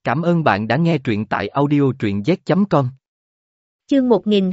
Cảm ơn bạn đã nghe truyện tại audio truyện z.com. Chương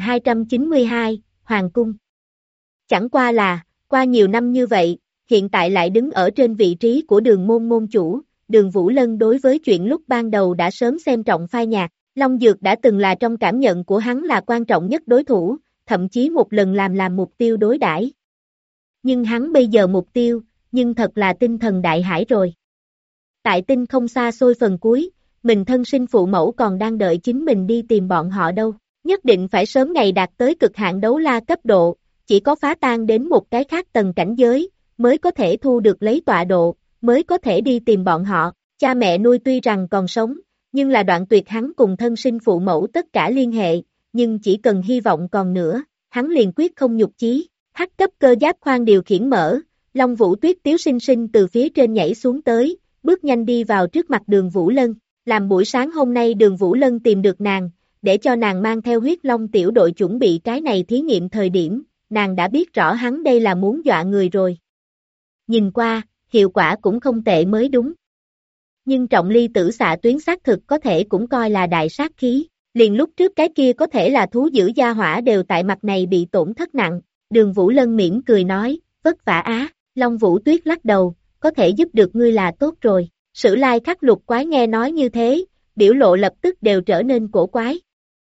1292, Hoàng Cung. Chẳng qua là, qua nhiều năm như vậy, hiện tại lại đứng ở trên vị trí của Đường môn môn chủ, Đường Vũ Lân đối với chuyện lúc ban đầu đã sớm xem trọng phai nhạt, Long Dược đã từng là trong cảm nhận của hắn là quan trọng nhất đối thủ, thậm chí một lần làm mục tiêu đối đãi. Nhưng hắn bây giờ mục tiêu, nhưng thật là tinh thần đại hải rồi. Tại tinh không xa xôi phần cuối, mình thân sinh phụ mẫu còn đang đợi chính mình đi tìm bọn họ đâu. Nhất định phải sớm ngày đạt tới cực hạn đấu la cấp độ, chỉ có phá tan đến một cái khác tầng cảnh giới, mới có thể thu được lấy tọa độ, mới có thể đi tìm bọn họ. Cha mẹ nuôi tuy rằng còn sống, nhưng là đoạn tuyệt hắn cùng thân sinh phụ mẫu tất cả liên hệ, nhưng chỉ cần hy vọng còn nữa, hắn liền quyết không nhục chí. Hắc cấp cơ giáp khoang điều khiển mở, Long Vũ Tuyết tiếu sinh sinh từ phía trên nhảy xuống tới, bước nhanh đi vào trước mặt Đường Vũ Lân. Làm buổi sáng hôm nay Đường Vũ Lân tìm được nàng, để cho nàng mang theo huyết long tiểu đội chuẩn bị cái này thí nghiệm thời điểm, nàng đã biết rõ hắn đây là muốn dọa người rồi. Nhìn qua, hiệu quả cũng không tệ mới đúng. Nhưng trọng ly tử xạ tuyến xác thực có thể cũng coi là đại sát khí, liền lúc trước cái kia có thể là thú dữ gia hỏa đều tại mặt này bị tổn thất nặng. Đường Vũ Lân mỉm cười nói, vất vả á, Long Vũ Tuyết lắc đầu, có thể giúp được ngươi là tốt rồi. Sử Lai Khắc Lục Quái nghe nói như thế, biểu lộ lập tức đều trở nên cổ quái.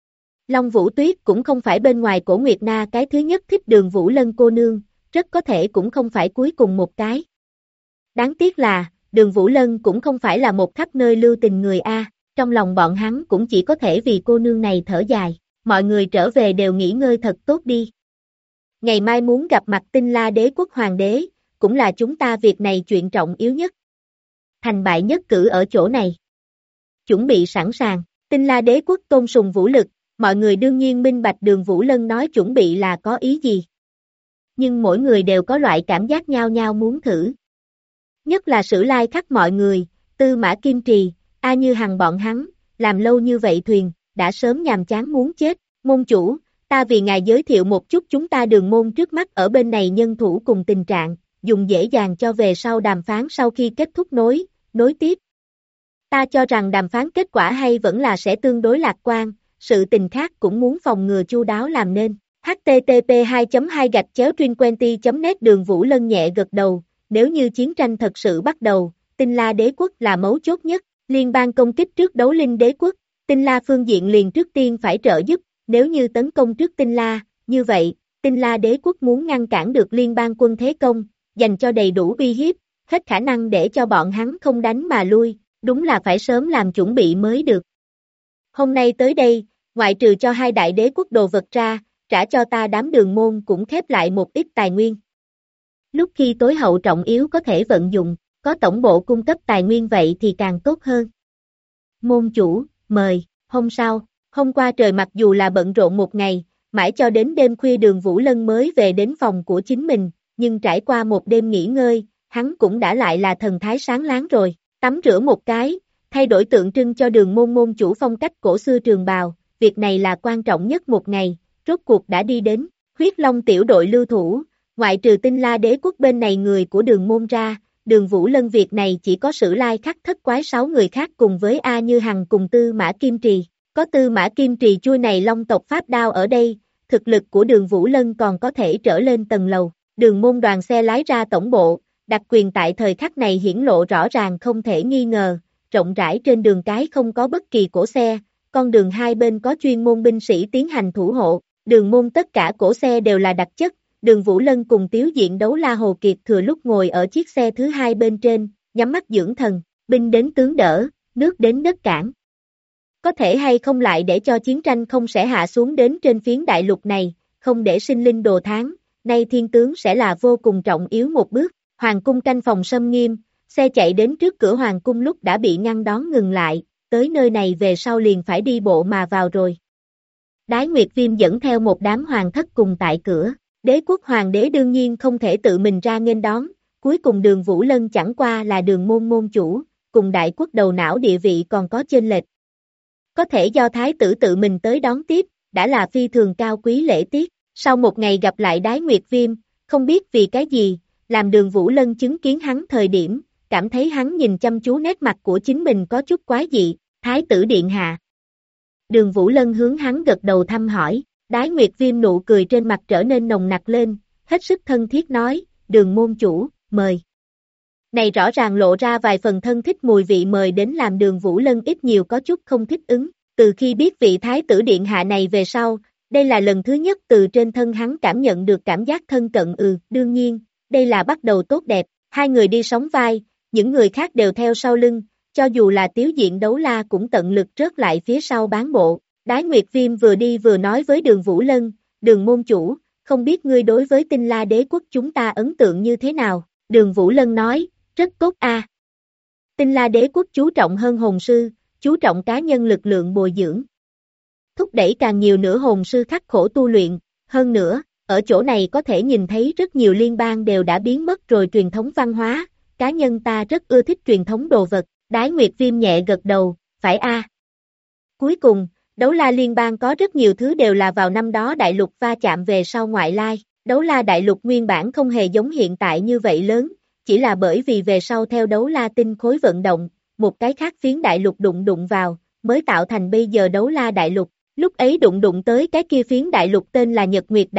Long Vũ Tuyết cũng không phải bên ngoài Cổ Nguyệt Na cái thứ nhất thích Đường Vũ Lân cô nương, rất có thể cũng không phải cuối cùng một cái. Đáng tiếc là, Đường Vũ Lân cũng không phải là một khắp nơi lưu tình người A, trong lòng bọn hắn cũng chỉ có thể vì cô nương này thở dài, mọi người trở về đều nghỉ ngơi thật tốt đi. Ngày mai muốn gặp mặt Tinh La Đế quốc hoàng đế, cũng là chúng ta việc này chuyện trọng yếu nhất. Thành bại nhất cử ở chỗ này. Chuẩn bị sẵn sàng, Tinh La Đế quốc tôn sùng vũ lực, mọi người đương nhiên minh bạch Đường Vũ Lân nói chuẩn bị là có ý gì. Nhưng mỗi người đều có loại cảm giác nhao nhao muốn thử. Nhất là Sử Lai Khắc mọi người, Tư Mã Kim Trì, A Như Hằng bọn hắn, làm lâu như vậy thuyền, đã sớm nhàm chán muốn chết. Môn chủ, ta vì ngài giới thiệu một chút chúng ta Đường môn trước mắt ở bên này nhân thủ cùng tình trạng, dùng dễ dàng cho về sau đàm phán sau khi kết thúc nối tiếp. Ta cho rằng đàm phán kết quả hay vẫn là sẽ tương đối lạc quan, sự tình khác cũng muốn phòng ngừa chu đáo làm nên. http://2.2-trinquenty.net Đường Vũ Lân nhẹ gật đầu, nếu như chiến tranh thật sự bắt đầu, Tinh La Đế quốc là mấu chốt nhất, liên bang công kích trước Đấu Linh Đế quốc, Tinh La phương diện liền trước tiên phải trợ giúp, nếu như tấn công trước Tinh La, như vậy, Tinh La Đế quốc muốn ngăn cản được liên bang quân thế công, dành cho đầy đủ uy hiếp, hết khả năng để cho bọn hắn không đánh mà lui, đúng là phải sớm làm chuẩn bị mới được. Hôm nay tới đây, ngoại trừ cho hai đại đế quốc đồ vật ra, trả cho ta đám Đường môn cũng khép lại một ít tài nguyên. Lúc khi tối hậu trọng yếu có thể vận dụng, có tổng bộ cung cấp tài nguyên vậy thì càng tốt hơn. Môn chủ, mời, hôm sau, hôm qua trời mặc dù là bận rộn một ngày, mãi cho đến đêm khuya Đường Vũ Lân mới về đến phòng của chính mình, nhưng trải qua một đêm nghỉ ngơi, hắn cũng đã lại là thần thái sáng láng rồi, tắm rửa một cái, thay đổi tượng trưng cho Đường môn môn chủ phong cách cổ xưa trường bào, việc này là quan trọng nhất một ngày, rốt cuộc đã đi đến, huyết long tiểu đội lưu thủ, ngoại trừ Tinh La Đế quốc bên này người của Đường môn ra, Đường Vũ Lân việc này chỉ có Sử Lai Khắc thất quái 6 người khác cùng với A Như Hằng cùng Tư Mã Kim Trì, có Tư Mã Kim Trì chui này long tộc pháp đao ở đây, thực lực của Đường Vũ Lân còn có thể trở lên tầng lầu, Đường môn đoàn xe lái ra tổng bộ, đặc quyền tại thời khắc này hiển lộ rõ ràng không thể nghi ngờ, rộng rãi trên đường cái không có bất kỳ cổ xe, con đường hai bên có chuyên môn binh sĩ tiến hành thủ hộ, Đường môn tất cả cổ xe đều là đặc chất, Đường Vũ Lân cùng Tiếu Diện Đấu La Hồ Kiệt thừa lúc ngồi ở chiếc xe thứ hai bên trên, nhắm mắt dưỡng thần, binh đến tướng đỡ, nước đến đất cản. Có thể hay không lại để cho chiến tranh không sẽ hạ xuống đến trên phiến đại lục này, không để sinh linh đồ tháng, nay thiên tướng sẽ là vô cùng trọng yếu một bước. Hoàng cung canh phòng xâm nghiêm, xe chạy đến trước cửa hoàng cung lúc đã bị ngăn đón ngừng lại, tới nơi này về sau liền phải đi bộ mà vào rồi. Đái Nguyệt Viêm dẫn theo một đám hoàng thất cùng tại cửa, đế quốc hoàng đế đương nhiên không thể tự mình ra nghênh đón, cuối cùng Đường Vũ Lân chẳng qua là Đường môn môn chủ, cùng đại quốc đầu não địa vị còn có chênh lệch. Có thể do thái tử tự mình tới đón tiếp, đã là phi thường cao quý lễ tiết, sau một ngày gặp lại Đái Nguyệt Viêm, không biết vì cái gì, làm Đường Vũ Lân chứng kiến hắn thời điểm, cảm thấy hắn nhìn chăm chú nét mặt của chính mình có chút quái dị, Thái tử điện hạ. Đường Vũ Lân hướng hắn gật đầu thăm hỏi, Đái Nguyệt Viêm nụ cười trên mặt trở nên nồng nặc lên, hết sức thân thiết nói, Đường môn chủ, mời. Này rõ ràng lộ ra vài phần thân thích mùi vị mời đến làm Đường Vũ Lân ít nhiều có chút không thích ứng, từ khi biết vị Thái tử điện hạ này về sau, đây là lần thứ nhất từ trên thân hắn cảm nhận được cảm giác thân cận. Đương nhiên, đây là bắt đầu tốt đẹp, hai người đi sóng vai, những người khác đều theo sau lưng, cho dù là Tiếu Diện Đấu La cũng tận lực rớt lại phía sau bán bộ. Đái Nguyệt Viêm vừa đi vừa nói với Đường Vũ Lân, Đường môn chủ, không biết ngươi đối với Tinh La đế quốc chúng ta ấn tượng như thế nào? Đường Vũ Lân nói, rất tốt a. Tinh La đế quốc chú trọng hơn hồn sư, chú trọng cá nhân lực lượng bồi dưỡng. Thúc đẩy càng nhiều nữa hồn sư khắc khổ tu luyện, hơn nữa, ở chỗ này có thể nhìn thấy rất nhiều liên bang đều đã biến mất rồi truyền thống văn hóa, cá nhân ta rất ưa thích truyền thống đồ vật. Đái Nguyệt Viêm nhẹ gật đầu, phải a. Cuối cùng, Đấu La Liên bang có rất nhiều thứ đều là vào năm đó đại lục va chạm về sau ngoại lai, Đấu La đại lục nguyên bản không hề giống hiện tại như vậy lớn, chỉ là bởi vì về sau theo Đấu La tinh khối vận động, một cái khác phiến đại lục đụng vào, mới tạo thành bây giờ Đấu La đại lục, lúc ấy đụng tới cái kia phiến đại lục tên là Nhật Nguyệt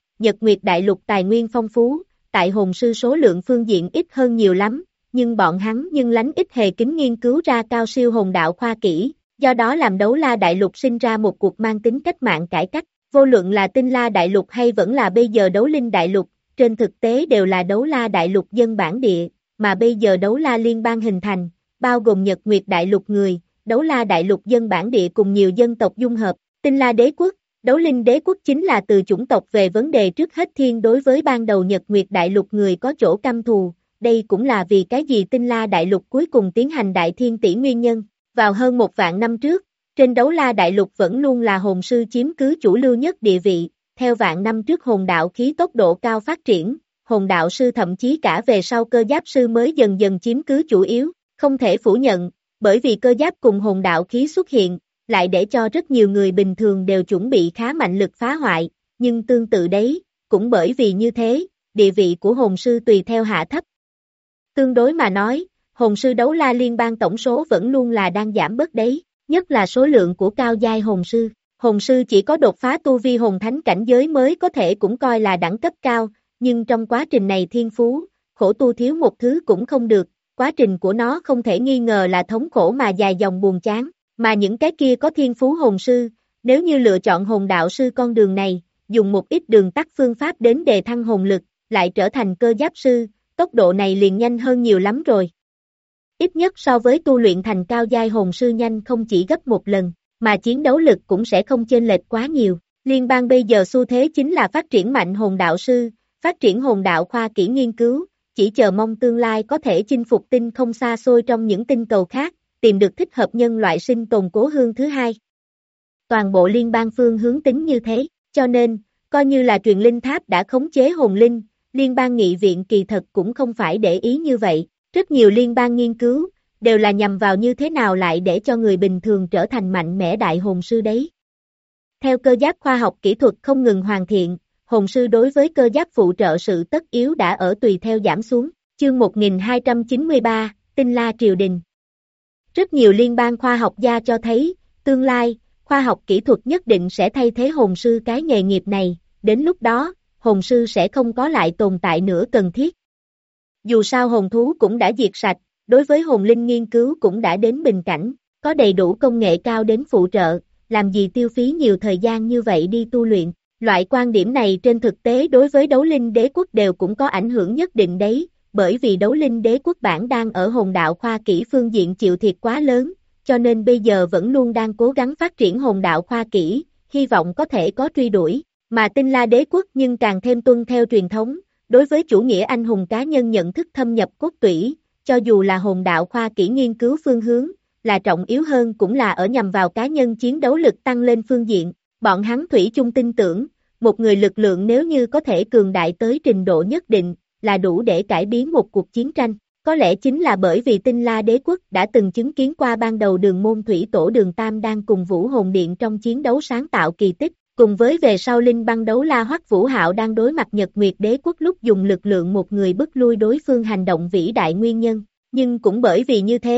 đại lục tài nguyên phong phú, tại hồn sư số lượng phương diện ít hơn nhiều lắm. Nhưng bọn hắn lánh ít hề kính nghiên cứu ra cao siêu hồn đạo khoa kỹ, do đó làm Đấu La đại lục sinh ra một cuộc mang tính cách mạng cải cách, vô luận là Tinh La đại lục hay vẫn là bây giờ Đấu Linh đại lục, trên thực tế đều là Đấu La đại lục dân bản địa, mà bây giờ Đấu La liên bang hình thành, bao gồm Nhật Nguyệt đại lục người, Đấu La đại lục dân bản địa cùng nhiều dân tộc dung hợp, Tinh La đế quốc, Đấu Linh đế quốc chính là từ chủng tộc về vấn đề trước hết thiên đối với ban đầu Nhật Nguyệt đại lục người có chỗ căm thù. Đây cũng là vì cái gì Tinh La đại lục cuối cùng tiến hành đại thiên tỷ nguyên nhân. Vào hơn 1.000 năm trước, trên Đấu La đại lục vẫn luôn là hồn sư chiếm cứ chủ lưu nhất địa vị, theo vạn năm trước hồn đạo khí tốc độ cao phát triển, hồn đạo sư thậm chí cả về sau cơ giáp sư mới dần dần chiếm cứ chủ yếu, không thể phủ nhận, bởi vì cơ giáp cùng hồn đạo khí xuất hiện, lại để cho rất nhiều người bình thường đều chuẩn bị khá mạnh lực phá hoại, nhưng tương tự đấy, cũng bởi vì như thế, địa vị của hồn sư tùy theo hạ thấp. Tương đối mà nói, hồn sư Đấu La liên bang tổng số vẫn luôn là đang giảm bớt đấy, nhất là số lượng của cao giai hồn sư. Hồn sư chỉ có đột phá tu vi hồn thánh cảnh giới mới có thể cũng coi là đẳng cấp cao, nhưng trong quá trình này thiên phú, khổ tu thiếu một thứ cũng không được, quá trình của nó không thể nghi ngờ là thống khổ mà dài dòng buồn chán, mà những cái kia có thiên phú hồn sư, nếu như lựa chọn hồn đạo sư con đường này, dùng một ít đường tắt phương pháp đến đề thăng hồn lực, lại trở thành cơ giáp sư, tốc độ này liền nhanh hơn nhiều lắm rồi. Ít nhất so với tu luyện thành cao giai hồn sư nhanh không chỉ gấp một lần, mà chiến đấu lực cũng sẽ không chênh lệch quá nhiều. Liên bang bây giờ xu thế chính là phát triển mạnh hồn đạo sư, phát triển hồn đạo khoa kỹ nghiên cứu, chỉ chờ mong tương lai có thể chinh phục tinh không xa xôi trong những tinh cầu khác, tìm được thích hợp nhân loại sinh tồn cố hương thứ hai. Toàn bộ liên bang phương hướng tính như thế, cho nên, coi như là truyền linh tháp đã khống chế hồn linh, liên bang nghị viện kỳ thật cũng không phải để ý như vậy, rất nhiều liên bang nghiên cứu, đều là nhằm vào như thế nào lại để cho người bình thường trở thành mạnh mẽ đại hồn sư đấy. Theo cơ giáp khoa học kỹ thuật không ngừng hoàn thiện, hồn sư đối với cơ giáp phụ trợ sự tất yếu đã ở tùy theo giảm xuống, chương 1293, Tinh La triều đình. Rất nhiều liên bang khoa học gia cho thấy, tương lai, khoa học kỹ thuật nhất định sẽ thay thế hồn sư cái nghề nghiệp này, đến lúc đó, hồn sư sẽ không có lại tồn tại nữa cần thiết. Dù sao hồn thú cũng đã diệt sạch, đối với hồn linh nghiên cứu cũng đã đến bình cảnh, có đầy đủ công nghệ cao đến phụ trợ, làm gì tiêu phí nhiều thời gian như vậy đi tu luyện. Loại quan điểm này trên thực tế đối với Đấu Linh đế quốc đều cũng có ảnh hưởng nhất định đấy, bởi vì Đấu Linh đế quốc bản đang ở hồn đạo khoa kỹ phương diện chịu thiệt quá lớn, cho nên bây giờ vẫn luôn đang cố gắng phát triển hồn đạo khoa kỹ, hy vọng có thể có truy đuổi, mà Tinh La đế quốc nhưng càng thêm tuân theo truyền thống, đối với chủ nghĩa anh hùng cá nhân nhận thức thâm nhập cốt tủy, cho dù là hồn đạo khoa kỹ nghiên cứu phương hướng, là trọng yếu hơn cũng là ở nhằm vào cá nhân chiến đấu lực tăng lên phương diện, bọn hắn thủy chung tin tưởng, một người lực lượng nếu như có thể cường đại tới trình độ nhất định, là đủ để cải biến một cuộc chiến tranh. Có lẽ chính là bởi vì Tinh La đế quốc đã từng chứng kiến qua ban đầu Đường môn thủy tổ Đường Tam đang cùng Vũ Hồn Điện trong chiến đấu sáng tạo kỳ tích, cùng với về sau Linh băng đấu la Hoắc Vũ Hạo đang đối mặt Nhật Nguyệt đế quốc lúc dùng lực lượng một người bức lui đối phương hành động vĩ đại nguyên nhân. Nhưng cũng bởi vì như thế,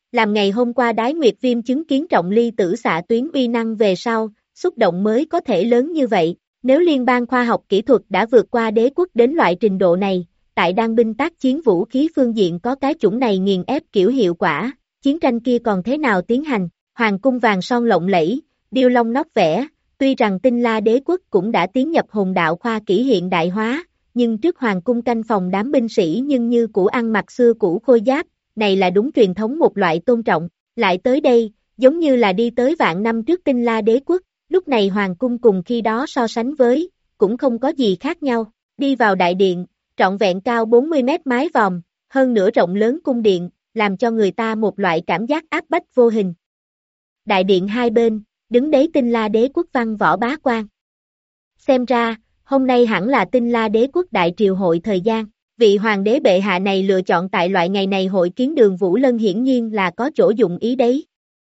Làm ngày hôm qua Đái Nguyệt Viêm chứng kiến trọng ly tử xạ tuyến uy năng về sau, xúc động mới có thể lớn như vậy. Nếu liên bang khoa học kỹ thuật đã vượt qua đế quốc đến loại trình độ này, tại đan binh tác chiến vũ khí phương diện có cái chủng này nghiền ép kiểu hiệu quả, chiến tranh kia còn thế nào tiến hành? Hoàng cung vàng son lộng lẫy, điêu long nóc vẽ, tuy rằng Tinh La đế quốc cũng đã tiến nhập hồn đạo khoa kỹ hiện đại hóa, nhưng trước hoàng cung canh phòng đám binh sĩ nhưng như cũ ăn mặc xưa cũ khôi giáp, này là đúng truyền thống một loại tôn trọng, lại tới đây, giống như là đi tới vạn năm trước Tinh La đế quốc, lúc này hoàng cung cùng khi đó so sánh với, cũng không có gì khác nhau, đi vào đại điện, trọn vẹn cao 40 mét mái vòm, hơn nữa rộng lớn cung điện, làm cho người ta một loại cảm giác áp bách vô hình. Đại điện hai bên, đứng đấy Tinh La đế quốc văn võ bá quan. Xem ra, hôm nay hẳn là Tinh La đế quốc đại triều hội thời gian, vị hoàng đế bệ hạ này lựa chọn tại loại ngày này hội kiến Đường Vũ Lân hiển nhiên là có chỗ dụng ý đấy.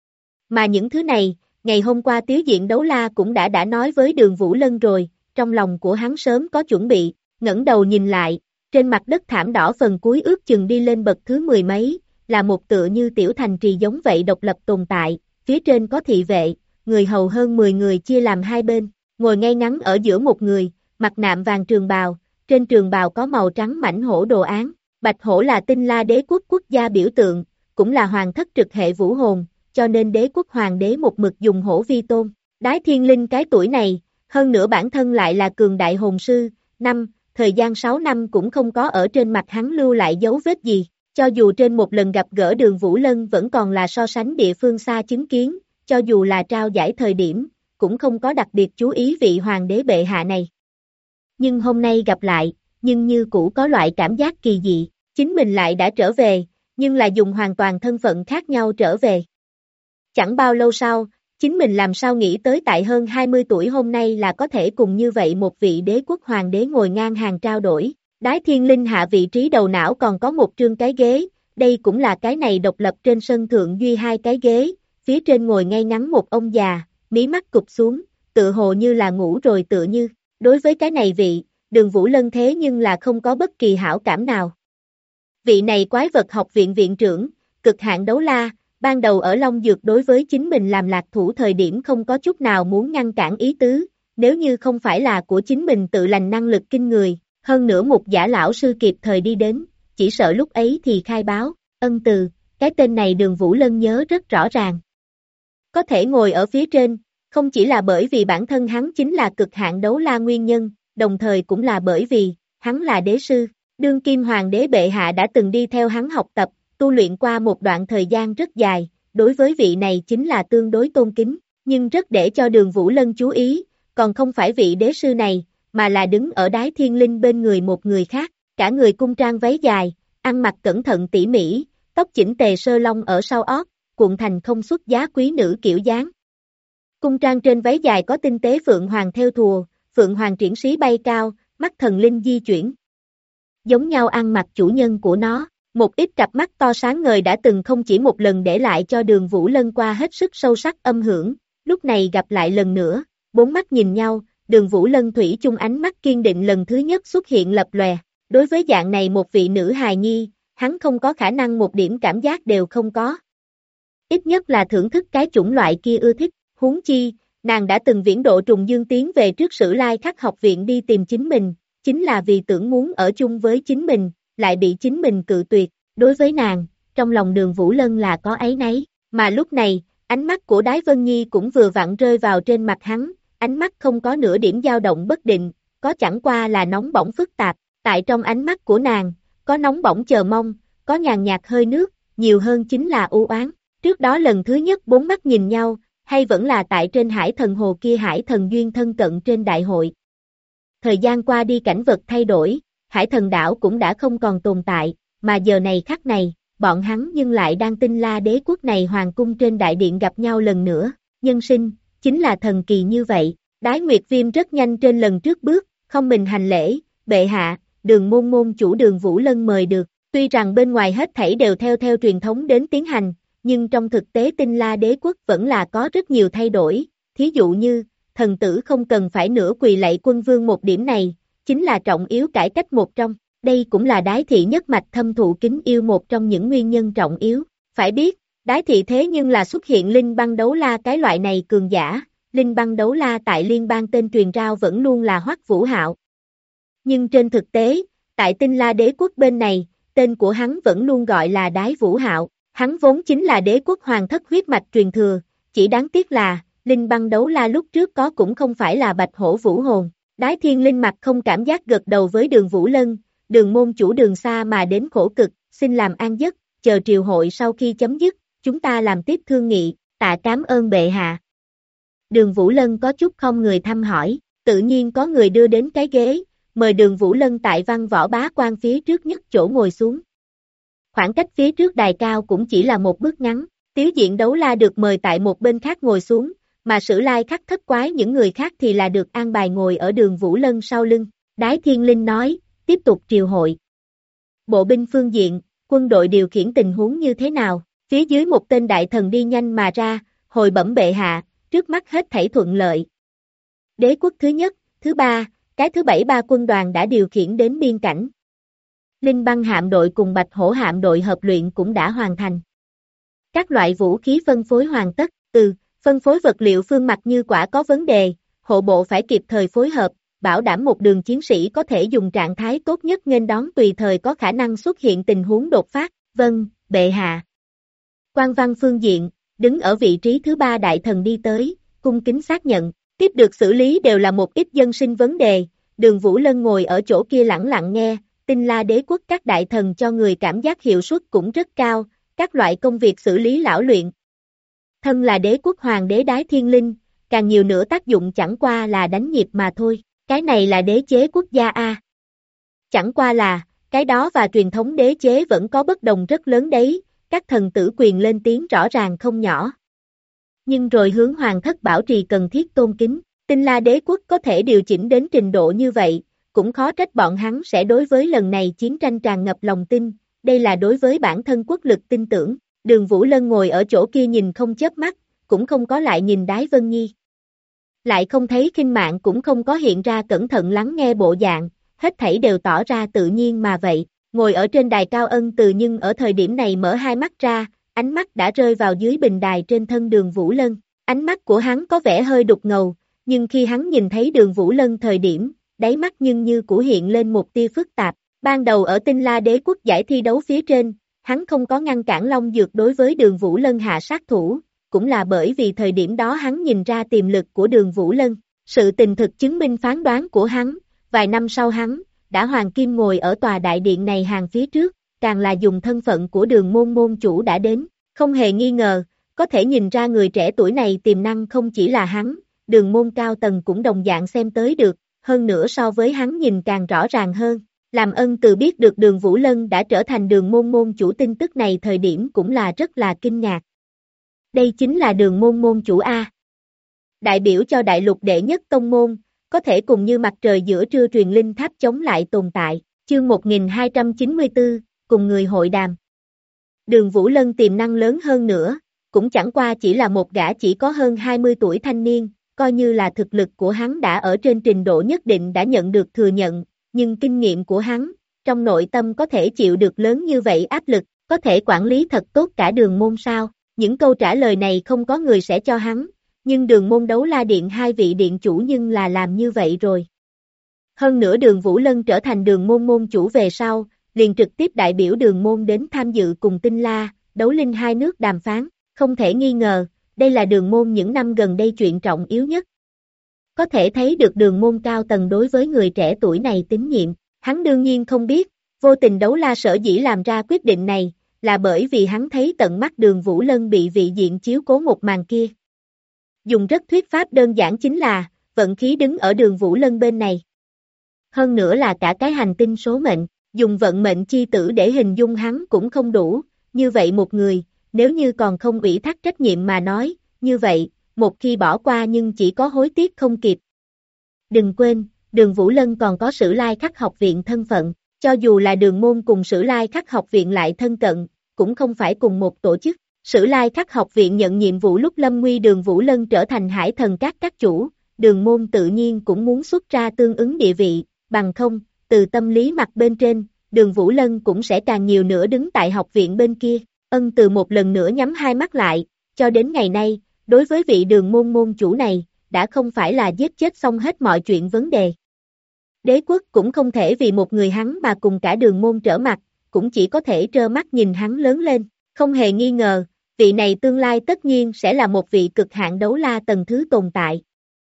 Mà những thứ này, ngày hôm qua Tiếu Diện Đấu La cũng đã nói với Đường Vũ Lân rồi, trong lòng của hắn sớm có chuẩn bị, ngẩng đầu nhìn lại, trên mặt đất thảm đỏ phần cuối ước chừng đi lên bậc thứ 10 mấy, là một tựa như tiểu thành trì giống vậy độc lập tồn tại, phía trên có thị vệ, người hầu hơn 10 người chia làm hai bên, ngồi ngay ngắn ở giữa một người, mặt nạm vàng trường bào, trên trường bào có màu trắng mảnh hổ đồ án, bạch hổ là Tinh La đế quốc quốc gia biểu tượng, cũng là hoàng thất trực hệ vũ hồn, cho nên đế quốc hoàng đế một mực dùng hổ vi tôn. Đái Thiên Linh cái tuổi này, hơn nữa bản thân lại là cường đại hồn sư, thời gian 6 năm cũng không có ở trên mặt hắn lưu lại dấu vết gì, cho dù trên một lần gặp gỡ Đường Vũ Lân vẫn còn là so sánh địa phương xa chứng kiến, cho dù là trao giải thời điểm, cũng không có đặc biệt chú ý vị hoàng đế bệ hạ này. Nhưng hôm nay gặp lại, nhưng như cũ có loại cảm giác kỳ dị, chính mình lại đã trở về, nhưng là dùng hoàn toàn thân phận khác nhau trở về. Chẳng bao lâu sau, chính mình làm sao nghĩ tới tại hơn 20 tuổi hôm nay là có thể cùng như vậy một vị đế quốc hoàng đế ngồi ngang hàng trao đổi. Đái Thiên Linh hạ vị trí đầu não còn có một trương cái ghế, đây cũng là cái này độc lập trên sân thượng duy hai cái ghế, phía trên ngồi ngay ngắn một ông già, mí mắt cụp xuống, tựa hồ như là ngủ rồi tựa như, đối với cái này vị, Đường Vũ Lân thế nhưng là không có bất kỳ hảo cảm nào. Vị này quái vật học viện viện trưởng, cực hạn đấu la, ban đầu ở Long Dược đối với chính mình làm lạc thủ thời điểm không có chút nào muốn ngăn cản ý tứ, nếu như không phải là của chính mình tự lành năng lực kinh người, hơn nữa một giả lão sư kịp thời đi đến, chỉ sợ lúc ấy thì khai báo, ân từ, cái tên này Đường Vũ Lân nhớ rất rõ ràng. Có thể ngồi ở phía trên, không chỉ là bởi vì bản thân hắn chính là cực hạn đấu la nguyên nhân, đồng thời cũng là bởi vì, hắn là đế sư, đương kim hoàng đế bệ hạ đã từng đi theo hắn học tập, tu luyện qua một đoạn thời gian rất dài, đối với vị này chính là tương đối tôn kính, nhưng rất để cho Đường Vũ Lân chú ý, còn không phải vị đế sư này, mà là đứng ở Đái Thiên Linh bên người một người khác, cả người cung trang váy dài, ăn mặc cẩn thận tỉ mỉ, tóc chỉnh tề sơ long ở sau ót, cuộn thành không xuất giá quý nữ kiểu dáng. Cung trang trên váy dài có tinh tế phượng hoàng theo thùa, phượng hoàng triển sĩ bay cao, mắt thần linh di chuyển. Giống nhau ăn mặc chủ nhân của nó, một ít cặp mắt to sáng ngời đã từng không chỉ một lần để lại cho Đường Vũ Lân qua hết sức sâu sắc âm hưởng, lúc này gặp lại lần nữa, bốn mắt nhìn nhau, Đường Vũ Lân thủy chung ánh mắt kiên định lần thứ nhất xuất hiện lập lòe, đối với dạng này một vị nữ hài nhi, hắn không có khả năng một điểm cảm giác đều không có. Ít nhất là thưởng thức cái chủng loại kia ưa thích, huống chi, nàng đã từng viễn độ trùng dương tiến về trước Sử Lai Khắc học viện đi tìm chính mình, chính là vì tưởng muốn ở chung với chính mình, lại bị chính mình cự tuyệt, đối với nàng, trong lòng Đường Vũ Lân là có áy náy, mà lúc này, ánh mắt của Đái Vân Nhi cũng vừa vặn rơi vào trên mặt hắn, ánh mắt không có nửa điểm dao động bất định, có chẳng qua là nóng bỏng phức tạp, tại trong ánh mắt của nàng, có nóng bỏng chờ mong, có nhàn nhạt hơi nước, nhiều hơn chính là u oán. Trước đó lần thứ nhất bốn mắt nhìn nhau, hay vẫn là tại trên hải thần hồ kia hải thần duyên thân cận trên đại hội. Thời gian qua đi cảnh vật thay đổi, hải thần đảo cũng đã không còn tồn tại, mà giờ này khắc này, bọn hắn nhưng lại đang Tinh La đế quốc này hoàng cung trên đại điện gặp nhau lần nữa, nhân sinh, chính là thần kỳ như vậy. Đái Nguyệt Viêm rất nhanh trên lần trước bước, không mình hành lễ, bệ hạ, Đường môn môn chủ Đường Vũ Lân mời được, tuy rằng bên ngoài hết thảy đều theo truyền thống đến tiến hành, nhưng trong thực tế Tinh La đế quốc vẫn là có rất nhiều thay đổi, thí dụ như, thần tử không cần phải nửa quỳ lạy quân vương một điểm này, chính là trọng yếu cải cách một trong, đây cũng là Đái thị nhất mạch thâm thụ kính yêu một trong những nguyên nhân trọng yếu, phải biết, Đái thị thế nhưng là xuất hiện linh băng đấu la cái loại này cường giả, linh băng đấu la tại liên bang tên truyền rao vẫn luôn là Hoắc Vũ Hạo. Nhưng trên thực tế, tại Tinh La đế quốc bên này, tên của hắn vẫn luôn gọi là Đái Vũ Hạo, hắn vốn chính là đế quốc hoàng thất huyết mạch truyền thừa, chỉ đáng tiếc là, linh băng đấu la lúc trước có cũng không phải là Bạch Hổ Vũ Hồn. Đái Thiên Linh mặt không cảm giác gật đầu với Đường Vũ Lân, Đường môn chủ đường xa mà đến khổ cực, xin làm an giấc, chờ triều hội sau khi chấm dứt, chúng ta làm tiếp thương nghị, tạ cảm ơn bệ hạ. Đường Vũ Lân có chút không người thăm hỏi, tự nhiên có người đưa đến cái ghế, mời Đường Vũ Lân tại Văn Võ Bá Quan phía trước nhất chỗ ngồi xuống. Khoảng cách phía trước đài cao cũng chỉ là một bước ngắn, Tiếu Diện Đấu La được mời tại một bên khác ngồi xuống, mà Sử Lai Khắc Thất Quái những người khác thì là được an bài ngồi ở Đường Vũ Lân sau lưng. Đái Thiên Linh nói, tiếp tục triều hội. Bộ binh phương diện, quân đội điều khiển tình huống như thế nào? Phía dưới một tên đại thần đi nhanh mà ra, hồi bẩm bệ hạ, trước mắt hết thảy thuận lợi. Đế quốc thứ nhất, thứ ba, cái thứ bảy ba quân đoàn đã điều khiển đến biên cảnh. Linh băng hạm đội cùng Bạch Hổ hạm đội hợp luyện cũng đã hoàn thành. Các loại vũ khí phân phối hoàn tất, phân phối vật liệu phương mặt như quả có vấn đề, hộ bộ phải kịp thời phối hợp, bảo đảm một đường chiến sĩ có thể dùng trạng thái tốt nhất nghênh đón tùy thời có khả năng xuất hiện tình huống đột phát. Vâng, bệ hạ. Quan văn phương diện, đứng ở vị trí thứ ba đại thần đi tới, cung kính xác nhận, tiếp được xử lý đều là một ít dân sinh vấn đề, Đường Vũ Lân ngồi ở chỗ kia lẳng lặng nghe, Tinh La đế quốc các đại thần cho người cảm giác hiệu suất cũng rất cao, các loại công việc xử lý lão luyện. Thân là đế quốc hoàng đế Đái Thiên Linh, càng nhiều nữa tác dụng chẳng qua là đánh nhịp mà thôi, cái này là đế chế quốc gia a. Chẳng qua là, cái đó và truyền thống đế chế vẫn có bất đồng rất lớn đấy, các thần tử quyền lên tiếng rõ ràng không nhỏ. Nhưng rồi hướng hoàng thất bảo trì cần thiết tôn kính, Tinh La đế quốc có thể điều chỉnh đến trình độ như vậy, cũng khó trách bọn hắn sẽ đối với lần này chiến tranh tràn ngập lòng tin, đây là đối với bản thân quốc lực tin tưởng. Đường Vũ Lân ngồi ở chỗ kia nhìn không chớp mắt, cũng không có lại nhìn Đái Vân Nhi. Lại không thấy khinh mạng cũng không có hiện ra cẩn thận lắng nghe bộ dạng, hết thảy đều tỏ ra tự nhiên mà vậy. Ngồi ở trên đài cao Ân Từ nhưng ở thời điểm này mở hai mắt ra, ánh mắt đã rơi vào dưới bình đài trên thân Đường Vũ Lân. Ánh mắt của hắn có vẻ hơi đục ngầu, nhưng khi hắn nhìn thấy Đường Vũ Lân thời điểm, đáy mắt nhưng như của hiện lên một tia phức tạp. Ban đầu ở Tinh La đế quốc giải thi đấu phía trên, hắn không có ngăn cản Long Dược đối với Đường Vũ Lân hạ sát thủ, cũng là bởi vì thời điểm đó hắn nhìn ra tiềm lực của Đường Vũ Lân. Sự tình thực chứng minh phán đoán của hắn, vài năm sau hắn, đã hoàng kim ngồi ở tòa đại điện này hàng phía trước, càng là dùng thân phận của Đường môn môn chủ đã đến, không hề nghi ngờ, có thể nhìn ra người trẻ tuổi này tiềm năng không chỉ là hắn, Đường môn cao tầng cũng đồng dạng xem tới được, hơn nữa so với hắn nhìn càng rõ ràng hơn. Làm Ân Từ biết được Đường Vũ Lân đã trở thành Đường môn môn chủ tin tức này thời điểm cũng là rất là kinh ngạc. Đây chính là Đường môn môn chủ A. Đại biểu cho đại lục đệ nhất tông môn, có thể cùng như mặt trời giữa trưa truyền linh tháp chống lại tồn tại. Chương 1294, cùng người hội đàm. Đường Vũ Lân tiềm năng lớn hơn nữa, cũng chẳng qua chỉ là một gã chỉ có hơn 20 tuổi thanh niên, coi như là thực lực của hắn đã ở trên trình độ nhất định đã nhận được thừa nhận. Nhưng kinh nghiệm của hắn, trong nội tâm có thể chịu được lớn như vậy áp lực, có thể quản lý thật tốt cả đường môn sao? Những câu trả lời này không có người sẽ cho hắn, nhưng đường môn Đấu La Điện hai vị điện chủ nhưng là làm như vậy rồi. Hơn nữa Đường Vũ Lân trở thành đường môn môn chủ về sau, liền trực tiếp đại biểu đường môn đến tham dự cùng Tinh La, Đấu Linh hai nước đàm phán, không thể nghi ngờ, đây là đường môn những năm gần đây chuyện trọng yếu nhất. Có thể thấy được đường môn cao tầng đối với người trẻ tuổi này tín nhiệm, hắn đương nhiên không biết, vô tình Đấu La sở dĩ làm ra quyết định này, là bởi vì hắn thấy tận mắt Đường Vũ Lân bị vị diện chiếu cố một màn kia. Dùng rất thuyết pháp đơn giản chính là, vận khí đứng ở Đường Vũ Lân bên này. Hơn nữa là cả cái hành tinh số mệnh, dùng vận mệnh chi tử để hình dung hắn cũng không đủ, như vậy một người, nếu như còn không ủy thác trách nhiệm mà nói, như vậy, một khi bỏ qua nhưng chỉ có hối tiếc không kịp. Đừng quên, Đường Vũ Lân còn có Sử Lai Khắc học viện thân phận, cho dù là đường môn cùng Sử Lai Khắc học viện lại thân cận, cũng không phải cùng một tổ chức. Sử Lai Khắc học viện nhận nhiệm vụ lúc lâm nguy Đường Vũ Lân trở thành hải thần các chủ, đường môn tự nhiên cũng muốn xuất ra tương ứng địa vị, bằng không, từ tâm lý mặt bên trên, Đường Vũ Lân cũng sẽ càng nhiều nữa đứng tại học viện bên kia. Ân Từ một lần nữa nhắm hai mắt lại, cho đến ngày nay, đối với vị Đường môn môn chủ này, đã không phải là giết chết xong hết mọi chuyện vấn đề. Đế quốc cũng không thể vì một người hắn mà cùng cả Đường môn trở mặt, cũng chỉ có thể trơ mắt nhìn hắn lớn lên, không hề nghi ngờ, vị này tương lai tất nhiên sẽ là một vị cực hạn đấu la tầng thứ tồn tại.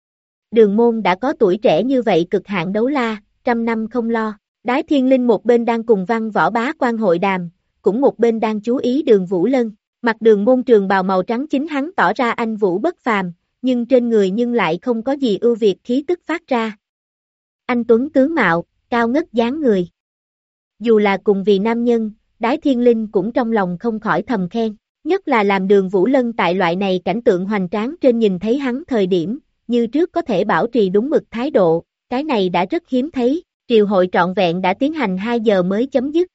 Đường môn đã có tuổi trẻ như vậy cực hạn đấu la, trăm năm không lo. Đái Thiên Linh một bên đang cùng Văn Võ Bá Quan hội đàm, cũng một bên đang chú ý Đường Vũ Lân. Mặc Đường môn trường bào màu trắng chính hắn tỏ ra anh vũ bất phàm, nhưng trên người nhưng lại không có gì ưu việt khí tức phát ra. Anh tuấn tướng mạo, cao ngất dáng người. Dù là cùng vì nam nhân, Đái Thiên Linh cũng trong lòng không khỏi thầm khen. Nhất là làm Đường Vũ Lân tại loại này cảnh tượng hoành tráng trên nhìn thấy hắn thời điểm, như trước có thể bảo trì đúng mực thái độ, cái này đã rất hiếm thấy. Triều hội trọn vẹn đã tiến hành 2 giờ mới chấm dứt.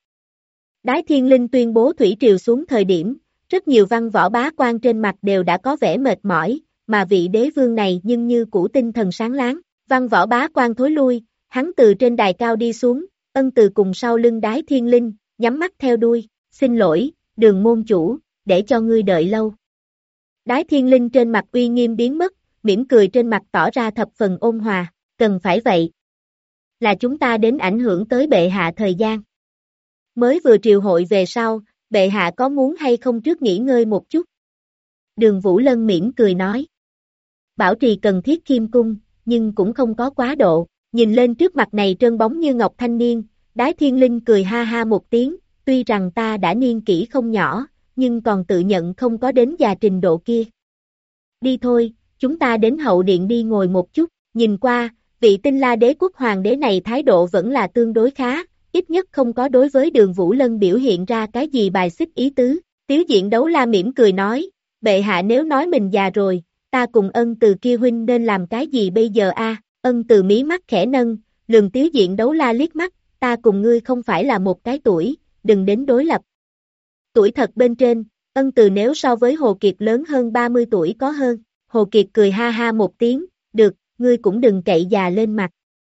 Đái Thiên Linh tuyên bố thủy triều xuống thời điểm, rất nhiều văn võ bá quan trên mặt đều đã có vẻ mệt mỏi, mà vị đế vương này nhưng như cũ tinh thần sáng láng. Văn võ bá quan thối lui, hắn từ trên đài cao đi xuống, Ân Từ cùng sau lưng Đái Thiên Linh, nhắm mắt theo đuôi, xin lỗi, Đường môn chủ, để cho ngươi đợi lâu. Đái Thiên Linh trên mặt uy nghiêm biến mất, mỉm cười trên mặt tỏ ra thập phần ôn hòa, cần phải vậy. Là chúng ta đến ảnh hưởng tới bệ hạ thời gian. Mới vừa triều hội về sau, bệ hạ có muốn hay không trước nghỉ ngơi một chút? Đường Vũ Lân mỉm cười nói. Bảo trì cần thiết khiêm cung, nhưng cũng không có quá độ, nhìn lên trước mặt này trơn bóng như ngọc thanh niên, Đái Thiên Linh cười ha ha một tiếng, tuy rằng ta đã niên kỷ không nhỏ, nhưng còn tự nhận không có đến già trình độ kia. Đi thôi, chúng ta đến hậu điện đi ngồi một chút, nhìn qua, vị Tinh La Đế quốc hoàng đế này thái độ vẫn là tương đối khá, ít nhất không có đối với Đường Vũ Lân biểu hiện ra cái gì bài xích ý tứ. Tiếu Diện Đấu La mỉm cười nói, bệ hạ nếu nói mình già rồi, ta cùng Ân Từ kia huynh nên làm cái gì bây giờ a? Ân Từ mí mắt khẽ nâng, lườm Tiếu Diện Đấu La liếc mắt, ta cùng ngươi không phải là một cái tuổi, đừng đến đối lập. Tuổi thật bên trên, Ân Từ nếu so với Hồ Kiệt lớn hơn 30 tuổi có hơn. Hồ Kiệt cười ha ha một tiếng, được, ngươi cũng đừng cậy già lên mặt.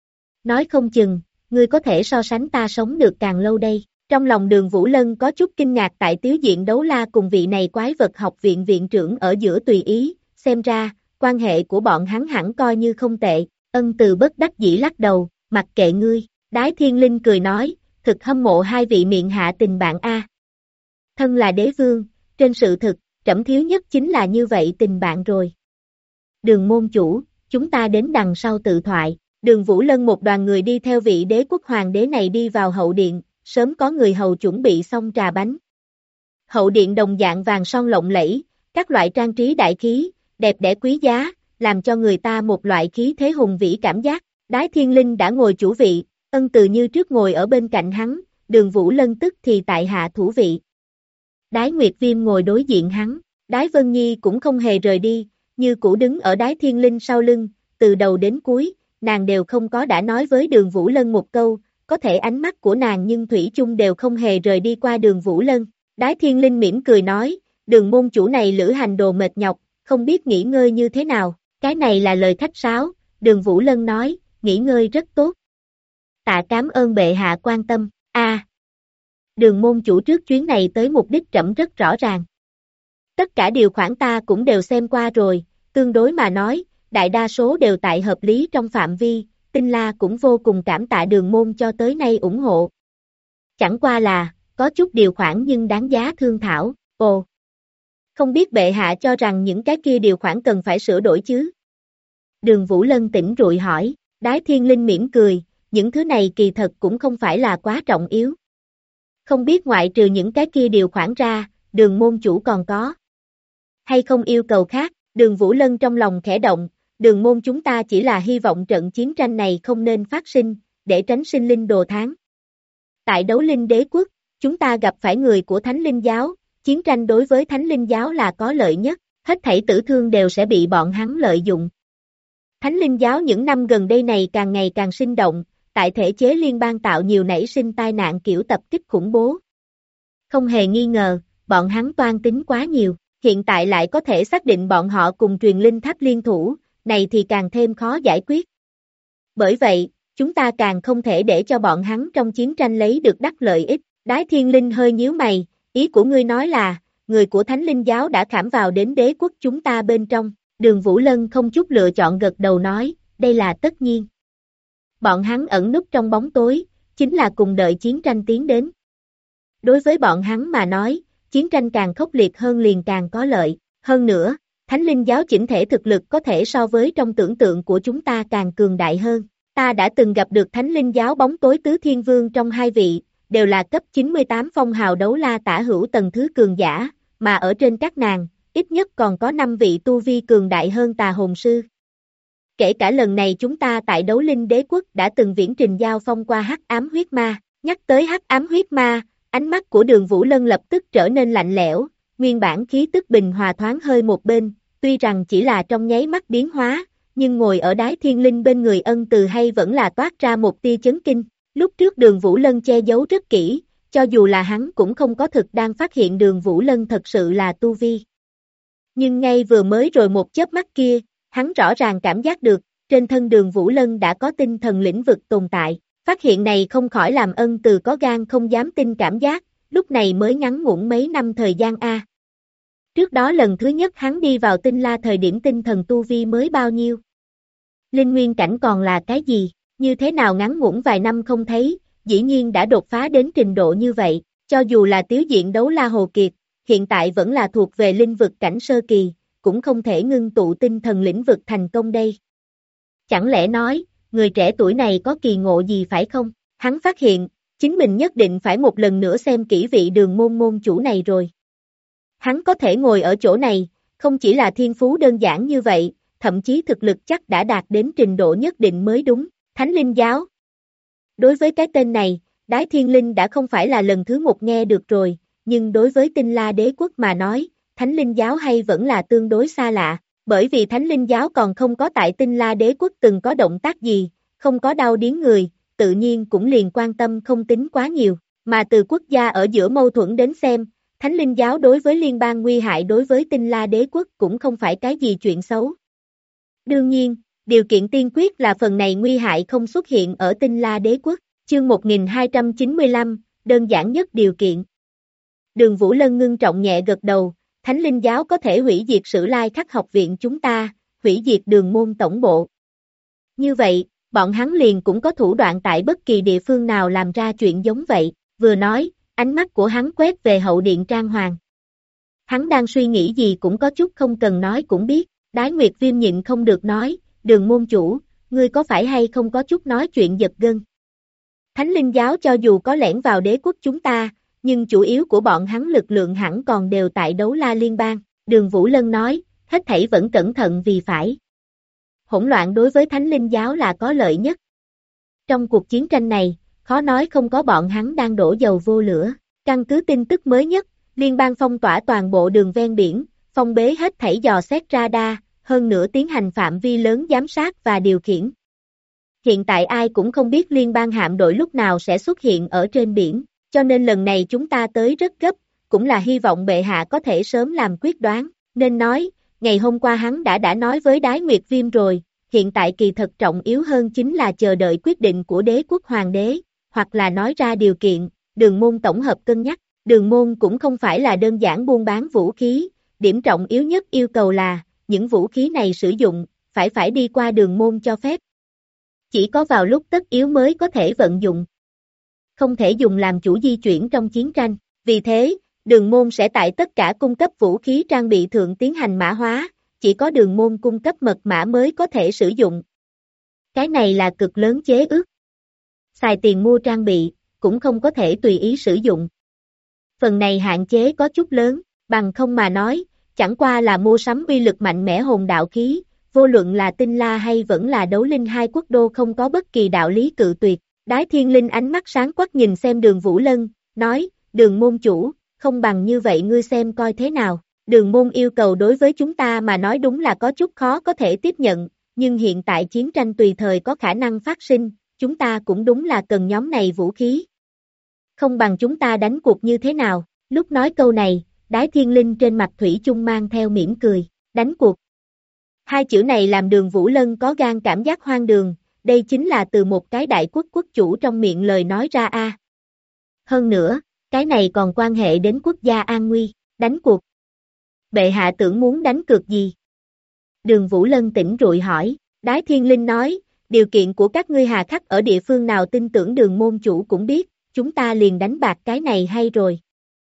Nói không chừng, ngươi có thể so sánh ta sống được càng lâu đây. Trong lòng Đường Vũ Lân có chút kinh ngạc tại Tiếu Diện Đấu La cùng vị này quái vật học viện viện trưởng ở giữa tùy ý, xem ra, quan hệ của bọn hắn hẳn coi như không tệ. Ân Từ bất đắc dĩ lắc đầu, mặc kệ ngươi. Đái Thiên Linh cười nói, thực hâm mộ hai vị miệng hạ tình bạn a. Thân là đế vương, trên sự thực, trẫm thiếu nhất chính là như vậy tình bạn rồi. Đường môn chủ, chúng ta đến đằng sau tự thoại. Đường Vũ Lân một đoàn người đi theo vị đế quốc hoàng đế này đi vào hậu điện, sớm có người hầu chuẩn bị xong trà bánh. Hậu điện đồng dạng vàng son lộng lẫy, các loại trang trí đại khí, đẹp đẽ quý giá, làm cho người ta một loại khí thế hùng vĩ cảm giác. Đái Thiên Linh đã ngồi chủ vị, Ân Từ như trước ngồi ở bên cạnh hắn, Đường Vũ Lân tức thì tại hạ thủ vị. Đái Nguyệt Viêm ngồi đối diện hắn, Đái Vân Nhi cũng không hề rời đi, như cũ đứng ở Đái Thiên Linh sau lưng, từ đầu đến cuối, nàng đều không có đã nói với Đường Vũ Lân một câu, có thể ánh mắt của nàng nhưng thủy chung đều không hề rời đi qua Đường Vũ Lân. Đái Thiên Linh mỉm cười nói, Đường môn chủ này lữ hành đồ mệt nhọc, không biết nghỉ ngơi như thế nào, cái này là lời khách sáo, Đường Vũ Lân nói, nghỉ ngơi rất tốt. Tạ cảm ơn bệ hạ quan tâm, Đường môn chủ trước chuyến này tới mục đích trẫm rất rõ ràng. Tất cả điều khoản ta cũng đều xem qua rồi, tương đối mà nói, đại đa số đều tại hợp lý trong phạm vi, Tinh La cũng vô cùng cảm tạ Đường môn cho tới nay ủng hộ. Chẳng qua là, có chút điều khoản nhưng đáng giá thương thảo, không biết bệ hạ cho rằng những cái kia điều khoản cần phải sửa đổi chứ? Đường Vũ Lân tỉnh rụi hỏi, Đái Thiên Linh mỉm cười, những thứ này kỳ thật cũng không phải là quá trọng yếu. Không biết ngoại trừ những cái kia điều khoản ra, Đường môn chủ còn có hay không yêu cầu khác? Đường Vũ Lân trong lòng khẽ động, Đường môn chúng ta chỉ là hy vọng trận chiến tranh này không nên phát sinh, để tránh sinh linh đồ thán. Tại Đấu Linh Đế quốc, chúng ta gặp phải người của Thánh Linh giáo, chiến tranh đối với Thánh Linh giáo là có lợi nhất, hết thảy tử thương đều sẽ bị bọn hắn lợi dụng. Thánh Linh giáo những năm gần đây này càng ngày càng sinh động, tại thể chế liên bang tạo nhiều nảy sinh tai nạn kiểu tập kích khủng bố. Không hề nghi ngờ, bọn hắn toan tính quá nhiều, hiện tại lại có thể xác định bọn họ cùng truyền linh tháp liên thủ, này thì càng thêm khó giải quyết. Bởi vậy, chúng ta càng không thể để cho bọn hắn trong chiến tranh lấy được đắc lợi ích. Đái Thiên Linh hơi nhíu mày, ý của ngươi nói là, người của Thánh Linh Giáo đã khảm vào đến đế quốc chúng ta bên trong. Đường Vũ Lân không chút lựa chọn gật đầu nói, đây là tất nhiên. Bọn hắn ẩn núp trong bóng tối, chính là cùng đợi chiến tranh tiến đến. Đối với bọn hắn mà nói, chiến tranh càng khốc liệt hơn liền càng có lợi. Hơn nữa, Thánh Linh Giáo chỉnh thể thực lực có thể so với trong tưởng tượng của chúng ta càng cường đại hơn. Ta đã từng gặp được Thánh Linh Giáo bóng tối tứ thiên vương trong hai vị, đều là cấp 98 phong hào đấu la tả hữu tầng thứ cường giả, mà ở trên các nàng, ít nhất còn có 5 vị tu vi cường đại hơn tà hồn sư. Kể cả lần này chúng ta tại đấu linh đế quốc đã từng viễn trình giao phong qua hắc ám huyết ma. Nhắc tới hắc ám huyết ma, ánh mắt của Đường Vũ Lân lập tức trở nên lạnh lẽo, nguyên bản khí tức bình hòa thoáng hơi một bên, tuy rằng chỉ là trong nháy mắt biến hóa, nhưng ngồi ở đái thiên linh bên người Ân Từ hay vẫn là toát ra một tia chấn kinh. Lúc trước Đường Vũ Lân che giấu rất kỹ, cho dù là hắn cũng không có thực đang phát hiện Đường Vũ Lân thật sự là tu vi. Nhưng ngay vừa mới rồi một chớp mắt kia, hắn rõ ràng cảm giác được, trên thân Đường Vũ Lân đã có tinh thần lĩnh vực tồn tại. Phát hiện này không khỏi làm Ân Từ có gan không dám tin cảm giác, lúc này mới ngắn ngủn mấy năm thời gian a. Trước đó lần thứ nhất hắn đi vào Tinh La thời điểm tinh thần tu vi mới bao nhiêu? Linh nguyên cảnh còn là cái gì? Như thế nào ngắn ngủn vài năm không thấy, dĩ nhiên đã đột phá đến trình độ như vậy, cho dù là tiếu diện đấu la Hồ Kiệt, hiện tại vẫn là thuộc về linh vực cảnh sơ kỳ, cũng không thể ngưng tụ tinh thần lĩnh vực thành công đây. Chẳng lẽ nói, người trẻ tuổi này có kỳ ngộ gì phải không? Hắn phát hiện, chính mình nhất định phải một lần nữa xem kỹ vị Đường môn môn chủ này rồi. Hắn có thể ngồi ở chỗ này, không chỉ là thiên phú đơn giản như vậy, thậm chí thực lực chắc đã đạt đến trình độ nhất định mới đúng. Thánh Linh Giáo. Đối với cái tên này, Đái Thiên Linh đã không phải là lần thứ một nghe được rồi, nhưng đối với Tinh La Đế Quốc mà nói, Thánh Linh Giáo hay vẫn là tương đối xa lạ, bởi vì Thánh Linh Giáo còn không có tại Tinh La Đế Quốc từng có động tác gì, không có đau điếng người, tự nhiên cũng liền quan tâm không tính quá nhiều, mà từ quốc gia ở giữa mâu thuẫn đến xem, Thánh Linh Giáo đối với liên bang nguy hại đối với Tinh La Đế Quốc cũng không phải cái gì chuyện xấu. Đương nhiên, điều kiện tiên quyết là phần này nguy hại không xuất hiện ở Tinh La Đế Quốc, chương 1295, đơn giản nhất điều kiện. Đường Vũ Lân ngưng trọng nhẹ gật đầu, Thánh Linh Giáo có thể hủy diệt Sử Lai Khắc học viện chúng ta, hủy diệt Đường môn tổng bộ. Như vậy, bọn hắn liền cũng có thủ đoạn tại bất kỳ địa phương nào làm ra chuyện giống vậy, vừa nói, ánh mắt của hắn quét về hậu điện trang hoàng. Hắn đang suy nghĩ gì cũng có chút không cần nói cũng biết, Đái Nguyệt Viêm nhịn không được nói, Đường môn chủ, ngươi có phải hay không có chút nói chuyện giật gân. Thánh Linh Giáo cho dù có lẻn vào đế quốc chúng ta, nhưng chủ yếu của bọn hắn lực lượng hẳn còn đều tại Đấu La Liên bang, Đường Vũ Lân nói, hết thảy vẫn cẩn thận vì phải. Hỗn loạn đối với Thánh Linh Giáo là có lợi nhất. Trong cuộc chiến tranh này, khó nói không có bọn hắn đang đổ dầu vô lửa, căn cứ tin tức mới nhất, liên bang phong tỏa toàn bộ đường ven biển, phong bế hết thảy dò xét radar, hơn nữa tiến hành phạm vi lớn giám sát và điều khiển. Hiện tại ai cũng không biết liên bang hạm đội lúc nào sẽ xuất hiện ở trên biển, cho nên lần này chúng ta tới rất gấp, cũng là hy vọng bệ hạ có thể sớm làm quyết đoán, nên nói, ngày hôm qua hắn đã nói với Đái Nguyệt Viêm rồi, hiện tại kỳ thật trọng yếu hơn chính là chờ đợi quyết định của đế quốc hoàng đế, hoặc là nói ra điều kiện, Đường môn tổng hợp cân nhắc, Đường môn cũng không phải là đơn giản buôn bán vũ khí, điểm trọng yếu nhất yêu cầu là, những vũ khí này sử dụng, phải đi qua Đường môn cho phép. Chỉ có vào lúc tất yếu mới có thể vận dụng. Không thể dùng làm chủ di chuyển trong chiến tranh, vì thế, Đường môn sẽ tại tất cả cung cấp vũ khí trang bị thượng tiến hành mã hóa, chỉ có Đường môn cung cấp mật mã mới có thể sử dụng. Cái này là cực lớn chế ước. Xài tiền mua trang bị, cũng không có thể tùy ý sử dụng. Phần này hạn chế có chút lớn, bằng không mà nói, chẳng qua là mua sắm uy lực mạnh mẽ hồn đạo khí, vô luận là Tinh La hay vẫn là Đấu Linh hai quốc đô không có bất kỳ đạo lý cự tuyệt. Đái Thiên Linh ánh mắt sáng quắc nhìn xem Đường Vũ Lân, nói, Đường môn chủ, không bằng như vậy ngươi xem coi thế nào. Đường môn yêu cầu đối với chúng ta mà nói đúng là có chút khó có thể tiếp nhận, nhưng hiện tại chiến tranh tùy thời có khả năng phát sinh, chúng ta cũng đúng là cần nhóm này vũ khí. Không bằng chúng ta đánh cuộc như thế nào, lúc nói câu này, Đái Thiên Linh trên mặt thủy chung mang theo mỉm cười, đánh cuộc. Hai chữ này làm Đường Vũ Lân có gan cảm giác hoang đường, đây chính là từ một cái đại quốc quốc chủ trong miệng lời nói ra a. Hơn nữa, cái này còn quan hệ đến quốc gia an nguy, Đánh cuộc. Bệ hạ tưởng muốn đánh cược gì? Đường Vũ Lân tỉnh rụi hỏi, Đái Thiên Linh nói, điều kiện của các ngươi hà khắc ở địa phương nào tin tưởng Đường môn chủ cũng biết, chúng ta liền đánh bạc cái này hay rồi.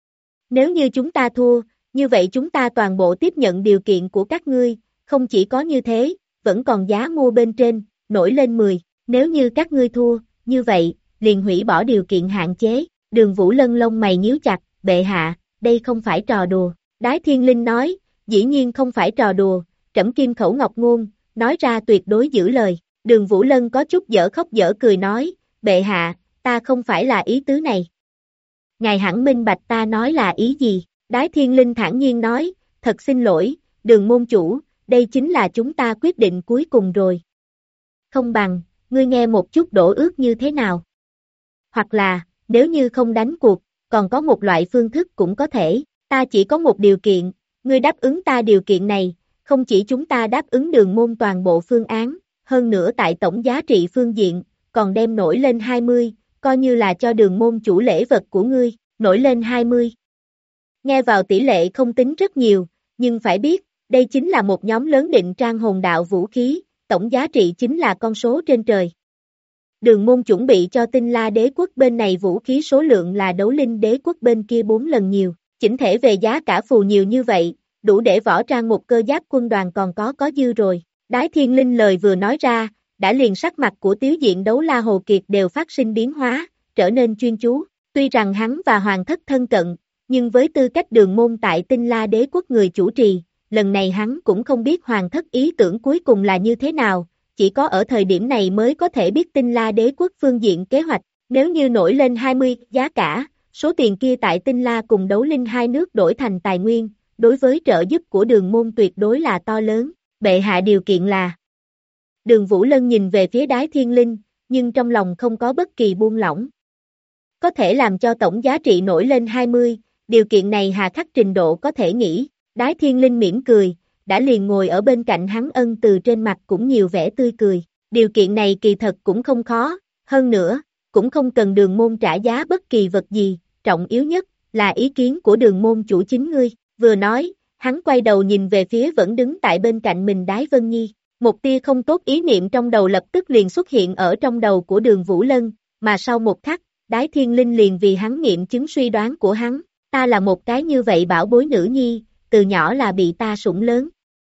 Nếu như chúng ta thua, như vậy chúng ta toàn bộ tiếp nhận điều kiện của các ngươi, không chỉ có như thế, vẫn còn giá mua bên trên, nổi lên 10, nếu như các ngươi thua, như vậy, liền hủy bỏ điều kiện hạn chế. Đường Vũ Lân lông mày nhíu chặt, bệ hạ, đây không phải trò đùa. Đái Thiên Linh nói, dĩ nhiên không phải trò đùa, trẫm kim khẩu ngọc ngôn, nói ra tuyệt đối giữ lời. Đường Vũ Lân có chút dở khóc dở cười nói, bệ hạ, ta không phải là ý tứ này. Ngài hẳn minh bạch ta nói là ý gì. Đái Thiên Linh thản nhiên nói, thật xin lỗi, Đường môn chủ, đây chính là chúng ta quyết định cuối cùng rồi. Không bằng, ngươi nghe một chút đổ ước như thế nào? Hoặc là, nếu như không đánh cuộc, còn có một loại phương thức cũng có thể, ta chỉ có một điều kiện, ngươi đáp ứng ta điều kiện này, không chỉ chúng ta đáp ứng Đường môn toàn bộ phương án, hơn nữa tại tổng giá trị phương diện, còn đem nổi lên 20, coi như là cho Đường môn chủ lễ vật của ngươi, nổi lên 20. Nghe vào tỷ lệ không tính rất nhiều, nhưng phải biết, đây chính là một nhóm lớn định trang hồn đạo vũ khí, tổng giá trị chính là con số trên trời. Đường môn chuẩn bị cho Tinh La đế quốc bên này vũ khí số lượng là Đấu Linh đế quốc bên kia 4 lần nhiều, chỉnh thể về giá cả phù nhiều như vậy, đủ để võ trang một cơ giáp quân đoàn còn có dư rồi. Đái Thiên Linh lời vừa nói ra, đã liền sắc mặt của Tiếu Diện Đấu La Hồ Kiệt đều phát sinh biến hóa, trở nên chuyên chú. Tuy rằng hắn và Hoàng thất thân cận, nhưng với tư cách Đường môn tại Tinh La đế quốc người chủ trì, lần này hắn cũng không biết Hoàng thất ý tưởng cuối cùng là như thế nào, chỉ có ở thời điểm này mới có thể biết Tinh La đế quốc phương diện kế hoạch. Nếu như nổi lên 20 giá cả, số tiền kia tại Tinh La cùng Đấu Linh hai nước đổi thành tài nguyên, đối với trợ giúp của Đường môn tuyệt đối là to lớn. Bệ hạ điều kiện là. Đường Vũ Lân nhìn về phía Đái Thiên Linh, nhưng trong lòng không có bất kỳ buông lỏng. Có thể làm cho tổng giá trị nổi lên 20, điều kiện này hà khắc trình độ có thể nghĩ. Đái Thiên Linh mỉm cười, đã liền ngồi ở bên cạnh hắn Ân Từ trên mặt cũng nhiều vẻ tươi cười. Điều kiện này kỳ thật cũng không khó, hơn nữa, cũng không cần Đường môn trả giá bất kỳ vật gì, trọng yếu nhất là ý kiến của Đường môn chủ chính ngươi. Vừa nói, hắn quay đầu nhìn về phía vẫn đứng tại bên cạnh mình Đái Vân Nhi. Một tia không tốt ý niệm trong đầu lập tức liền xuất hiện ở trong đầu của Đường Vũ Lân, mà sau một khắc, Đái Thiên Linh liền vì hắn nghiệm chứng suy đoán của hắn, ta là một cái như vậy bảo bối nữ nhi, từ nhỏ là bị ta sủng lớn.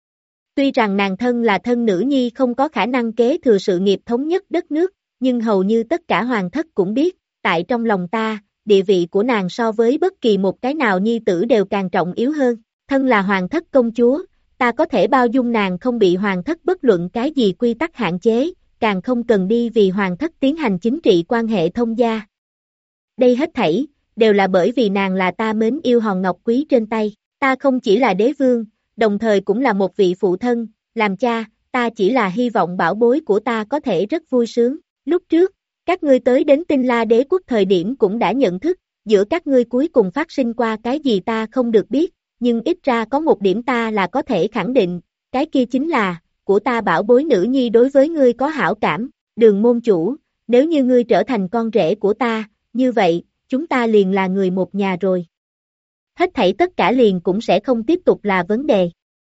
Tuy rằng nàng thân là thân nữ nhi không có khả năng kế thừa sự nghiệp thống nhất đất nước, nhưng hầu như tất cả hoàng thất cũng biết, tại trong lòng ta, địa vị của nàng so với bất kỳ một cái nào nhi tử đều càng trọng yếu hơn. Thân là hoàng thất công chúa, ta có thể bao dung nàng không bị hoàng thất bất luận cái gì quy tắc hạn chế, càng không cần đi vì hoàng thất tiến hành chính trị quan hệ thông gia. Đây hết thảy, đều là bởi vì nàng là ta mến yêu hòn ngọc quý trên tay, ta không chỉ là đế vương, đồng thời cũng là một vị phụ thân, làm cha, ta chỉ là hy vọng bảo bối của ta có thể rất vui sướng. Lúc trước, các ngươi tới đến Tinh La đế quốc thời điểm cũng đã nhận thức, giữa các ngươi cuối cùng phát sinh qua cái gì ta không được biết, nhưng ít ra có một điểm ta là có thể khẳng định, cái kia chính là, của ta bảo bối nữ nhi đối với ngươi có hảo cảm. Đường môn chủ, nếu như ngươi trở thành con rể của ta, như vậy, chúng ta liền là người một nhà rồi. Hết thảy tất cả liền cũng sẽ không tiếp tục là vấn đề.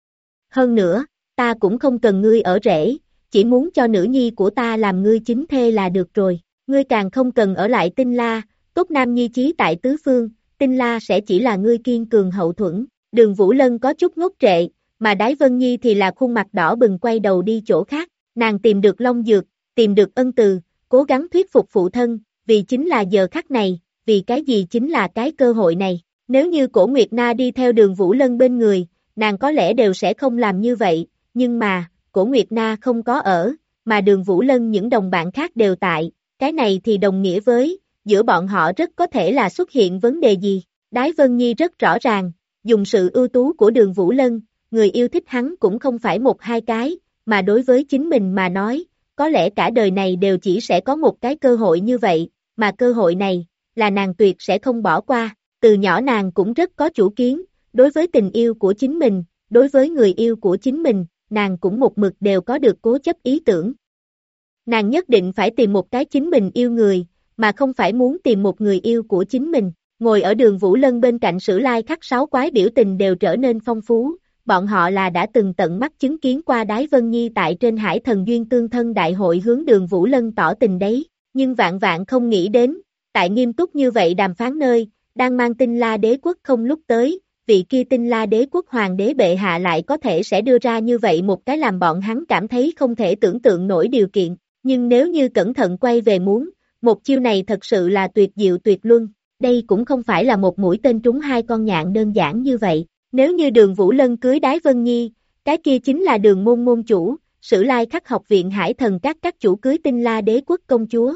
Hơn nữa, ta cũng không cần ngươi ở rể, chỉ muốn cho nữ nhi của ta làm ngươi chính thê là được rồi. Ngươi càng không cần ở lại Tinh La, tốt nam nhi chí tại tứ phương, Tinh La sẽ chỉ là ngươi kiên cường hậu thuẫn. Đường Vũ Lân có chút ngốc trệ, mà Đái Vân Nhi thì là khuôn mặt đỏ bừng quay đầu đi chỗ khác. Nàng tìm được Long Dược, tìm được Ân Từ, cố gắng thuyết phục phụ thân, vì chính là giờ khắc này, vì cái gì chính là cái cơ hội này. Nếu như Cổ Nguyệt Na đi theo Đường Vũ Lân bên người, nàng có lẽ đều sẽ không làm như vậy, nhưng mà, Cổ Nguyệt Na không có ở, mà Đường Vũ Lân những đồng bạn khác đều tại, cái này thì đồng nghĩa với, giữa bọn họ rất có thể là xuất hiện vấn đề gì. Đái Vân Nhi rất rõ ràng, dùng sự ưu tú của Đường Vũ Lân, người yêu thích hắn cũng không phải một hai cái, mà đối với chính mình mà nói, có lẽ cả đời này đều chỉ sẽ có một cái cơ hội như vậy, mà cơ hội này, là nàng tuyệt sẽ không bỏ qua. Từ nhỏ nàng cũng rất có chủ kiến, đối với tình yêu của chính mình, đối với người yêu của chính mình, nàng cũng một mực đều có được cố chấp ý tưởng. Nàng nhất định phải tìm một cái chính mình yêu người, mà không phải muốn tìm một người yêu của chính mình. Ngồi ở Đường Vũ Lân bên cạnh Sử Lai Khắc 6 quái biểu tình đều trở nên phong phú, bọn họ là đã từng tận mắt chứng kiến qua Đái Vân Nhi tại trên Hải Thần Duyên Tương Thân Đại hội hướng Đường Vũ Lân tỏ tình đấy, nhưng vạn vạn không nghĩ đến, tại nghiêm túc như vậy đàm phán nơi, đang mang Tinh La Đế quốc không lúc tới, vị kia Tinh La Đế quốc hoàng đế bệ hạ lại có thể sẽ đưa ra như vậy một cái làm bọn hắn cảm thấy không thể tưởng tượng nổi điều kiện, nhưng nếu như cẩn thận quay về muốn, một chiêu này thật sự là tuyệt diệu tuyệt luân, đây cũng không phải là một mũi tên trúng hai con nhạn đơn giản như vậy, nếu như Đường Vũ Lân cưới Đái Vân Nhi, cái kia chính là Đường môn môn chủ, Sử Lai Khắc học viện Hải Thần các chủ cưới Tinh La Đế quốc công chúa.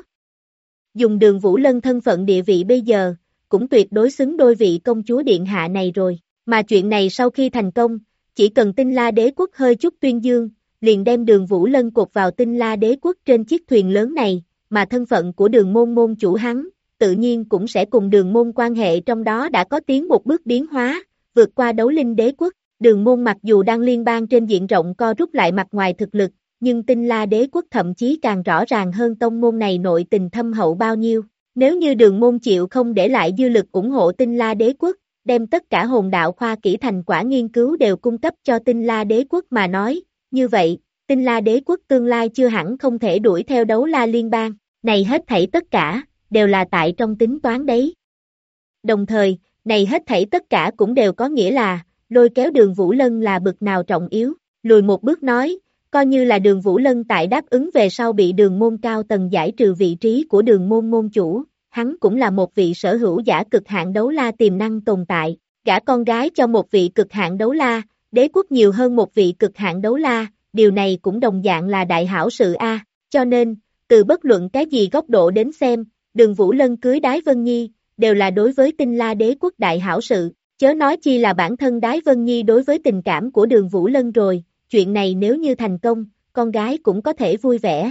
Dùng Đường Vũ Lân thân phận địa vị bây giờ, cũng tuyệt đối xứng đôi vị công chúa điện hạ này rồi, mà chuyện này sau khi thành công, chỉ cần Tinh La Đế quốc hơi chút tuyên dương, liền đem Đường Vũ Lân cột vào Tinh La Đế quốc trên chiếc thuyền lớn này, mà thân phận của Đường môn môn chủ hắn, tự nhiên cũng sẽ cùng Đường môn quan hệ trong đó đã có tiến một bước biến hóa, vượt qua Đấu Linh Đế quốc. Đường môn mặc dù đang liên bang trên diện rộng co rút lại mặt ngoài thực lực, nhưng Tinh La Đế quốc thậm chí càng rõ ràng hơn tông môn này nội tình thâm hậu bao nhiêu. Nếu như Đường môn chịu không để lại dư lực ủng hộ Tinh La Đế quốc, đem tất cả hồn đạo khoa kỹ thành quả nghiên cứu đều cung cấp cho Tinh La Đế quốc mà nói, như vậy, Tinh La Đế quốc tương lai chưa hẳn không thể đuổi theo Đấu La liên bang, này hết thảy tất cả, đều là tại trong tính toán đấy. Đồng thời, này hết thảy tất cả cũng đều có nghĩa là, lôi kéo Đường Vũ Lân là bực nào trọng yếu, lùi một bước nói, coi như là Đường Vũ Lân tại đáp ứng về sau bị Đường môn cao tầng giải trừ vị trí của Đường môn môn chủ, hắn cũng là một vị sở hữu giả cực hạn đấu la tiềm năng tồn tại, gả con gái cho một vị cực hạn đấu la, đế quốc nhiều hơn một vị cực hạn đấu la, điều này cũng đồng dạng là đại hảo sự a. Cho nên, từ bất luận cái gì góc độ đến xem, Đường Vũ Lân cưới Đái Vân Nhi, đều là đối với Tinh La Đế quốc đại hảo sự, chớ nói chi là bản thân Đái Vân Nhi đối với tình cảm của Đường Vũ Lân rồi, chuyện này nếu như thành công, con gái cũng có thể vui vẻ.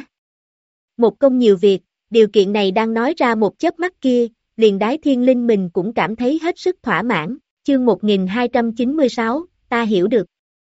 Một công nhiều việc, điều kiện này đang nói ra một chớp mắt kia, liền Đái Thiên Linh mình cũng cảm thấy hết sức thỏa mãn, chương 1296, ta hiểu được.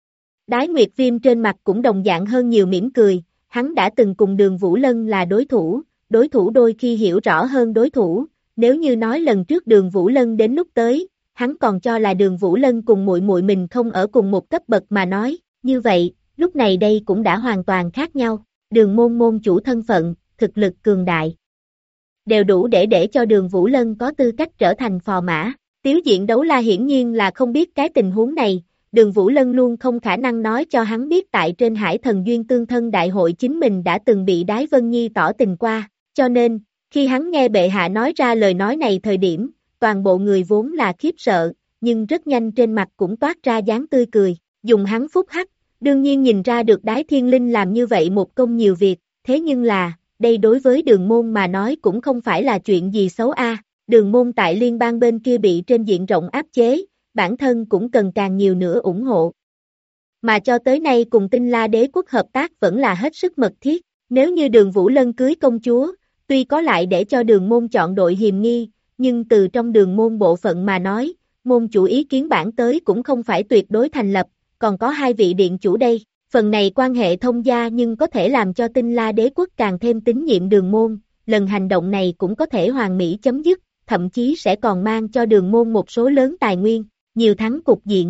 Đái Nguyệt Viêm trên mặt cũng đồng dạng hơn nhiều mỉm cười, hắn đã từng cùng Đường Vũ Lân là đối thủ đôi khi hiểu rõ hơn đối thủ, nếu như nói lần trước Đường Vũ Lân đến lúc tới, hắn còn cho là Đường Vũ Lân cùng muội muội mình không ở cùng một cấp bậc mà nói, như vậy, lúc này đây cũng đã hoàn toàn khác nhau, Đường môn môn chủ thân phận, thực lực cường đại, đều đủ để cho Đường Vũ Lân có tư cách trở thành phò mã. Tiếu Diện Đấu La hiển nhiên là không biết cái tình huống này, Đường Vũ Lân luôn không khả năng nói cho hắn biết tại trên Hải Thần Duyên Tương Thân Đại hội chính mình đã từng bị Đái Vân Nhi tỏ tình qua, cho nên, khi hắn nghe bệ hạ nói ra lời nói này thời điểm, toàn bộ người vốn là khiếp sợ, nhưng rất nhanh trên mặt cũng toát ra dáng tươi cười, dùng hắn phúc hắc, đương nhiên nhìn ra được Đái Thiên Linh làm như vậy một công nhiều việc, thế nhưng là, đây đối với Đường môn mà nói cũng không phải là chuyện gì xấu a. Đường môn tại liên bang bên kia bị trên diện rộng áp chế, bản thân cũng cần càng nhiều nữa ủng hộ. Mà cho tới nay cùng Tinh La Đế quốc hợp tác vẫn là hết sức mật thiết, nếu như Đường Vũ Lân cưới công chúa, tuy có lại để cho Đường môn chọn đội hiềm nghi, nhưng từ trong Đường môn bộ phận mà nói, môn chủ ý kiến bản tới cũng không phải tuyệt đối thành lập, còn có hai vị điện chủ đây, phần này quan hệ thông gia nhưng có thể làm cho Tinh La Đế quốc càng thêm tín nhiệm Đường môn, lần hành động này cũng có thể hoàn mỹ chấm dứt, thậm chí sẽ còn mang cho Đường môn một số lớn tài nguyên, nhiều thắng cục diện.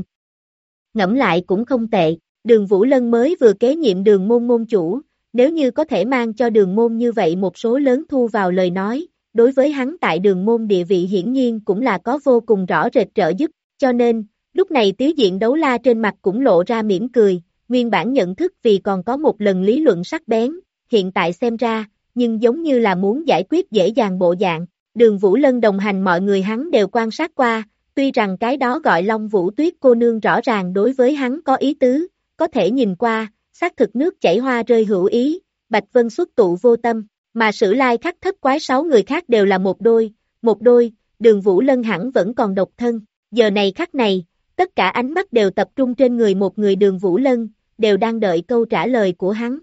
Ngẫm lại cũng không tệ, Đường Vũ Lân mới vừa kế nhiệm Đường môn môn chủ, nếu như có thể mang cho Đường môn như vậy một số lớn thu vào lời nói, đối với hắn tại Đường môn địa vị hiển nhiên cũng là có vô cùng rõ rệt trợ giúp, cho nên, lúc này Tiếu Diện Đấu La trên mặt cũng lộ ra mỉm cười, nguyên bản nhận thức vì còn có một lần lý luận sắc bén, hiện tại xem ra, nhưng giống như là muốn giải quyết dễ dàng bộ dạng. Đường Vũ Lân đồng hành mọi người hắn đều quan sát qua, tuy rằng cái đó gọi Long Vũ Tuyết cô nương rõ ràng đối với hắn có ý tứ, có thể nhìn qua, xác thực nước chảy hoa rơi hữu ý, Bạch Vân xuất tụ vô tâm, mà Sử Lai Khắc thất quái 6 người khác đều là một đôi, Đường Vũ Lân hẳn vẫn còn độc thân, giờ này khắc này, tất cả ánh mắt đều tập trung trên người một người Đường Vũ Lân, đều đang đợi câu trả lời của hắn.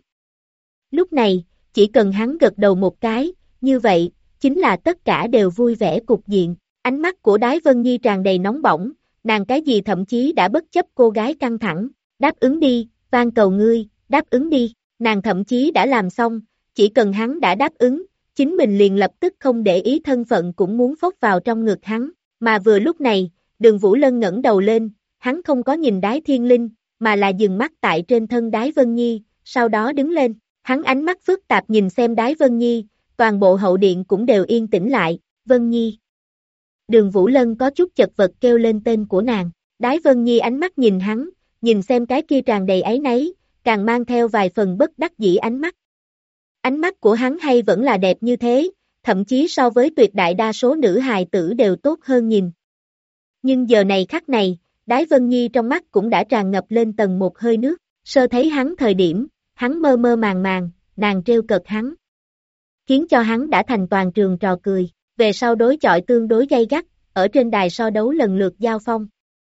Lúc này, chỉ cần hắn gật đầu một cái, như vậy, chính là tất cả đều vui vẻ cục diện. Ánh mắt của Đái Vân Nhi tràn đầy nóng bỏng, nàng cái gì thậm chí đã bất chấp cô gái căng thẳng, đáp ứng đi, van cầu ngươi, đáp ứng đi, nàng thậm chí đã làm xong, chỉ cần hắn đã đáp ứng, chính mình liền lập tức không để ý thân phận cũng muốn phốc vào trong ngực hắn, Mà vừa lúc này, Đường Vũ Lân ngẩng đầu lên, hắn không có nhìn Đái Thiên Linh, mà là dừng mắt tại trên thân Đái Vân Nhi, sau đó đứng lên, hắn ánh mắt phức tạp nhìn xem Đái Vân Nhi, toàn bộ hậu điện cũng đều yên tĩnh lại, Vân Nhi. Đường Vũ Lân có chút chật vật kêu lên tên của nàng, Đái Vân Nhi ánh mắt nhìn hắn, nhìn xem cái kia tràn đầy áy náy, càng mang theo vài phần bất đắc dĩ ánh mắt. Ánh mắt của hắn hay vẫn là đẹp như thế, thậm chí so với tuyệt đại đa số nữ hài tử đều tốt hơn nhìn. Nhưng giờ này khắc này, Đái Vân Nhi trong mắt cũng đã tràn ngập lên tầng một hơi nước, sơ thấy hắn thời điểm, hắn mơ mơ màng màng, nàng trêu cợt hắn. Khiến cho hắn đã thành toàn trường trò cười, về sau đối chọi tương đối gay gắt, ở trên đài so đấu lần lượt giao phong.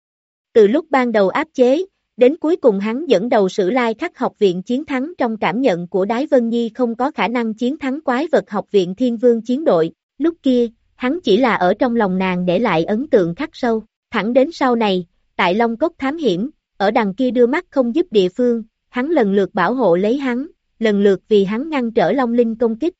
Từ lúc ban đầu áp chế, đến cuối cùng hắn dẫn đầu Sử Lai Khắc học viện chiến thắng trong cảm nhận của Đái Vân Nhi không có khả năng chiến thắng quái vật học viện Thiên Vương chiến đội, lúc kia, hắn chỉ là ở trong lòng nàng để lại ấn tượng khắc sâu, thẳng đến sau này, tại Long Cốc thám hiểm, ở đằng kia đưa mắt không giúp địa phương, hắn lần lượt bảo hộ lấy hắn, lần lượt vì hắn ngăn trở Long Linh công kích.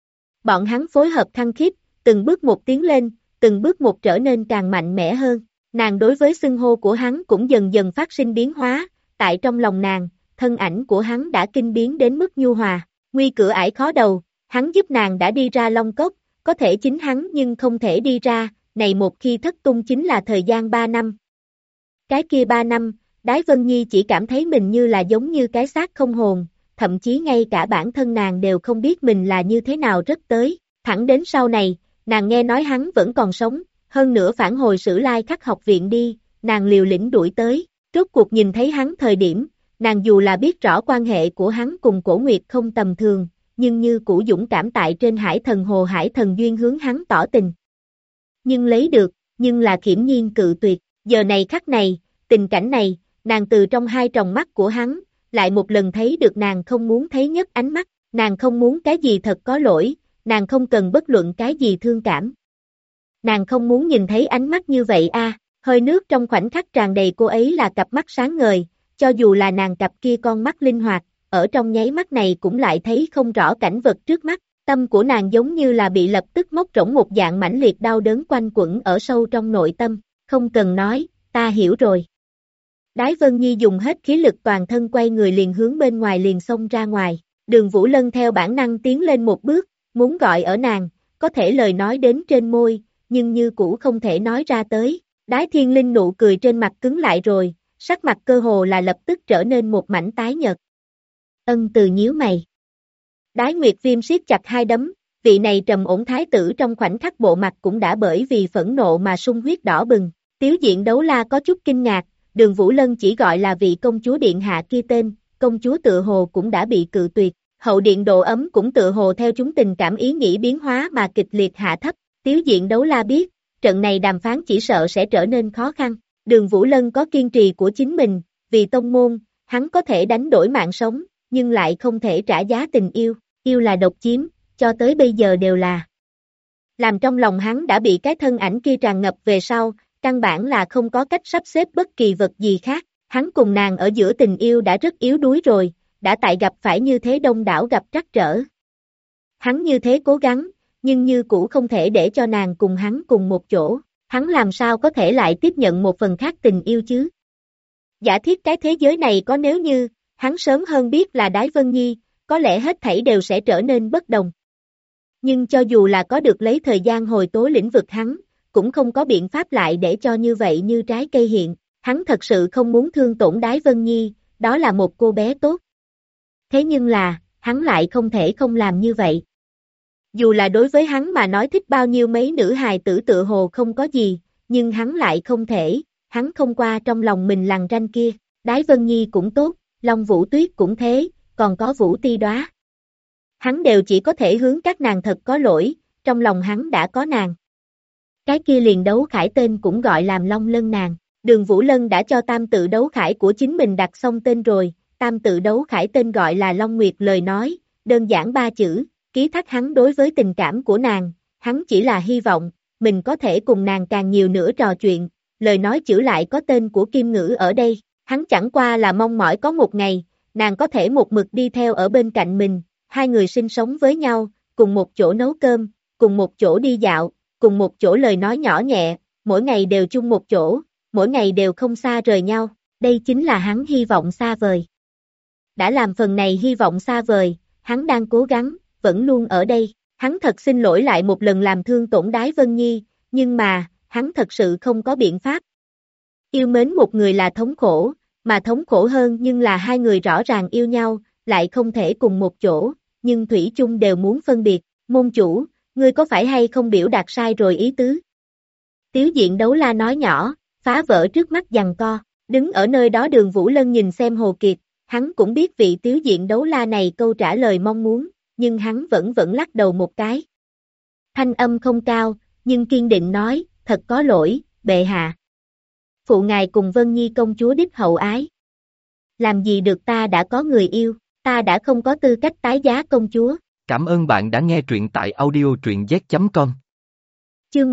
Bọn hắn phối hợp khăng khít, từng bước một tiến lên, từng bước một trở nên càng mạnh mẽ hơn. Nàng đối với xưng hô của hắn cũng dần dần phát sinh biến hóa, tại trong lòng nàng, thân ảnh của hắn đã kinh biến đến mức nhu hòa, nguy cửa ải khó đầu, hắn giúp nàng đã đi ra Long Cốc, có thể chính hắn nhưng không thể đi ra, này một khi thất tung chính là thời gian 3 năm. Cái kia 3 năm, Đái Vân Nhi chỉ cảm thấy mình như là giống như cái xác không hồn, thậm chí ngay cả bản thân nàng đều không biết mình là như thế nào rất tới, thẳng đến sau này, nàng nghe nói hắn vẫn còn sống, hơn nữa phản hồi Sử Lai Khắc học viện đi, nàng liều lĩnh đuổi tới, rốt cuộc nhìn thấy hắn thời điểm, nàng dù là biết rõ quan hệ của hắn cùng Cổ Nguyệt không tầm thường, nhưng như cũ dũng cảm tại trên Hải Thần Hồ Hải Thần Duyên hướng hắn tỏ tình. Nhưng lấy được, nhưng là khiểm nhiên cự tuyệt, giờ này khắc này, tình cảnh này, nàng từ trong hai tròng mắt của hắn, lại một lần thấy được nàng không muốn thấy nhất ánh mắt, nàng không muốn cái gì thật có lỗi, nàng không cần bất luận cái gì thương cảm. Nàng không muốn nhìn thấy ánh mắt như vậy hơi nước trong khoảnh khắc tràn đầy cô ấy là cặp mắt sáng ngời, cho dù là nàng cặp kia con mắt linh hoạt, ở trong nháy mắt này cũng lại thấy không rõ cảnh vật trước mắt, tâm của nàng giống như là bị lập tức móc rỗng một dạng mãnh liệt đau đớn quanh quẩn ở sâu trong nội tâm, không cần nói, ta hiểu rồi. Đái Vân Nhi dùng hết khí lực toàn thân quay người liền hướng bên ngoài liền xông ra ngoài, Đường Vũ Lân theo bản năng tiến lên một bước, muốn gọi ở nàng, có thể lời nói đến trên môi, nhưng như cũ không thể nói ra tới. Đái Thiên Linh nụ cười trên mặt cứng lại rồi, sắc mặt cơ hồ là lập tức trở nên một mảnh tái nhợt. Ân Từ nhíu mày. Đái Nguyệt Viêm siết chặt hai đấm, vị này trầm ổn thái tử trong khoảnh khắc bộ mặt cũng đã bởi vì phẫn nộ mà sung huyết đỏ bừng. Tiếu Diện Đấu La có chút kinh ngạc, Đường Vũ Lân chỉ gọi là vị công chúa điện hạ kia tên, công chúa tựa hồ cũng đã bị cự tuyệt, hậu điện độ ấm cũng tựa hồ theo chúng tình cảm ý nghĩ biến hóa mà kịch liệt hạ thấp. Tiếu Diện Đấu La biết, trận này đàm phán chỉ sợ sẽ trở nên khó khăn. Đường Vũ Lân có kiên trì của chính mình, vì tông môn, hắn có thể đánh đổi mạng sống, nhưng lại không thể trả giá tình yêu, yêu là độc chiếm, cho tới bây giờ đều là. Làm trong lòng hắn đã bị cái thân ảnh kia tràn ngập về sau, căn bản là không có cách sắp xếp bất kỳ vật gì khác, hắn cùng nàng ở giữa tình yêu đã rất yếu đuối rồi, đã tại gặp phải như thế đông đảo gặp trắc trở. Hắn như thế cố gắng, nhưng như cũ không thể để cho nàng cùng hắn cùng một chỗ, hắn làm sao có thể lại tiếp nhận một phần khác tình yêu chứ? Giả thiết cái thế giới này có nếu như, hắn sớm hơn biết là Đái Vân Nhi, có lẽ hết thảy đều sẽ trở nên bất đồng. Nhưng cho dù là có được lấy thời gian hồi tố lĩnh vực hắn, cũng không có biện pháp lại để cho như vậy như trái cây hiện, hắn thật sự không muốn thương tổn Đái Vân Nhi, đó là một cô bé tốt. Thế nhưng là, hắn lại không thể không làm như vậy. Dù là đối với hắn mà nói thích bao nhiêu mấy nữ hài tử tựa hồ không có gì, nhưng hắn lại không thể, hắn không qua trong lòng mình lằn ranh kia, Đái Vân Nhi cũng tốt, Long Vũ Tuyết cũng thế, còn có Vũ Ti Đóa. Hắn đều chỉ có thể hướng các nàng thật có lỗi, trong lòng hắn đã có nàng. Cái kia liền đấu khải tên cũng gọi làm Long Lân nàng, Đường Vũ Lân đã cho tam tự đấu khải của chính mình đặt xong tên rồi, tam tự đấu khải tên gọi là Long Nguyệt lời nói, đơn giản 3 chữ, ký thác hắn đối với tình cảm của nàng, hắn chỉ là hy vọng, mình có thể cùng nàng càng nhiều nữa trò chuyện, lời nói chữ lại có tên của Kim Ngữ ở đây, hắn chẳng qua là mong mỏi có một ngày, nàng có thể một mực đi theo ở bên cạnh mình, hai người sinh sống với nhau, cùng một chỗ nấu cơm, cùng một chỗ đi dạo, cùng một chỗ lời nói nhỏ nhẹ, mỗi ngày đều chung một chỗ, mỗi ngày đều không xa rời nhau, đây chính là hắn hy vọng xa vời. Đã làm phần này hy vọng xa vời, hắn đang cố gắng, vẫn luôn ở đây, hắn thật xin lỗi lại một lần làm thương tổn Đái Vân Nhi, nhưng mà, hắn thật sự không có biện pháp. Yêu mến một người là thống khổ, mà thống khổ hơn nhưng là hai người rõ ràng yêu nhau, lại không thể cùng một chỗ, nhưng thủy chung đều muốn phân biệt, môn chủ, ngươi có phải hay không biểu đạt sai rồi ý tứ? Tiếu diện đấu la nói nhỏ, phá vỡ trước mắt giằng co, đứng ở nơi đó Đường Vũ Lân nhìn xem Hồ Kiệt, hắn cũng biết vị tiếu diện đấu la này câu trả lời mong muốn, nhưng hắn vẫn lắc đầu một cái. Thanh âm không cao, nhưng kiên định nói, thật có lỗi, bệ hạ. Phụ ngài cùng Vân Nhi công chúa đích hậu ái. Làm gì được ta đã có người yêu, ta đã không có tư cách tái giá công chúa. Cảm ơn bạn đã nghe truyện tại audio truyện z.com. Chương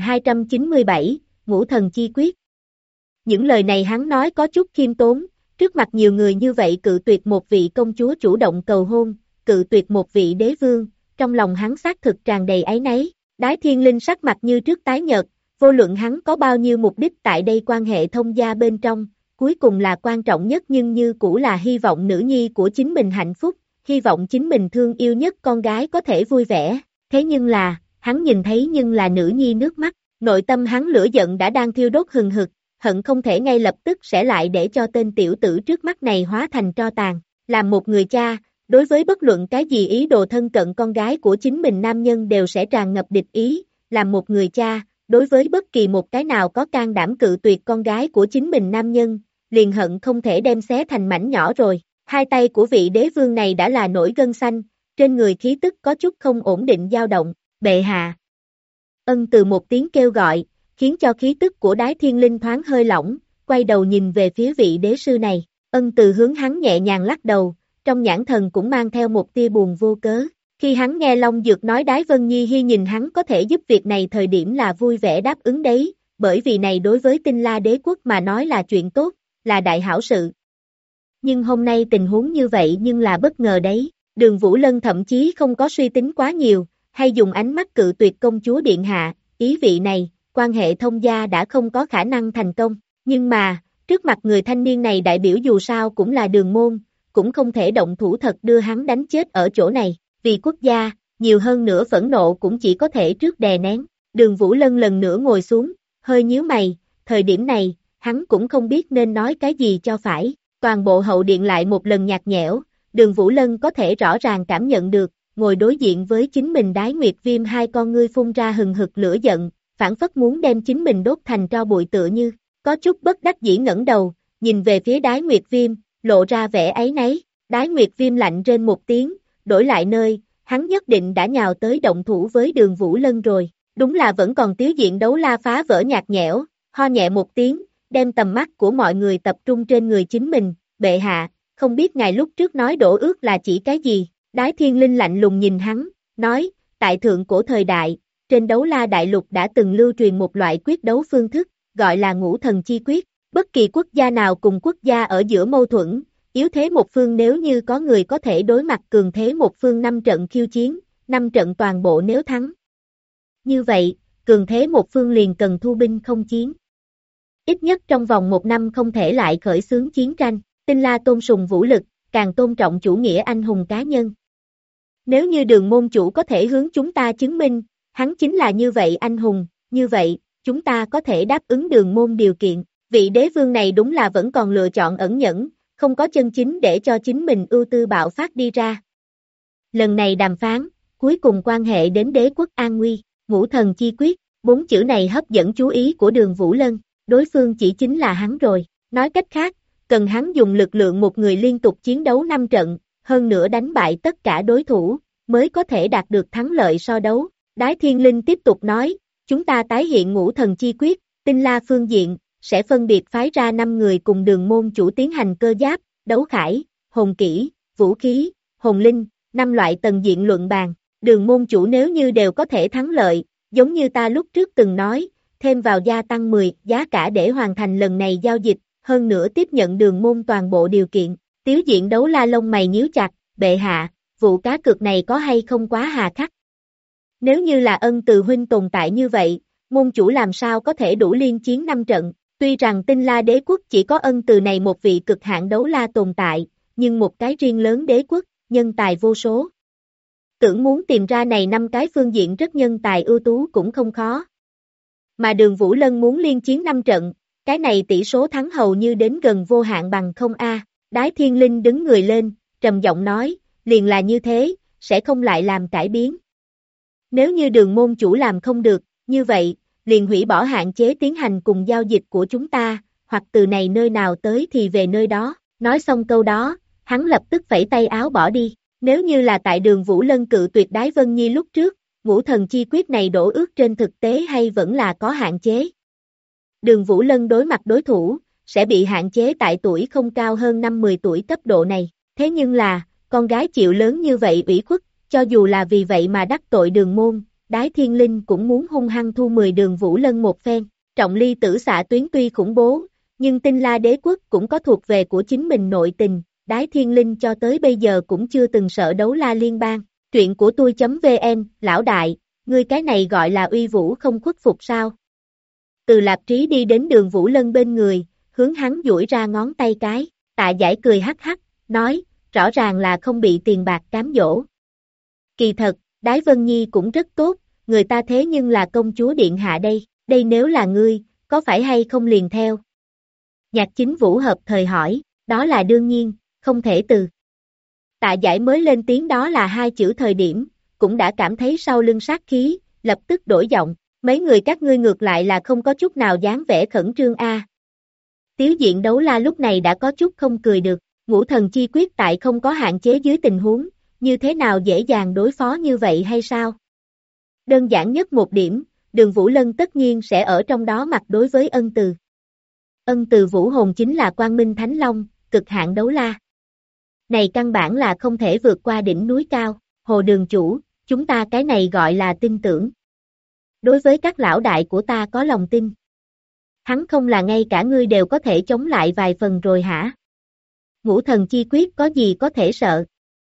1297, Ngũ Thần Chi Quyết. Những lời này hắn nói có chút khiêm tốn, trước mặt nhiều người như vậy cự tuyệt một vị công chúa chủ động cầu hôn, cự tuyệt một vị đế vương, trong lòng hắn xác thực tràn đầy áy náy, Đái Thiên Linh sắc mặt như trước tái nhợt, vô luận hắn có bao nhiêu mục đích tại đây quan hệ thông gia bên trong, cuối cùng là quan trọng nhất nhưng như cũ là hy vọng nữ nhi của chính mình hạnh phúc, hy vọng chính mình thương yêu nhất con gái có thể vui vẻ, thế nhưng là, hắn nhìn thấy nhưng là nữ nhi nước mắt, nội tâm hắn lửa giận đã đang thiêu đốt hừng hực, hận không thể ngay lập tức sẽ lại để cho tên tiểu tử trước mắt này hóa thành tro tàn, làm một người cha, đối với bất luận cái gì ý đồ thân cận con gái của chính mình nam nhân đều sẽ tràn ngập địch ý, làm một người cha, đối với bất kỳ một cái nào có can đảm cự tuyệt con gái của chính mình nam nhân, liền hận không thể đem xé thành mảnh nhỏ rồi. Hai tay của vị đế vương này đã là nổi gân xanh, trên người khí tức có chút không ổn định dao động, bệ hạ. Ân từ một tiếng kêu gọi, khiến cho khí tức của Đái Thiên Linh thoáng hơi lỏng, quay đầu nhìn về phía vị đế sư này, Ân từ hướng hắn nhẹ nhàng lắc đầu, trong nhãn thần cũng mang theo một tia buồn vô cớ. Khi hắn nghe Long Dược nói Đái Vân Nhi Hi nhìn hắn có thể giúp việc này thời điểm là vui vẻ đáp ứng đấy, bởi vì này đối với Tinh La đế quốc mà nói là chuyện tốt, là đại hảo sự. Nhưng hôm nay tình huống như vậy nhưng là bất ngờ đấy, Đường Vũ Lân thậm chí không có suy tính quá nhiều, hay dùng ánh mắt cự tuyệt công chúa điện hạ, ý vị này, quan hệ thông gia đã không có khả năng thành công, nhưng mà, trước mặt người thanh niên này đại biểu dù sao cũng là Đường môn, cũng không thể động thủ thật đưa hắn đánh chết ở chỗ này, vì quốc gia, nhiều hơn nữa phẫn nộ cũng chỉ có thể trước đè nén, Đường Vũ Lân lần nữa ngồi xuống, hơi nhíu mày, thời điểm này, hắn cũng không biết nên nói cái gì cho phải. Toàn bộ hậu điện lại một lần nhạt nhẽo, Đường Vũ Lân có thể rõ ràng cảm nhận được, ngồi đối diện với chính mình Đái Nguyệt Viêm hai con ngươi phun ra hừng hực lửa giận, phản phất muốn đem chính mình đốt thành tro bụi tựa như, có chút bất đắc dĩ ngẩng đầu, nhìn về phía Đái Nguyệt Viêm, lộ ra vẻ áy náy, Đái Nguyệt Viêm lạnh rên một tiếng, đổi lại nơi, hắn nhất định đã nhào tới động thủ với Đường Vũ Lân rồi, đúng là vẫn còn tiếu diện đấu la phá vỡ nhạt nhẽo, ho nhẹ một tiếng, đem tầm mắt của mọi người tập trung trên người chính mình, bệ hạ, không biết ngài lúc trước nói đổ ước là chỉ cái gì, Đái Thiên Linh lạnh lùng nhìn hắn, nói, tại thượng cổ thời đại, trên đấu la đại lục đã từng lưu truyền một loại quyết đấu phương thức, gọi là ngũ thần chi quyết, bất kỳ quốc gia nào cùng quốc gia ở giữa mâu thuẫn, yếu thế một phương nếu như có người có thể đối mặt cường thế một phương 5 trận khiêu chiến, 5 trận toàn bộ nếu thắng. Như vậy, cường thế một phương liền cần thu binh không chiến. Ít nhất trong vòng 1 năm không thể lại khởi xướng chiến tranh, Tinh La tôn sùng vũ lực, càng tôn trọng chủ nghĩa anh hùng cá nhân. Nếu như Đường môn chủ có thể hướng chúng ta chứng minh, hắn chính là như vậy anh hùng, như vậy, chúng ta có thể đáp ứng Đường môn điều kiện, vị đế vương này đúng là vẫn còn lựa chọn ẩn nhẫn, không có chân chính để cho chính mình ưu tư bạo phát đi ra. Lần này đàm phán, cuối cùng quan hệ đến đế quốc an nguy, ngũ thần chi quyết, 4 chữ này hấp dẫn chú ý của Đường Vũ Lân. Đối phương chỉ chính là hắn rồi, nói cách khác, cần hắn dùng lực lượng một người liên tục chiến đấu 5 trận, hơn nữa đánh bại tất cả đối thủ, mới có thể đạt được thắng lợi so đấu. Đái Thiên Linh tiếp tục nói, chúng ta tái hiện ngũ thần chi quyết, Tinh La phương diện, sẽ phân biệt phái ra 5 người cùng Đường môn chủ tiến hành cơ giáp, đấu khải, hồn kỹ, vũ khí, hồn linh, 5 loại tầng diện luận bàn. Đường môn chủ nếu như đều có thể thắng lợi, giống như ta lúc trước từng nói, thêm vào gia tăng 10 giá cả để hoàn thành lần này giao dịch, hơn nữa tiếp nhận Đường môn toàn bộ điều kiện. Tiếu diện đấu la lông mày nhíu chặt, bệ hạ, vụ cá cược này có hay không quá hà khắc? Nếu như là Ân từ huynh tồn tại như vậy, môn chủ làm sao có thể đủ liên chiến 5 trận, tuy rằng Tinh La đế quốc chỉ có Ân Từ này một vị cực hạn đấu la tồn tại, nhưng một cái riêng lớn đế quốc, nhân tài vô số. Tưởng muốn tìm ra này 5 cái phương diện rất nhân tài ưu tú cũng không khó. Mà Đường Vũ Lân muốn liên chiến 5 trận, cái này tỷ số thắng hầu như đến gần vô hạn bằng không a. Đái Thiên Linh đứng người lên, trầm giọng nói, liền là như thế, sẽ không lại làm cải biến. Nếu như Đường môn chủ làm không được, như vậy, liền hủy bỏ hạn chế tiến hành cùng giao dịch của chúng ta, hoặc từ này nơi nào tới thì về nơi đó. Nói xong câu đó, hắn lập tức phẩy tay áo bỏ đi. Nếu như là tại Đường Vũ Lân cự tuyệt Đái Vân Nhi lúc trước, ngũ thần chi quyết này đổ ước trên thực tế hay vẫn là có hạn chế. Đường Vũ Lân đối mặt đối thủ, sẽ bị hạn chế tại tuổi không cao hơn 5-10 tuổi cấp độ này. Thế nhưng là, con gái chịu lớn như vậy ủy khuất, cho dù là vì vậy mà đắc tội Đường môn, Đái Thiên Linh cũng muốn hung hăng thu 10 Đường Vũ Lân một phen. Trọng ly tử xạ tuyến tuy khủng bố, nhưng Tinh La đế quốc cũng có thuộc về của chính mình nội tình. Đái Thiên Linh cho tới bây giờ cũng chưa từng sợ đấu la liên bang. Truyện của tôi.vn, lão đại, ngươi cái này gọi là uy vũ không khuất phục sao? Từ Lạp Trí đi đến Đường Vũ Lân bên người, hướng hắn duỗi ra ngón tay cái, Tạ Giải cười hắc hắc, nói, rõ ràng là không bị tiền bạc cám dỗ. Kỳ thật, Đái Vân Nhi cũng rất tốt, người ta thế nhưng là công chúa điện hạ đây nếu là ngươi, có phải hay không liền theo? Nhạc Chính Vũ hợp thời hỏi, đó là đương nhiên, không thể từ. Tạ Giải mới lên tiếng đó là 2 chữ thời điểm, cũng đã cảm thấy sau lưng sát khí, lập tức đổi giọng, mấy người các ngươi ngược lại là không có chút nào dáng vẻ khẩn trương a. Tiếu Diện Đấu La lúc này đã có chút không cười được, ngũ thần chi quyết tại không có hạn chế dưới tình huống, như thế nào dễ dàng đối phó như vậy hay sao? Đơn giản nhất một điểm, Đường Vũ Lân tất nhiên sẽ ở trong đó mặt đối với Ân Từ. Ân Từ vũ hồn chính là Quang Minh Thánh Long, cực hạn đấu la. Này căn bản là không thể vượt qua đỉnh núi cao, Hồ đường chủ, chúng ta cái này gọi là tin tưởng. Đối với các lão đại của ta có lòng tin. Hắn không là ngay cả ngươi đều có thể chống lại vài phần rồi hả? Ngũ thần chi quyết có gì có thể sợ?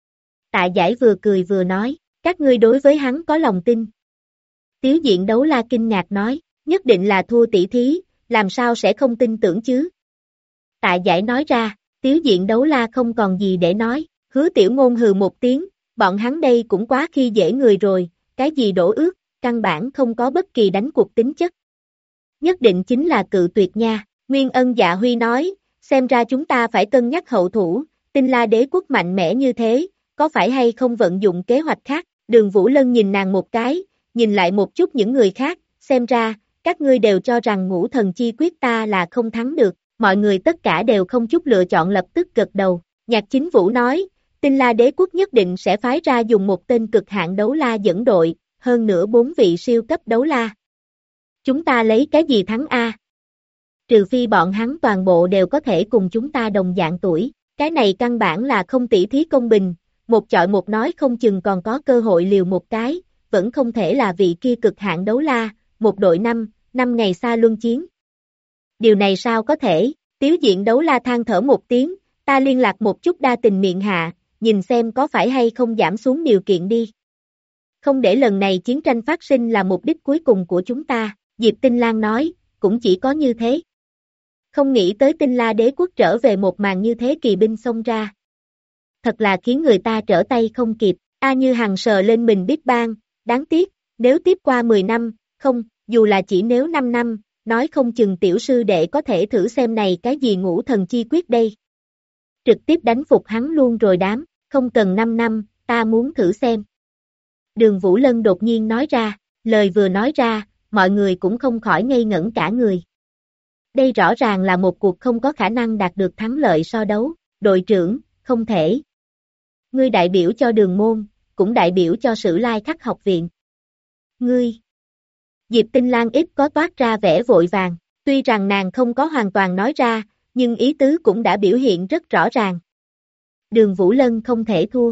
Tạ Giải vừa cười vừa nói, các ngươi đối với hắn có lòng tin. Tiếu Diện Đấu La kinh ngạc nói, nhất định là thua tỷ thí, làm sao sẽ không tin tưởng chứ? Tạ Giải nói ra, Tiếu Diện Đấu La không còn gì để nói, Hứa Tiểu Ngôn hừ một tiếng, bọn hắn đây cũng quá khi dễ người rồi, cái gì đổ ước, căn bản không có bất kỳ đánh cuộc tính chất. Nhất định chính là cự tuyệt nha, Nguyên Ân Dạ Huy nói, xem ra chúng ta phải cân nhắc hậu thủ, Tinh La đế quốc mạnh mẽ như thế, có phải hay không vận dụng kế hoạch khác? Đường Vũ Lân nhìn nàng một cái, nhìn lại một chút những người khác, xem ra, các ngươi đều cho rằng ngũ thần chi quyết ta là không thắng được, mọi người tất cả đều không chút lựa chọn lập tức gật đầu. Nhạc Chính Vũ nói, Tinh La đế quốc nhất định sẽ phái ra dùng một tên cực hạn đấu la dẫn đội, hơn nữa 4 vị siêu cấp đấu la. Chúng ta lấy cái gì thắng a? Trừ phi bọn hắn toàn bộ đều có thể cùng chúng ta đồng dạng tuổi, cái này căn bản là không tỷ thí công bình, một chọi một nói không chừng còn có cơ hội liều một cái, vẫn không thể là vị kia cực hạn đấu la, một đội 5 ngày xa luân chiến. Điều này sao có thể? Tiếu Diện Đấu La than thở một tiếng, ta liên lạc một chút đa tình miệng hạ, nhìn xem có phải hay không giảm xuống điều kiện đi. Không để lần này chiến tranh phát sinh là mục đích cuối cùng của chúng ta, Diệp Tinh Lan nói, cũng chỉ có như thế. Không nghĩ tới Tinh La đế quốc trở về một màn như thế kỳ binh xông ra. Thật là khiến người ta trở tay không kịp, A Như Hằng sờ lên mình biết bang, đáng tiếc, nếu tiếp qua 10 năm, không, dù là chỉ nếu 5 năm, nói không chừng tiểu sư đệ có thể thử xem này cái gì ngũ thần chi quyết đây. Trực tiếp đánh phục hắn luôn rồi đám, không cần 5 năm, ta muốn thử xem. Đường Vũ Lân đột nhiên nói ra, lời vừa nói ra, mọi người cũng không khỏi ngây ngẩn cả người. Đây rõ ràng là một cuộc không có khả năng đạt được thắng lợi so đấu, đội trưởng, không thể. Ngươi đại biểu cho Đường môn, cũng đại biểu cho Sử Lai Khắc học viện. Ngươi. Diệp Tinh Lan ít có toát ra vẻ vội vàng, tuy rằng nàng không có hoàn toàn nói ra, nhưng ý tứ cũng đã biểu hiện rất rõ ràng. Đường Vũ Lân không thể thua.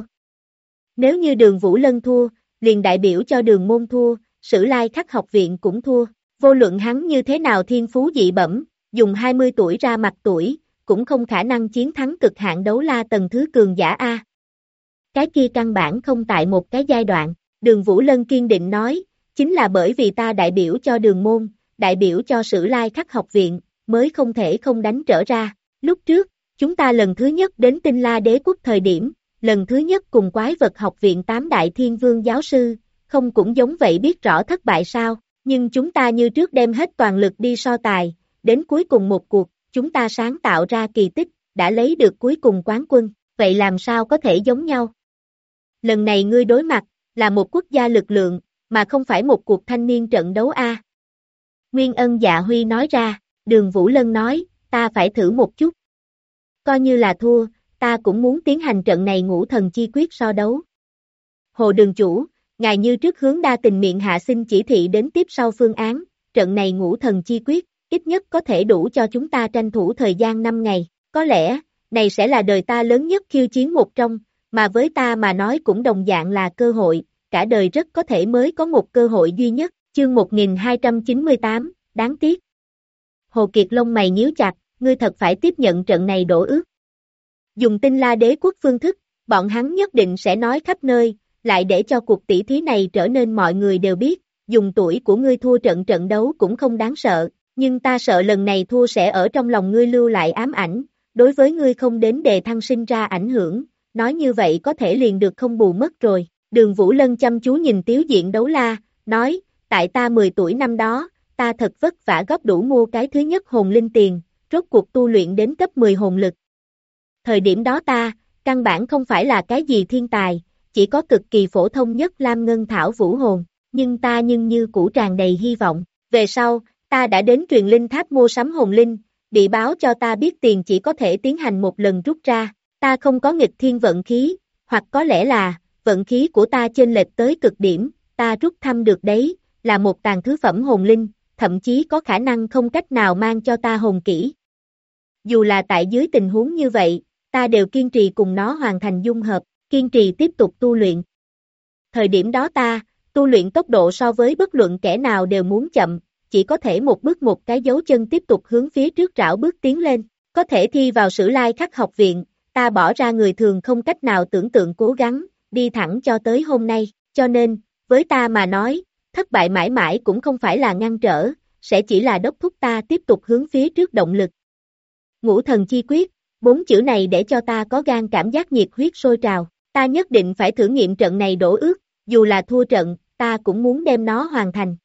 Nếu như Đường Vũ Lân thua, liền đại biểu cho Đường môn thua, Sử Lai Khắc học viện cũng thua, vô luận hắn như thế nào thiên phú dị bẩm, dùng 20 tuổi ra mặt tuổi, cũng không khả năng chiến thắng cực hạn đấu la tầng thứ cường giả A. Cái kia căn bản không tại một cái giai đoạn, Đường Vũ Lân kiên định nói, chính là bởi vì ta đại biểu cho đường môn, đại biểu cho Sử Lai Khắc học viện, mới không thể không đánh trở ra. Lúc trước, chúng ta lần thứ nhất đến Tinh La Đế Quốc thời điểm, lần thứ nhất cùng quái vật học viện 8 đại thiên vương giáo sư, không cũng giống vậy biết rõ thất bại sao, nhưng chúng ta như trước đem hết toàn lực đi so tài, đến cuối cùng một cuộc, chúng ta sáng tạo ra kỳ tích, đã lấy được cuối cùng quán quân, vậy làm sao có thể giống nhau? Lần này ngươi đối mặt, là một quốc gia lực lượng, mà không phải một cuộc thanh niên trận đấu a. Nguyên Ân Dạ Huy nói ra, Đường Vũ Lân nói, ta phải thử một chút. Coi như là thua, ta cũng muốn tiến hành trận này ngũ thần chi quyết so đấu. Hồ đường chủ, ngài như trước hướng Đa Tình miệng hạ xin chỉ thị đến tiếp sau phương án, trận này ngũ thần chi quyết, ít nhất có thể đủ cho chúng ta tranh thủ thời gian 5 ngày, có lẽ, này sẽ là đời ta lớn nhất khiêu chiến một trong, mà với ta mà nói cũng đồng dạng là cơ hội, cả đời rất có thể mới có một cơ hội duy nhất, chương 1298, đáng tiếc. Hồ Kiệt lông mày nhíu chặt, ngươi thật phải tiếp nhận trận này đổ ước. Dùng Tinh La Đế Quốc phương thức, bọn hắn nhất định sẽ nói khắp nơi, lại để cho cuộc tỷ thí này trở nên mọi người đều biết, dùng tuổi của ngươi thua trận trận đấu cũng không đáng sợ, nhưng ta sợ lần này thua sẽ ở trong lòng ngươi lưu lại ám ảnh, đối với ngươi không đến đề thăng sinh ra ảnh hưởng, nói như vậy có thể liền được không bù mất rồi. Đường Vũ Lân chăm chú nhìn Tiếu Diện Đấu La, nói, tại ta 10 tuổi năm đó, ta thật vất vả góp đủ mua cái thứ nhất hồn linh tiền, rốt cuộc tu luyện đến cấp 10 hồn lực. Thời điểm đó ta, căn bản không phải là cái gì thiên tài, chỉ có cực kỳ phổ thông nhất Lam Ngân Thảo Vũ Hồn, nhưng ta như cũ tràn đầy hy vọng. Về sau, ta đã đến truyền linh tháp mua sắm hồn linh, bị báo cho ta biết tiền chỉ có thể tiến hành một lần rút ra, ta không có nghịch thiên vận khí, hoặc có lẽ là, vận khí của ta chênh lệch tới cực điểm, ta rút thăm được đấy, là một tàn thứ phẩm hồn linh, thậm chí có khả năng không cách nào mang cho ta hồn kỹ. Dù là tại dưới tình huống như vậy, ta đều kiên trì cùng nó hoàn thành dung hợp, kiên trì tiếp tục tu luyện. Thời điểm đó ta, tu luyện tốc độ so với bất luận kẻ nào đều muốn chậm, chỉ có thể một bước một cái dấu chân tiếp tục hướng phía trước rảo bước tiến lên, có thể thi vào Sử Lai Khắc học viện, ta bỏ ra người thường không cách nào tưởng tượng cố gắng, đi thẳng cho tới hôm nay, cho nên, với ta mà nói, thất bại mãi mãi cũng không phải là ngăn trở, sẽ chỉ là đốc thúc ta tiếp tục hướng phía trước động lực. Ngũ thần chi quyết, 4 chữ này để cho ta có gan cảm giác nhiệt huyết sôi trào, ta nhất định phải thử nghiệm trận này đổ ước, dù là thua trận, ta cũng muốn đem nó hoàn thành.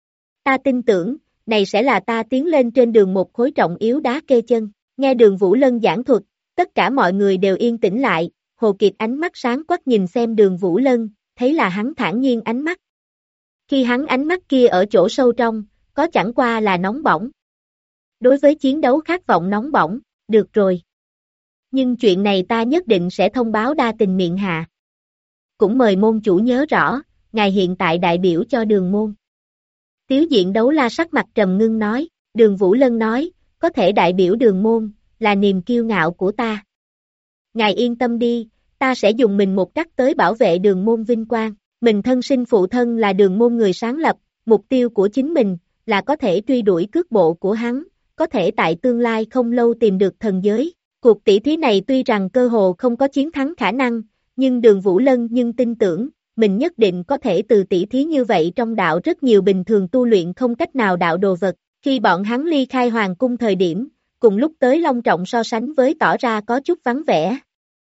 Ta tin tưởng, này sẽ là ta tiến lên trên đường một khối trọng yếu đá kê chân, nghe Đường Vũ Lân giảng thuật, tất cả mọi người đều yên tĩnh lại, Hồ Kiệt ánh mắt sáng quắc nhìn xem Đường Vũ Lân, thấy là hắn thản nhiên ánh mắt. Khi hắn ánh mắt kia ở chỗ sâu trong, có chẳng qua là nóng bỏng. Đối với chiến đấu khát vọng nóng bỏng, được rồi. Nhưng chuyện này ta nhất định sẽ thông báo Đa Tình miệng hạ. Cũng mời môn chủ nhớ rõ, ngài hiện tại đại biểu cho Đường môn. Tiếu Diện Đấu La sắc mặt trầm ngưng nói, Đường Vũ Lân nói, có thể đại biểu Đường môn, là niềm kiêu ngạo của ta. Ngài yên tâm đi, ta sẽ dùng mình một cách tới bảo vệ Đường môn vinh quang. Mình thân sinh phụ thân là Đường môn người sáng lập, mục tiêu của chính mình, là có thể truy đuổi cước bộ của hắn, có thể tại tương lai không lâu tìm được thần giới. Cuộc tỷ thí này tuy rằng cơ hồ không có chiến thắng khả năng, nhưng Đường Vũ Lân nhưng tin tưởng, mình nhất định có thể từ tỷ thí như vậy trong đạo rất nhiều bình thường tu luyện không cách nào đạo đồ vật. Khi bọn hắn ly khai hoàng cung thời điểm, cùng lúc tới long trọng so sánh với tỏ ra có chút vắng vẻ.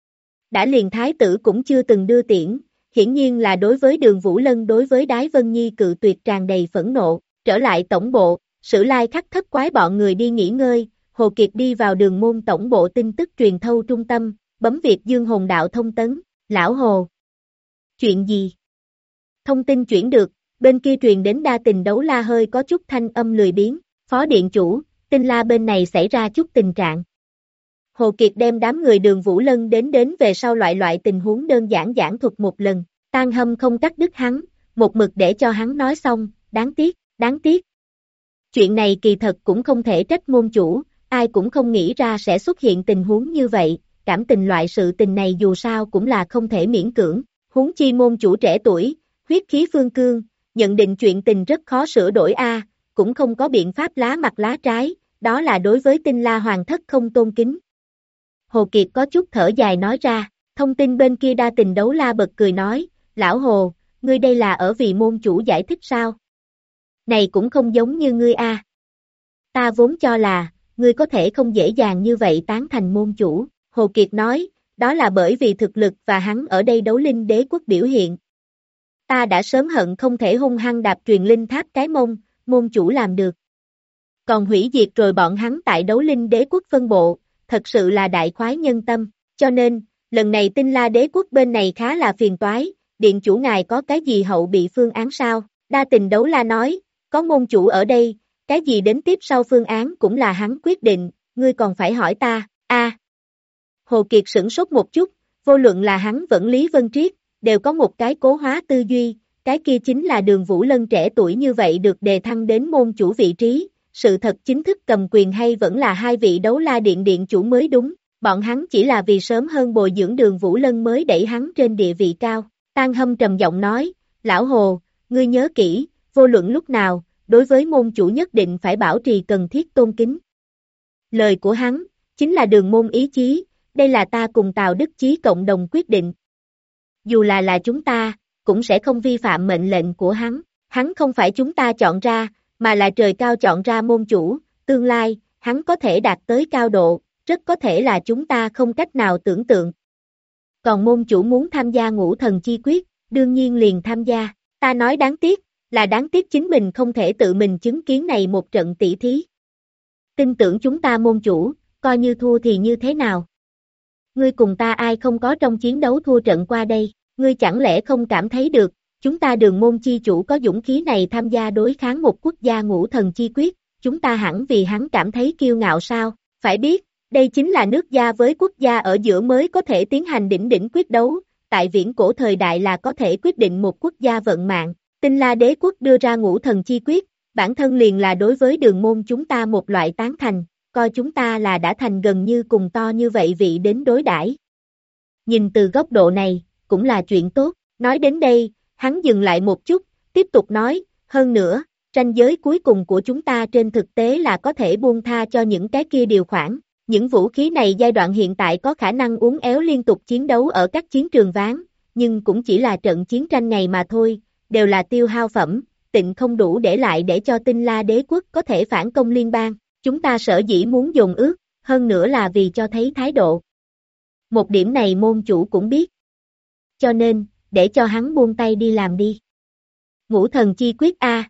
Đã liền thái tử cũng chưa từng đưa tiễn, hiển nhiên là đối với Đường Vũ Lân đối với Đái Vân Nhi cự tuyệt tràn đầy phẫn nộ, trở lại tổng bộ, Sử Lai Khắc thất quái bọn người đi nghỉ ngơi, Hồ Kiệt đi vào Đường môn tổng bộ tin tức truyền thâu trung tâm, bấm việc Dương Hồn Đạo thông tấn, lão Hồ. Chuyện gì? Thông tin chuyển được, bên kia truyền đến Đa Tình Đấu La hơi có chút thanh âm lười biếng, phó điện chủ, Tinh La bên này xảy ra chút tình trạng. Hồ Kiệt đem đám người Đường Vũ Lân đến về sau loại tình huống đơn giản giảng thuật một lần, Tan Hâm không cắt đứt hắn, một mực để cho hắn nói xong, đáng tiếc. Chuyện này kỳ thật cũng không thể trách môn chủ, ai cũng không nghĩ ra sẽ xuất hiện tình huống như vậy, cảm tình loại sự tình này dù sao cũng là không thể miễn cưỡng, huống chi môn chủ trẻ tuổi, huyết khí phương cương, nhận định chuyện tình rất khó sửa đổi cũng không có biện pháp lá mặt lá trái, đó là đối với Tinh La Hoàng thất không tôn kính. Hồ Kiệt có chút thở dài nói ra, thông tin bên kia Đa Tình Đấu La bật cười nói, lão Hồ, ngươi đây là ở vì môn chủ giải thích sao? Này cũng không giống như ngươi a. Ta vốn cho là, ngươi có thể không dễ dàng như vậy tán thành môn chủ, Hồ Kiệt nói, đó là bởi vì thực lực và hắn ở đây đấu linh đế quốc biểu hiện. Ta đã sớm hận không thể hung hăng đạp truyền linh tháp cái môn chủ làm được. Còn hủy diệt rồi bọn hắn tại đấu linh đế quốc phân bộ, thật sự là đại khoái nhân tâm, cho nên, lần này Tinh La đế quốc bên này khá là phiền toái, điện chủ ngài có cái gì hậu bị phương án sao? Đa Tình Đấu La nói, có môn chủ ở đây, cái gì đến tiếp sau phương án cũng là hắn quyết định, ngươi còn phải hỏi ta, Hồ Kiệt sửng sốt một chút, vô luận là hắn vẫn Lý Vân Triết, đều có một cái cố hóa tư duy, cái kia chính là Đường Vũ Lân trẻ tuổi như vậy được đề thăng đến môn chủ vị trí, sự thật chính thức cầm quyền hay vẫn là hai vị Đấu La điện điện chủ mới đúng, bọn hắn chỉ là vì sớm hơn bồi dưỡng Đường Vũ Lân mới đẩy hắn trên địa vị cao. Tang Hâm trầm giọng nói, lão Hồ, ngươi nhớ kỹ, vô luận lúc nào, đối với môn chủ nhất định phải bảo trì cần thiết tôn kính. Lời của hắn, chính là đường môn ý chí, đây là ta cùng Tào Đức Chí cộng đồng quyết định. Dù là chúng ta, cũng sẽ không vi phạm mệnh lệnh của hắn không phải chúng ta chọn ra, mà là trời cao chọn ra môn chủ, tương lai, hắn có thể đạt tới cao độ, rất có thể là chúng ta không cách nào tưởng tượng. Còn môn chủ muốn tham gia Ngũ Thần Chi Quyết, đương nhiên liền tham gia, ta nói đáng tiếc chính mình không thể tự mình chứng kiến này một trận tỷ thí. Tin tưởng chúng ta môn chủ, coi như thua thì như thế nào? Ngươi cùng ta ai không có trong chiến đấu thua trận qua đây, ngươi chẳng lẽ không cảm thấy được, chúng ta Đường môn chi chủ có dũng khí này tham gia đối kháng một quốc gia Ngũ Thần Chi Quyết, chúng ta hẳn vì hắn cảm thấy kiêu ngạo sao? Phải biết, đây chính là nước gia với quốc gia ở giữa mới có thể tiến hành đỉnh quyết đấu, tại viễn cổ thời đại là có thể quyết định một quốc gia vận mạng. Tinh La đế quốc đưa ra Ngũ Thần Chi Quyết, bản thân liền là đối với Đường môn chúng ta một loại tán thành, coi chúng ta là đã thành gần như cùng to như vậy vị đến đối đãi. Nhìn từ góc độ này, cũng là chuyện tốt, nói đến đây, hắn dừng lại một chút, tiếp tục nói, hơn nữa, ranh giới cuối cùng của chúng ta trên thực tế là có thể buông tha cho những cái kia điều khoản, những vũ khí này giai đoạn hiện tại có khả năng uốn éo liên tục chiến đấu ở các chiến trường ván, nhưng cũng chỉ là trận chiến tranh này mà thôi, đều là tiêu hao phẩm, tịnh không đủ để lại để cho Tinh La đế quốc có thể phản công liên bang, chúng ta sở dĩ muốn dồn ước, hơn nữa là vì cho thấy thái độ. Một điểm này môn chủ cũng biết. Cho nên, để cho hắn buông tay đi làm đi. Ngũ Thần Chi Quyết a.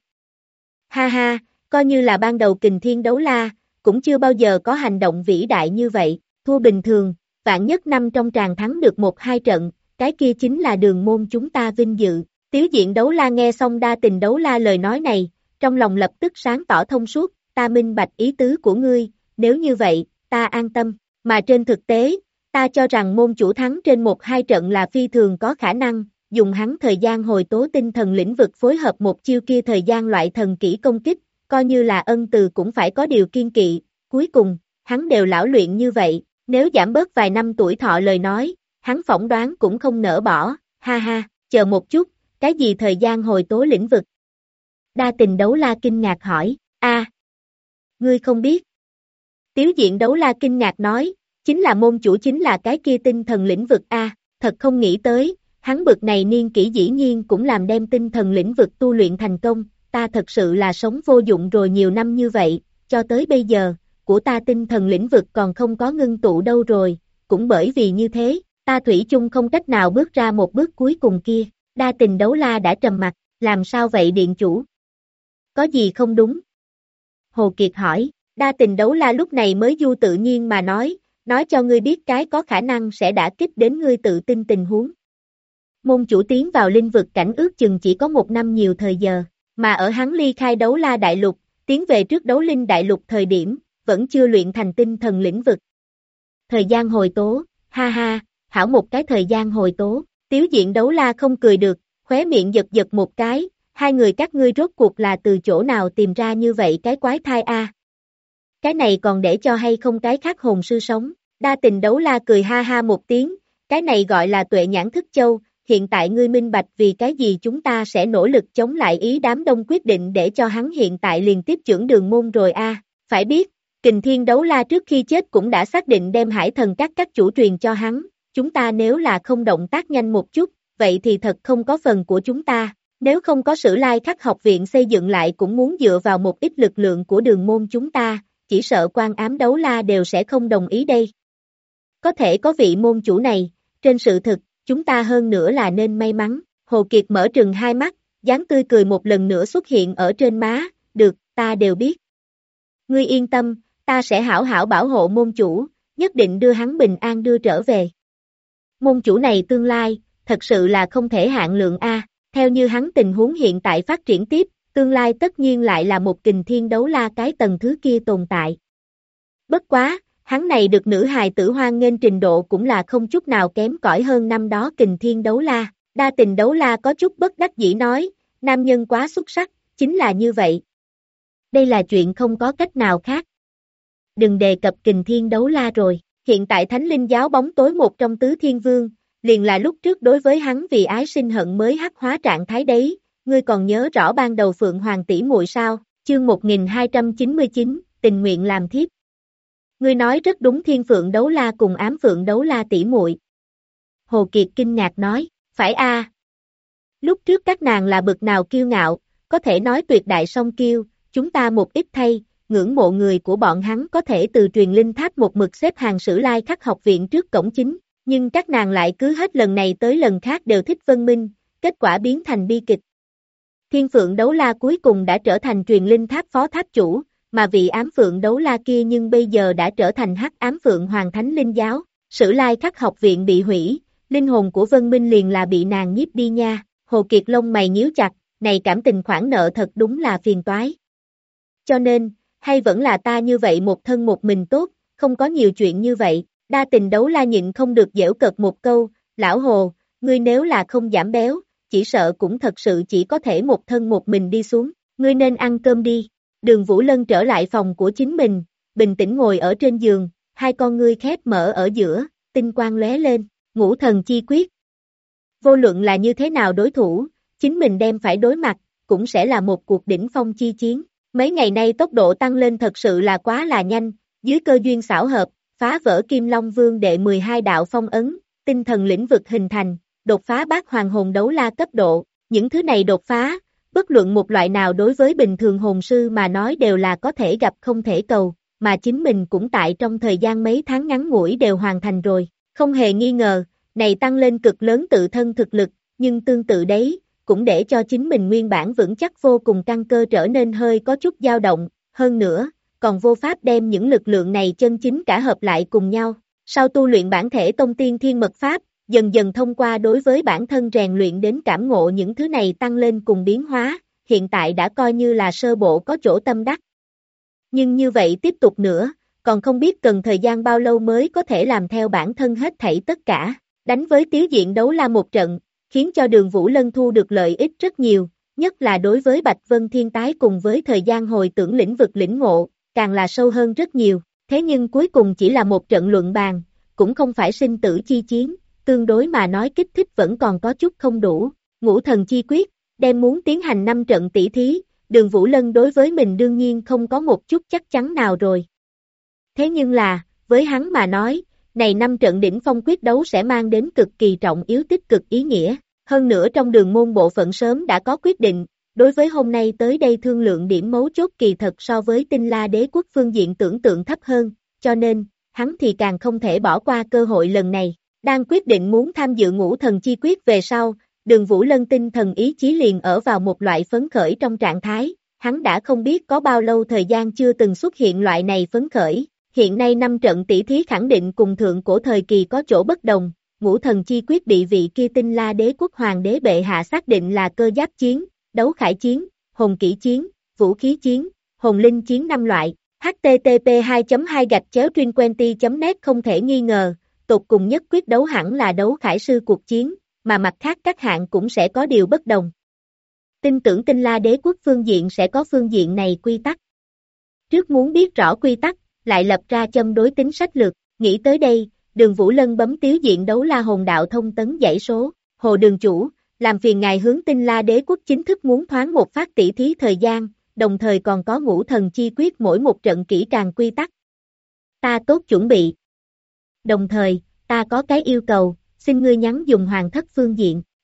Ha ha, coi như là ban đầu Kình Thiên Đấu La, cũng chưa bao giờ có hành động vĩ đại như vậy, thua bình thường, vạn nhất năm trong tràng thắng được 1-2 trận, cái kia chính là Đường môn chúng ta vinh dự. Tiếu Diện Đấu La nghe xong Đa Tình Đấu La lời nói này, trong lòng lập tức sáng tỏ thông suốt, ta minh bạch ý tứ của ngươi, nếu như vậy, ta an tâm, mà trên thực tế, ta cho rằng môn chủ thắng trên 1-2 trận là phi thường có khả năng, dùng hắn thời gian hồi tố tinh thần lĩnh vực phối hợp một chiêu kia thời gian loại thần kỹ công kích, coi như là ân từ cũng phải có điều kiên kỵ, cuối cùng, hắn đều lão luyện như vậy, nếu giảm bớt vài năm tuổi thọ lời nói, hắn phỏng đoán cũng không nỡ bỏ, ha ha, chờ một chút, cái gì thời gian hồi tố lĩnh vực? Đa Tình Đấu La kinh ngạc hỏi, ngươi không biết. Tiếu Diện Đấu La kinh ngạc nói, chính là môn chủ chính là cái kia tinh thần lĩnh vực thật không nghĩ tới, hắn bực này niên kỷ dĩ nhiên cũng làm đem tinh thần lĩnh vực tu luyện thành công, ta thật sự là sống vô dụng rồi nhiều năm như vậy, cho tới bây giờ, của ta tinh thần lĩnh vực còn không có ngưng tụ đâu rồi, cũng bởi vì như thế, ta thủy chung không cách nào bước ra một bước cuối cùng kia. Đa Tình Đấu La đã trầm mặt, làm sao vậy điện chủ? Có gì không đúng? Hồ Kiệt hỏi, Đa Tình Đấu La lúc này mới du tự nhiên mà nói cho ngươi biết cái có khả năng sẽ đả kích đến ngươi tự tin tình huống. Môn chủ tiến vào linh vực cảnh ước chừng chỉ có 1 năm nhiều thời giờ, mà ở hắn ly khai Đấu La Đại Lục, tiến về trước Đấu Linh Đại Lục thời điểm, vẫn chưa luyện thành tinh thần lĩnh vực. Thời gian hồi tố, ha ha, hảo một cái thời gian hồi tố. Tiếu Diện Đấu La không cười được, khóe miệng giật một cái, hai người các ngươi rốt cuộc là từ chỗ nào tìm ra như vậy cái quái thai Cái này còn để cho hay không cái khác hồn sư sống, Đa Tình Đấu La cười ha ha một tiếng, cái này gọi là tuệ nhãn thức châu, hiện tại ngươi minh bạch vì cái gì chúng ta sẽ nỗ lực chống lại ý đám đông quyết định để cho hắn hiện tại liền tiếp chưởng Đường môn rồi phải biết, Kình Thiên Đấu La trước khi chết cũng đã xác định đem Hải Thần các chủ truyền cho hắn. Chúng ta nếu là không động tác nhanh một chút, vậy thì thật không có phần của chúng ta. Nếu không có Sử Lai Khắc học viện xây dựng lại cũng muốn dựa vào một ít lực lượng của đường môn chúng ta, chỉ sợ Quan Ám Đấu La đều sẽ không đồng ý đây. Có thể có vị môn chủ này, trên sự thực, chúng ta hơn nữa là nên may mắn. Hồ Kiệt mở trừng hai mắt, dáng tươi cười một lần nữa xuất hiện ở trên má, được, ta đều biết. Ngươi yên tâm, ta sẽ hảo hảo bảo hộ môn chủ, nhất định đưa hắn bình an đưa trở về. Môn chủ này tương lai, thật sự là không thể hạn lượng a. Theo như hắn tình huống hiện tại phát triển tiếp, tương lai tất nhiên lại là một Kình Thiên Đấu La cái tầng thứ kia tồn tại. Bất quá, hắn này được nữ hài tử hoan nghênh trình độ cũng là không chút nào kém cỏi hơn năm đó Kình Thiên Đấu La. Đa Tình Đấu La có chút bất đắc dĩ nói, nam nhân quá xuất sắc, chính là như vậy. Đây là chuyện không có cách nào khác. Đừng đề cập Kình Thiên Đấu La rồi, hiện tại Thánh Linh giáo bóng tối một trong tứ thiên vương, liền là lúc trước đối với hắn vì ái sinh hận mới hắc hóa trạng thái đấy, ngươi còn nhớ rõ ban đầu Phượng Hoàng tỷ muội sao, chương 1299, tình nguyện làm thiếp. Ngươi nói rất đúng, Thiên Phượng Đấu La cùng Ám Phượng Đấu La tỷ muội. Hồ Kiệt kinh ngạc nói, phải a. Lúc trước các nàng là bực nào kiêu ngạo, có thể nói tuyệt đại song kiêu, chúng ta một ít thay, ngưỡng mộ người của bọn hắn có thể từ truyền linh tháp một mực xếp hàng Sử Lai Khắc học viện trước cổng chính, nhưng các nàng lại cứ hết lần này tới lần khác đều thích Vân Minh, kết quả biến thành bi kịch. Thiên Phượng Đấu La cuối cùng đã trở thành truyền linh tháp phó tháp chủ, mà vị Ám Phượng Đấu La kia nhưng bây giờ đã trở thành Hắc Ám Phượng Hoàng Thánh Linh giáo, Sử Lai Khắc học viện bị hủy, linh hồn của Vân Minh liền là bị nàng nhiếp đi nha. Hồ Kiệt lông mày nhíu chặt, này cảm tình khoản nợ thật đúng là phiền toái. Cho nên, hay vẫn là ta như vậy một thân một mình tốt, không có nhiều chuyện như vậy. Đa Tình Đấu La nhịn không được giễu cợt một câu, lão Hồ, ngươi nếu là không giảm béo, chỉ sợ cũng thật sự chỉ có thể một thân một mình đi xuống, ngươi nên ăn cơm đi. Đường Vũ Lân trở lại phòng của chính mình, bình tĩnh ngồi ở trên giường, hai con ngươi khép mở ở giữa, tinh quang lóe lên, Ngũ Thần Chi Quyết. Vô luận là như thế nào đối thủ, chính mình đem phải đối mặt, cũng sẽ là một cuộc đỉnh phong chi chiến. Mấy ngày nay tốc độ tăng lên thật sự là quá là nhanh, dưới cơ duyên xảo hợp, phá vỡ Kim Long Vương đệ 12 đạo phong ấn, tinh thần lĩnh vực hình thành, đột phá bát hoàng hồn đấu la cấp độ, những thứ này đột phá, bất luận một loại nào đối với bình thường hồn sư mà nói đều là có thể gặp không thể cầu, mà chính mình cũng tại trong thời gian mấy tháng ngắn ngủi đều hoàn thành rồi, không hề nghi ngờ, này tăng lên cực lớn tự thân thực lực, nhưng tương tự đấy, cũng để cho chính mình nguyên bản vững chắc vô cùng căn cơ trở nên hơi có chút dao động, hơn nữa, còn vô pháp đem những lực lượng này chân chính cả hợp lại cùng nhau. Sau tu luyện bản thể tông tiên thiên mật pháp, dần dần thông qua đối với bản thân rèn luyện đến cảm ngộ những thứ này tăng lên cùng biến hóa, hiện tại đã coi như là sơ bộ có chỗ tâm đắc. Nhưng như vậy tiếp tục nữa, còn không biết cần thời gian bao lâu mới có thể làm theo bản thân hết thảy tất cả. Đánh với Tiếu Diện Đấu La một trận, khiến cho Đường Vũ Lân thu được lợi ích rất nhiều, nhất là đối với Bạch Vân Thiên Tái cùng với thời gian hồi tưởng lĩnh vực lĩnh ngộ, càng là sâu hơn rất nhiều. Thế nhưng cuối cùng chỉ là một trận luận bàn, cũng không phải sinh tử chi chiến, tương đối mà nói kích thích vẫn còn có chút không đủ. Ngũ Thần Chi Quyết, đem muốn tiến hành 5 trận tỷ thí, Đường Vũ Lân đối với mình đương nhiên không có một chút chắc chắn nào rồi. Thế nhưng là, với hắn mà nói, này 5 trận đỉnh phong quyết đấu sẽ mang đến cực kỳ trọng yếu tích cực ý nghĩa. Hơn nữa trong đường môn bộ phận sớm đã có quyết định, đối với hôm nay tới đây thương lượng điểm mấu chốt kỳ thật so với Tinh La Đế quốc phương diện tưởng tượng thấp hơn, cho nên, hắn thì càng không thể bỏ qua cơ hội lần này. Đang quyết định muốn tham dự Ngũ Thần Chi Quyết về sau, Đường Vũ Lân tinh thần ý chí liền ở vào một loại phấn khởi trong trạng thái, hắn đã không biết có bao lâu thời gian chưa từng xuất hiện loại này phấn khởi. Hiện nay 5 trận tỷ thí khẳng định cùng thượng cổ thời kỳ có chỗ bất đồng, Ngũ Thần Chi Quyết bị vị kia Tinh La Đế quốc hoàng đế bệ hạ xác định là cơ giáp chiến, đấu khải chiến, hồn kỹ chiến, vũ khí chiến, hồn linh chiến 5 loại. http://2.2-trinquenty.net Không thể nghi ngờ, tột cùng nhất quyết đấu hẳn là đấu khải sư cuộc chiến, mà mặt khác các hạng cũng sẽ có điều bất đồng. Tin tưởng Tinh La Đế quốc phương diện sẽ có phương diện này quy tắc. Trước muốn biết rõ quy tắc, lại lập ra châm đối tính sách lược, nghĩ tới đây, Đường Vũ Lân bấm Tiếu Diện Đấu La hồn đạo thông tấn dãy số, Hồ đường chủ, làm phiền ngài hướng Tinh La Đế quốc chính thức muốn thoáng một phát tỷ thí thời gian, đồng thời còn có Ngũ Thần Chi Quyết mỗi một trận kỹ càng quy tắc. Ta tốt chuẩn bị. Đồng thời, ta có cái yêu cầu, xin ngươi nhắn dùng hoàng thất phương diện,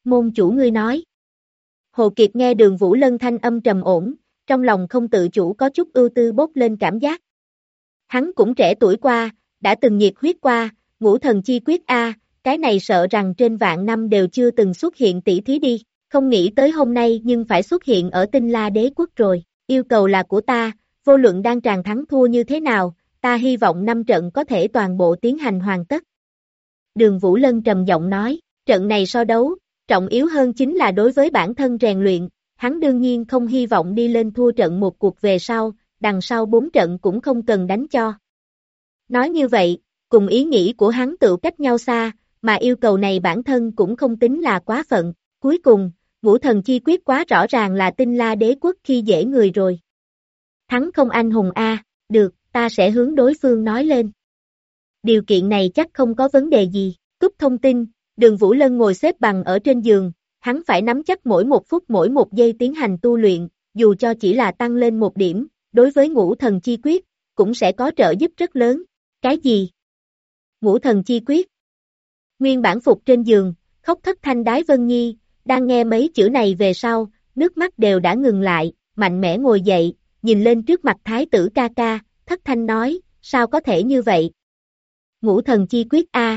Môn chủ ngươi nói. Hồ Kiệt nghe Đường Vũ Lân thanh âm trầm ổn, trong lòng không tự chủ có chút ưu tư bốc lên cảm giác. Hắn cũng trẻ tuổi qua, đã từng nhiệt huyết qua, ngũ thần chi quyết a, cái này sợ rằng trên vạn năm đều chưa từng xuất hiện tỷ thí đi, không nghĩ tới hôm nay nhưng phải xuất hiện ở Tinh La Đế quốc rồi, yêu cầu là của ta, vô luận đang tràn thắng thua như thế nào, ta hy vọng 5 trận có thể toàn bộ tiến hành hoàn tất. Đường Vũ Lân trầm giọng nói, trận này so đấu, trọng yếu hơn chính là đối với bản thân rèn luyện, hắn đương nhiên không hy vọng đi lên thua trận một cuộc về sau, đằng sau 4 trận cũng không cần đánh cho. Nói như vậy, cùng ý nghĩ của hắn tự cách nhau xa, mà yêu cầu này bản thân cũng không tính là quá phận, cuối cùng, ngũ thần chi quyết quá rõ ràng là Tinh La Đế quốc khi dễ người rồi. Thắng không anh hùng a, được, ta sẽ hướng đối phương nói lên. Điều kiện này chắc không có vấn đề gì, cúp thông tin, Đường Vũ Lân ngồi xếp bằng ở trên giường, hắn phải nắm chắc mỗi 1 phút mỗi 1 giây tiến hành tu luyện, dù cho chỉ là tăng lên 1 điểm, đối với ngũ thần chi quyết, cũng sẽ có trợ giúp rất lớn. Cái gì? Ngũ thần chi quyết. Nguyên bản phục trên giường, khóc thất thanh Đái Vân Nhi, đang nghe mấy chữ này về sau, nước mắt đều đã ngừng lại, mạnh mẽ ngồi dậy, nhìn lên trước mặt thái tử ca ca, thất thanh nói, sao có thể như vậy? Ngũ thần chi quyết a,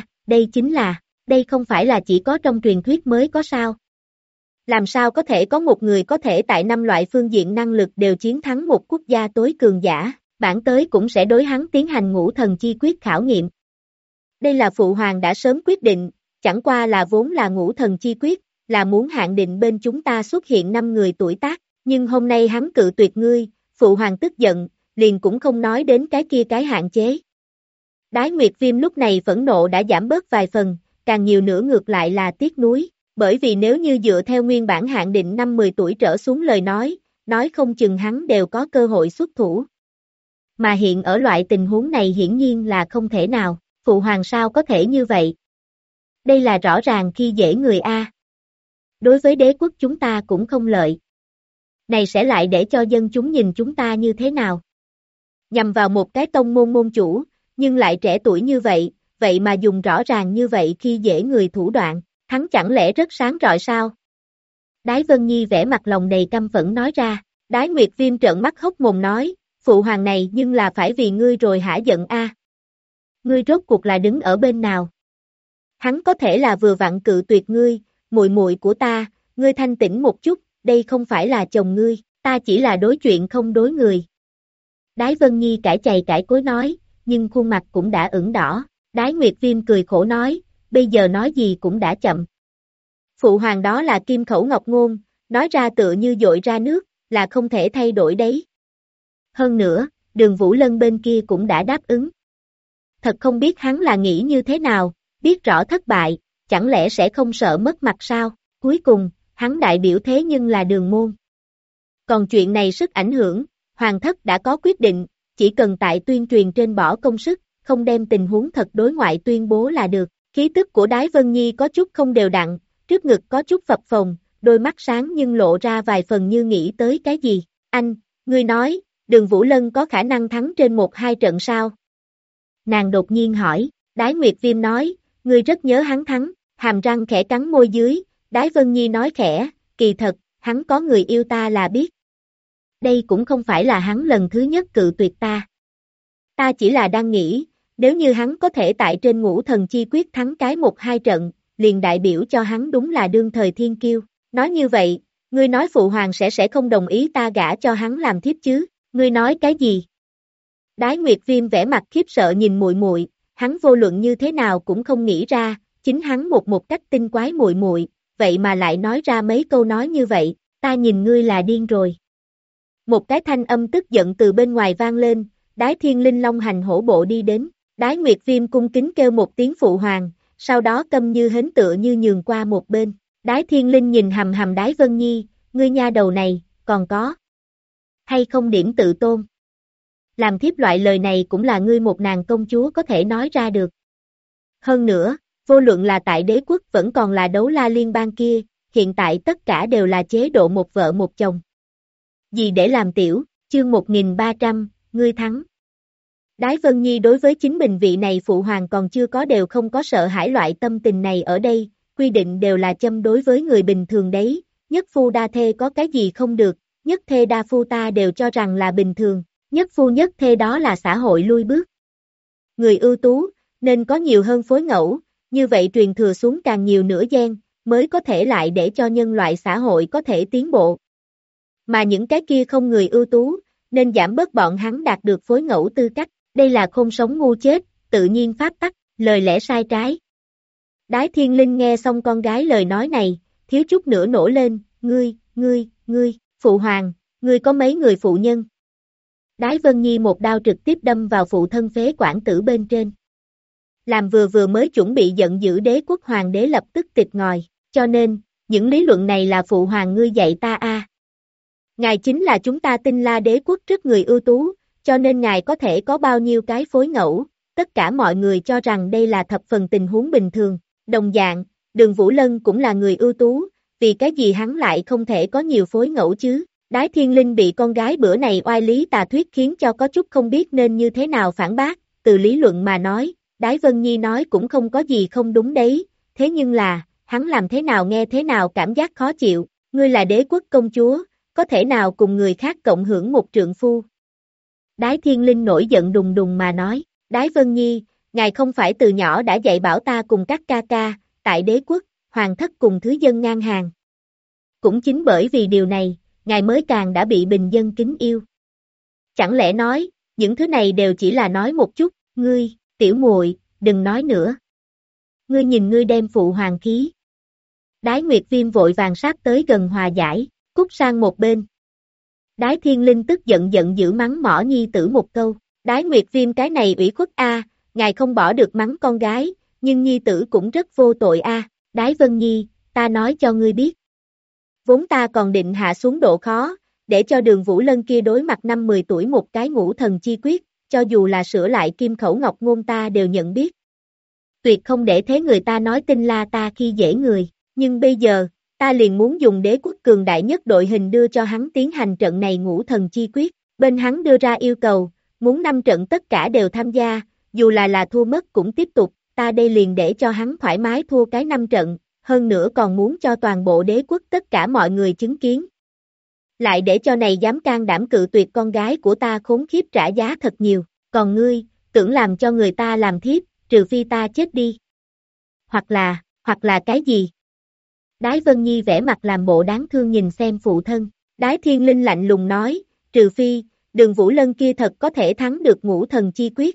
đây không phải là chỉ có trong truyền thuyết mới có sao? Làm sao có thể có một người có thể tại 5 loại phương diện năng lực đều chiến thắng một quốc gia tối cường giả, bản tới cũng sẽ đối hắn tiến hành ngũ thần chi quyết khảo nghiệm. Đây là phụ hoàng đã sớm quyết định, chẳng qua là vốn là ngũ thần chi quyết, là muốn hạn định bên chúng ta xuất hiện 5 người tuổi tác, nhưng hôm nay hắn cự tuyệt ngươi, phụ hoàng tức giận, liền cũng không nói đến cái hạn chế. Đái Nguyệt Viêm lúc này phẫn nộ đã giảm bớt vài phần, càng nhiều nữa ngược lại là tiếc nuối, bởi vì nếu như dựa theo nguyên bản hạn định 5-10 tuổi trở xuống lời nói không chừng hắn đều có cơ hội xuất thủ. Mà hiện ở loại tình huống này hiển nhiên là không thể nào, phụ hoàng sao có thể như vậy? Đây là rõ ràng khi dễ người A. Đối với đế quốc chúng ta cũng không lợi. Này sẽ lại để cho dân chúng nhìn chúng ta như thế nào? Nhằm vào một cái tông môn môn chủ, nhưng lại trẻ tuổi như vậy, vậy mà dùng rõ ràng như vậy khi dễ người thủ đoạn, hắn chẳng lẽ rất sáng rọi sao? Đái Vân Nhi vẻ mặt lòng đầy căm phẫn nói ra, Đái Nguyệt Viêm trợn mắt hốc mồm nói, phụ hoàng này nhưng là phải vì ngươi rồi hả giận a? Ngươi rốt cuộc là đứng ở bên nào? Hắn có thể là vừa vặn cự tuyệt ngươi, muội muội của ta, ngươi thanh tĩnh một chút, đây không phải là chồng ngươi, ta chỉ là đối chuyện không đối người. Đái Vân Nhi cãi chày cãi cối nói, nhưng khuôn mặt cũng đã ửng đỏ, Đái Nguyệt Viêm cười khổ nói, bây giờ nói gì cũng đã chậm. Phụ hoàng đó là kim khẩu ngọc ngôn, nói ra tựa như dội ra nước, là không thể thay đổi đấy. Hơn nữa, Đường Vũ Lân bên kia cũng đã đáp ứng. Thật không biết hắn là nghĩ như thế nào, biết rõ thất bại, chẳng lẽ sẽ không sợ mất mặt sao, cuối cùng, hắn đại biểu thế nhưng là Đường môn. Còn chuyện này sức ảnh hưởng, hoàng thất đã có quyết định, chỉ cần tại tuyên truyền trên bỏ công sức, không đem tình huống thật đối ngoại tuyên bố là được. Khí tức của Đái Vân Nhi có chút không đều đặn, trước ngực có chút phập phồng, đôi mắt sáng nhưng lộ ra vài phần như nghĩ tới cái gì. Anh, ngươi nói, Đường Vũ Lân có khả năng thắng trên 1-2 trận sao? Nàng đột nhiên hỏi, Đái Nguyệt Viêm nói, ngươi rất nhớ hắn thắng, hàm răng khẽ cắn môi dưới, Đái Vân Nhi nói khẽ, kỳ thật, hắn có người yêu ta là biết. Đây cũng không phải là hắn lần thứ nhất cự tuyệt ta. Ta chỉ là đang nghĩ, nếu như hắn có thể tại trên ngũ thần chi quyết thắng cái 1-2 trận, liền đại biểu cho hắn đúng là đương thời thiên kiêu. Nói như vậy, ngươi nói phụ hoàng sẽ không đồng ý ta gả cho hắn làm thiếp chứ, ngươi nói cái gì? Đái Nguyệt Viêm vẻ mặt khiếp sợ nhìn muội muội, hắn vô luận như thế nào cũng không nghĩ ra, chính hắn một cách tinh quái muội muội, vậy mà lại nói ra mấy câu nói như vậy, ta nhìn ngươi là điên rồi. Một cái thanh âm tức giận từ bên ngoài vang lên, Đái Thiên Linh long hành hổ bộ đi đến, Đái Nguyệt Viêm cung kính kêu một tiếng phụ hoàng, sau đó câm như hến tựa như nhường qua một bên, Đái Thiên Linh nhìn hầm hầm Đái Vân Nhi, ngươi nha đầu này, còn có hay không điểm tự tôn? Làm thiếp loại lời này cũng là ngươi một nàng công chúa có thể nói ra được. Hơn nữa, vô luận là tại đế quốc vẫn còn là Đấu La liên bang kia, hiện tại tất cả đều là chế độ một vợ một chồng. Gì để làm tiểu, chương 1300, ngươi thắng. Đái Vân Nhi đối với chính mình vị này phụ hoàng còn chưa có đều không có sợ hãi loại tâm tình này ở đây, quy định đều là châm đối với người bình thường đấy, nhất phu đa thê có cái gì không được, nhất thê đa phu ta đều cho rằng là bình thường, nhất phu nhất thê đó là xã hội lui bước. Người ưu tú, nên có nhiều hơn phối ngẫu, như vậy truyền thừa xuống càng nhiều nửa gen, mới có thể lại để cho nhân loại xã hội có thể tiến bộ. Mà những cái kia không người ưu tú, nên giảm bớt bọn hắn đạt được phối ngẫu tư cách, đây là không sống ngu chết, tự nhiên pháp tắc, lời lẽ sai trái. Đái Thiên Linh nghe xong con gái lời nói này, thiếu chút nữa nổ lên, ngươi, phụ hoàng, ngươi có mấy người phụ nhân? Đái Vân Nhi một đao trực tiếp đâm vào phụ thân phế quản tử bên trên. Làm vừa mới chuẩn bị giận dữ đế quốc hoàng đế lập tức tịt ngòi, cho nên, những lý luận này là phụ hoàng ngươi dạy ta a. Ngài chính là chúng ta Tinh La đế quốc rất người ưu tú, cho nên ngài có thể có bao nhiêu cái phối ngẫu, tất cả mọi người cho rằng đây là thập phần tình huống bình thường. Đồng dạng, Đường Vũ Lân cũng là người ưu tú, vì cái gì hắn lại không thể có nhiều phối ngẫu chứ? Đái Thiên Linh bị con gái bữa này oai lý tà thuyết khiến cho có chút không biết nên như thế nào phản bác, từ lý luận mà nói, Đái Vân Nhi nói cũng không có gì không đúng đấy, thế nhưng là, hắn làm thế nào nghe thế nào cảm giác khó chịu, ngươi là đế quốc công chúa, có thể nào cùng người khác cộng hưởng một trượng phu? Đái Thiên Linh nổi giận đùng đùng mà nói, Đái Vân Nhi, ngài không phải từ nhỏ đã dạy bảo ta cùng các ca ca, tại đế quốc, hoàng thất cùng thứ dân ngang hàng. Cũng chính bởi vì điều này, ngài mới càng đã bị bình dân kính yêu. Chẳng lẽ nói, những thứ này đều chỉ là nói một chút, ngươi, tiểu muội, đừng nói nữa. Ngươi nhìn ngươi đem phụ hoàng khí. Đái Nguyệt Viêm vội vàng sát tới gần hòa giải, cút sang một bên. Đái Thiên Linh tức giận dữ mắng mỏ nhi tử một câu, Đái Nguyệt Viêm cái này ủy khuất a, ngài không bỏ được mắng con gái, nhưng nhi tử cũng rất vô tội a. Đái Vân Nhi, ta nói cho ngươi biết. Vốn ta còn định hạ xuống độ khó, để cho Đường Vũ Lân kia đối mặt 5-10 tuổi một cái ngũ thần chi quyết, cho dù là sửa lại kim khẩu ngọc ngôn ta đều nhận biết. Tuyệt không để thế người ta nói Tinh La ta khi dễ người, nhưng bây giờ, ta liền muốn dùng đế quốc cường đại nhất đội hình đưa cho hắn tiến hành trận này ngũ thần chi quyết, bên hắn đưa ra yêu cầu, muốn 5 trận tất cả đều tham gia, dù là thua mất cũng tiếp tục, ta đây liền để cho hắn thoải mái thua cái 5 trận, hơn nữa còn muốn cho toàn bộ đế quốc tất cả mọi người chứng kiến. Lại để cho này dám can đảm cự tuyệt con gái của ta khốn khiếp trả giá thật nhiều, còn ngươi, tưởng làm cho người ta làm thiếp, trừ phi ta chết đi. Hoặc là cái gì? Đái Vân Nhi vẽ mặt làm bộ đáng thương nhìn xem phụ thân, Đái Thiên Linh lạnh lùng nói, trừ phi, Đường Vũ Lân kia thật có thể thắng được ngũ thần chi quyết.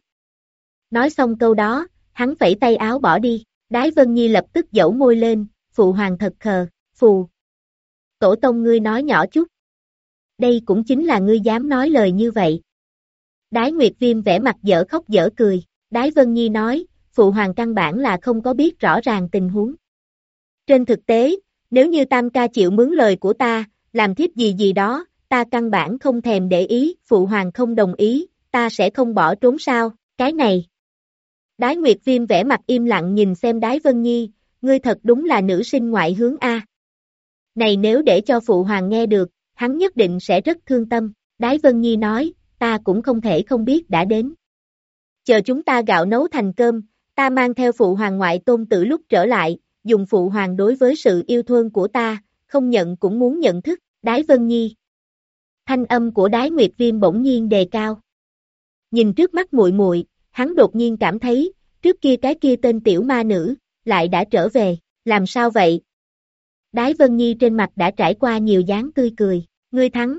Nói xong câu đó, hắn phẩy tay áo bỏ đi, Đái Vân Nhi lập tức dẫu môi lên, phụ hoàng thật khờ, phù. Tổ tông ngươi nói nhỏ chút. Đây cũng chính là ngươi dám nói lời như vậy. Đái Nguyệt Viêm vẽ mặt dở khóc dở cười, Đái Vân Nhi nói, phụ hoàng căn bản là không có biết rõ ràng tình huống. Trên thực tế, nếu như Tam ca chịu mướn lời của ta, làm thiếp gì đó, ta căn bản không thèm để ý, phụ hoàng không đồng ý, ta sẽ không bỏ trốn sao, cái này. Đái Nguyệt Viêm vẽ mặt im lặng nhìn xem Đái Vân Nhi, ngươi thật đúng là nữ sinh ngoại hướng A. Này nếu để cho phụ hoàng nghe được, hắn nhất định sẽ rất thương tâm, Đái Vân Nhi nói, ta cũng không thể không biết đã đến. Chờ chúng ta gạo nấu thành cơm, ta mang theo phụ hoàng ngoại tôn tử lúc trở lại, dùng phụ hoàng đối với sự yêu thương của ta, không nhận cũng muốn nhận thức, Đái Vân Nhi. Thanh âm của Đái Nguyệt Viêm bỗng nhiên đề cao. Nhìn trước mắt muội muội, hắn đột nhiên cảm thấy, trước kia cái kia tên tiểu ma nữ, lại đã trở về, làm sao vậy? Đái Vân Nhi trên mặt đã trải qua nhiều dáng tươi cười, ngươi thắng.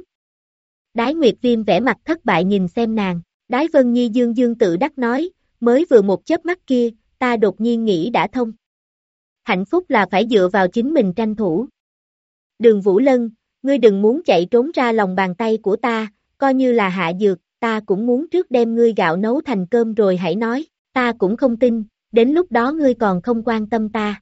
Đái Nguyệt Viêm vẽ mặt thất bại nhìn xem nàng, Đái Vân Nhi dương tự đắc nói, mới vừa một chớp mắt kia, ta đột nhiên nghĩ đã thông. Hạnh phúc là phải dựa vào chính mình tranh thủ. Đường Vũ Lân, ngươi đừng muốn chạy trốn ra lòng bàn tay của ta, coi như là hạ dược, ta cũng muốn trước đem ngươi gạo nấu thành cơm rồi hãy nói, ta cũng không tin, đến lúc đó ngươi còn không quan tâm ta,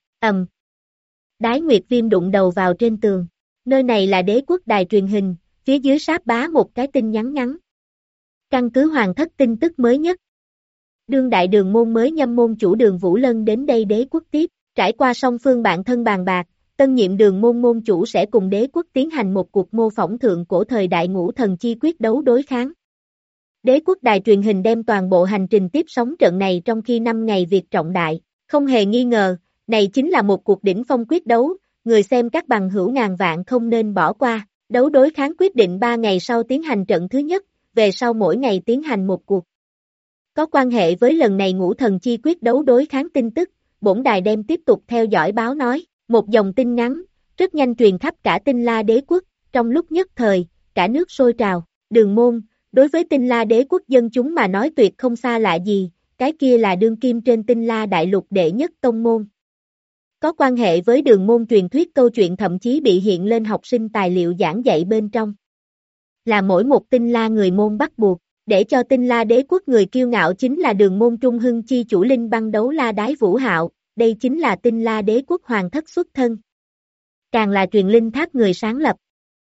Đái Nguyệt Viêm đụng đầu vào trên tường, nơi này là đế quốc đài truyền hình, phía dưới sáp bá một cái tin nhắn ngắn. Căn cứ hoàng thất tin tức mới nhất. Đương đại đường môn mới nhâm môn chủ Đường Vũ Lân đến đây đế quốc tiếp, trải qua song phương bạn thân bàn bạc, tân nhiệm đường môn môn chủ sẽ cùng đế quốc tiến hành một cuộc mô phỏng thượng cổ thời đại ngũ thần chi quyết đấu đối kháng. Đế quốc đài truyền hình đem toàn bộ hành trình tiếp sóng trận này trong khi 5 ngày việc trọng đại, không hề nghi ngờ, Này chính là một cuộc đỉnh phong quyết đấu, người xem các bằng hữu ngàn vạn không nên bỏ qua. Đấu đối kháng quyết định 3 ngày sau tiến hành trận thứ nhất, về sau mỗi ngày tiến hành một cuộc. Có quan hệ với lần này Ngũ Thần Chi quyết đấu đối kháng tin tức, bổn đài đem tiếp tục theo dõi báo nói, một dòng tin ngắn, rất nhanh truyền khắp cả Tinh La Đế quốc, trong lúc nhất thời, cả nước sôi trào, Đường Môn, đối với Tinh La Đế quốc dân chúng mà nói tuyệt không xa lạ gì, cái kia là đương kim trên Tinh La đại lục đệ nhất tông môn. Có quan hệ với Đường Môn truyền thuyết câu chuyện thậm chí bị hiện lên học sinh tài liệu giảng dạy bên trong. Là mỗi một Tinh La người môn bắt buộc, để cho Tinh La Đế quốc người kiêu ngạo chính là Đường Môn Trung Hưng chi chủ Linh băng đấu la đái Vũ Hạo, đây chính là Tinh La Đế quốc hoàng thất xuất thân. Càng là truyền linh tháp người sáng lập.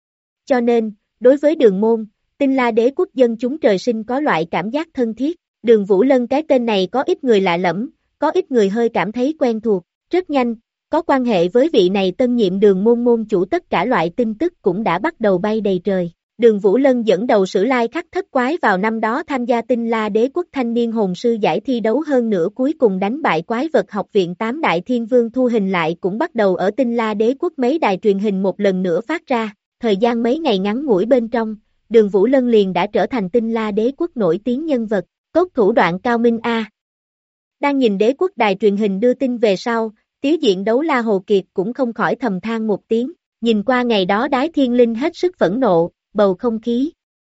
Cho nên, đối với Đường Môn, Tinh La Đế quốc dân chúng trời sinh có loại cảm giác thân thiết, Đường Vũ Lân cái tên này có ít người lạ lẫm, có ít người hơi cảm thấy quen thuộc, rất nhanh, có quan hệ với vị này tân nhiệm Đường Môn môn chủ tất cả loại tin tức cũng đã bắt đầu bay đầy trời. Đường Vũ Lân dẫn đầu Sử Lai Khắc thất quái vào năm đó tham gia Tinh La Đế quốc thanh niên hồn sư giải thi đấu hơn nữa cuối cùng đánh bại quái vật học viện 8 đại thiên vương thu hình lại cũng bắt đầu ở Tinh La Đế quốc mấy đài truyền hình một lần nữa phát ra, thời gian mấy ngày ngắn ngủi bên trong, Đường Vũ Lân liền đã trở thành Tinh La Đế quốc nổi tiếng nhân vật, cốt thủ đoạn cao minh A. Đang nhìn đế quốc đài truyền hình đưa tin về sau, Tiếu diện đấu la Hồ Kiệt cũng không khỏi thầm than một tiếng, nhìn qua ngày đó Đái Thiên Linh hết sức phẫn nộ, bầu không khí.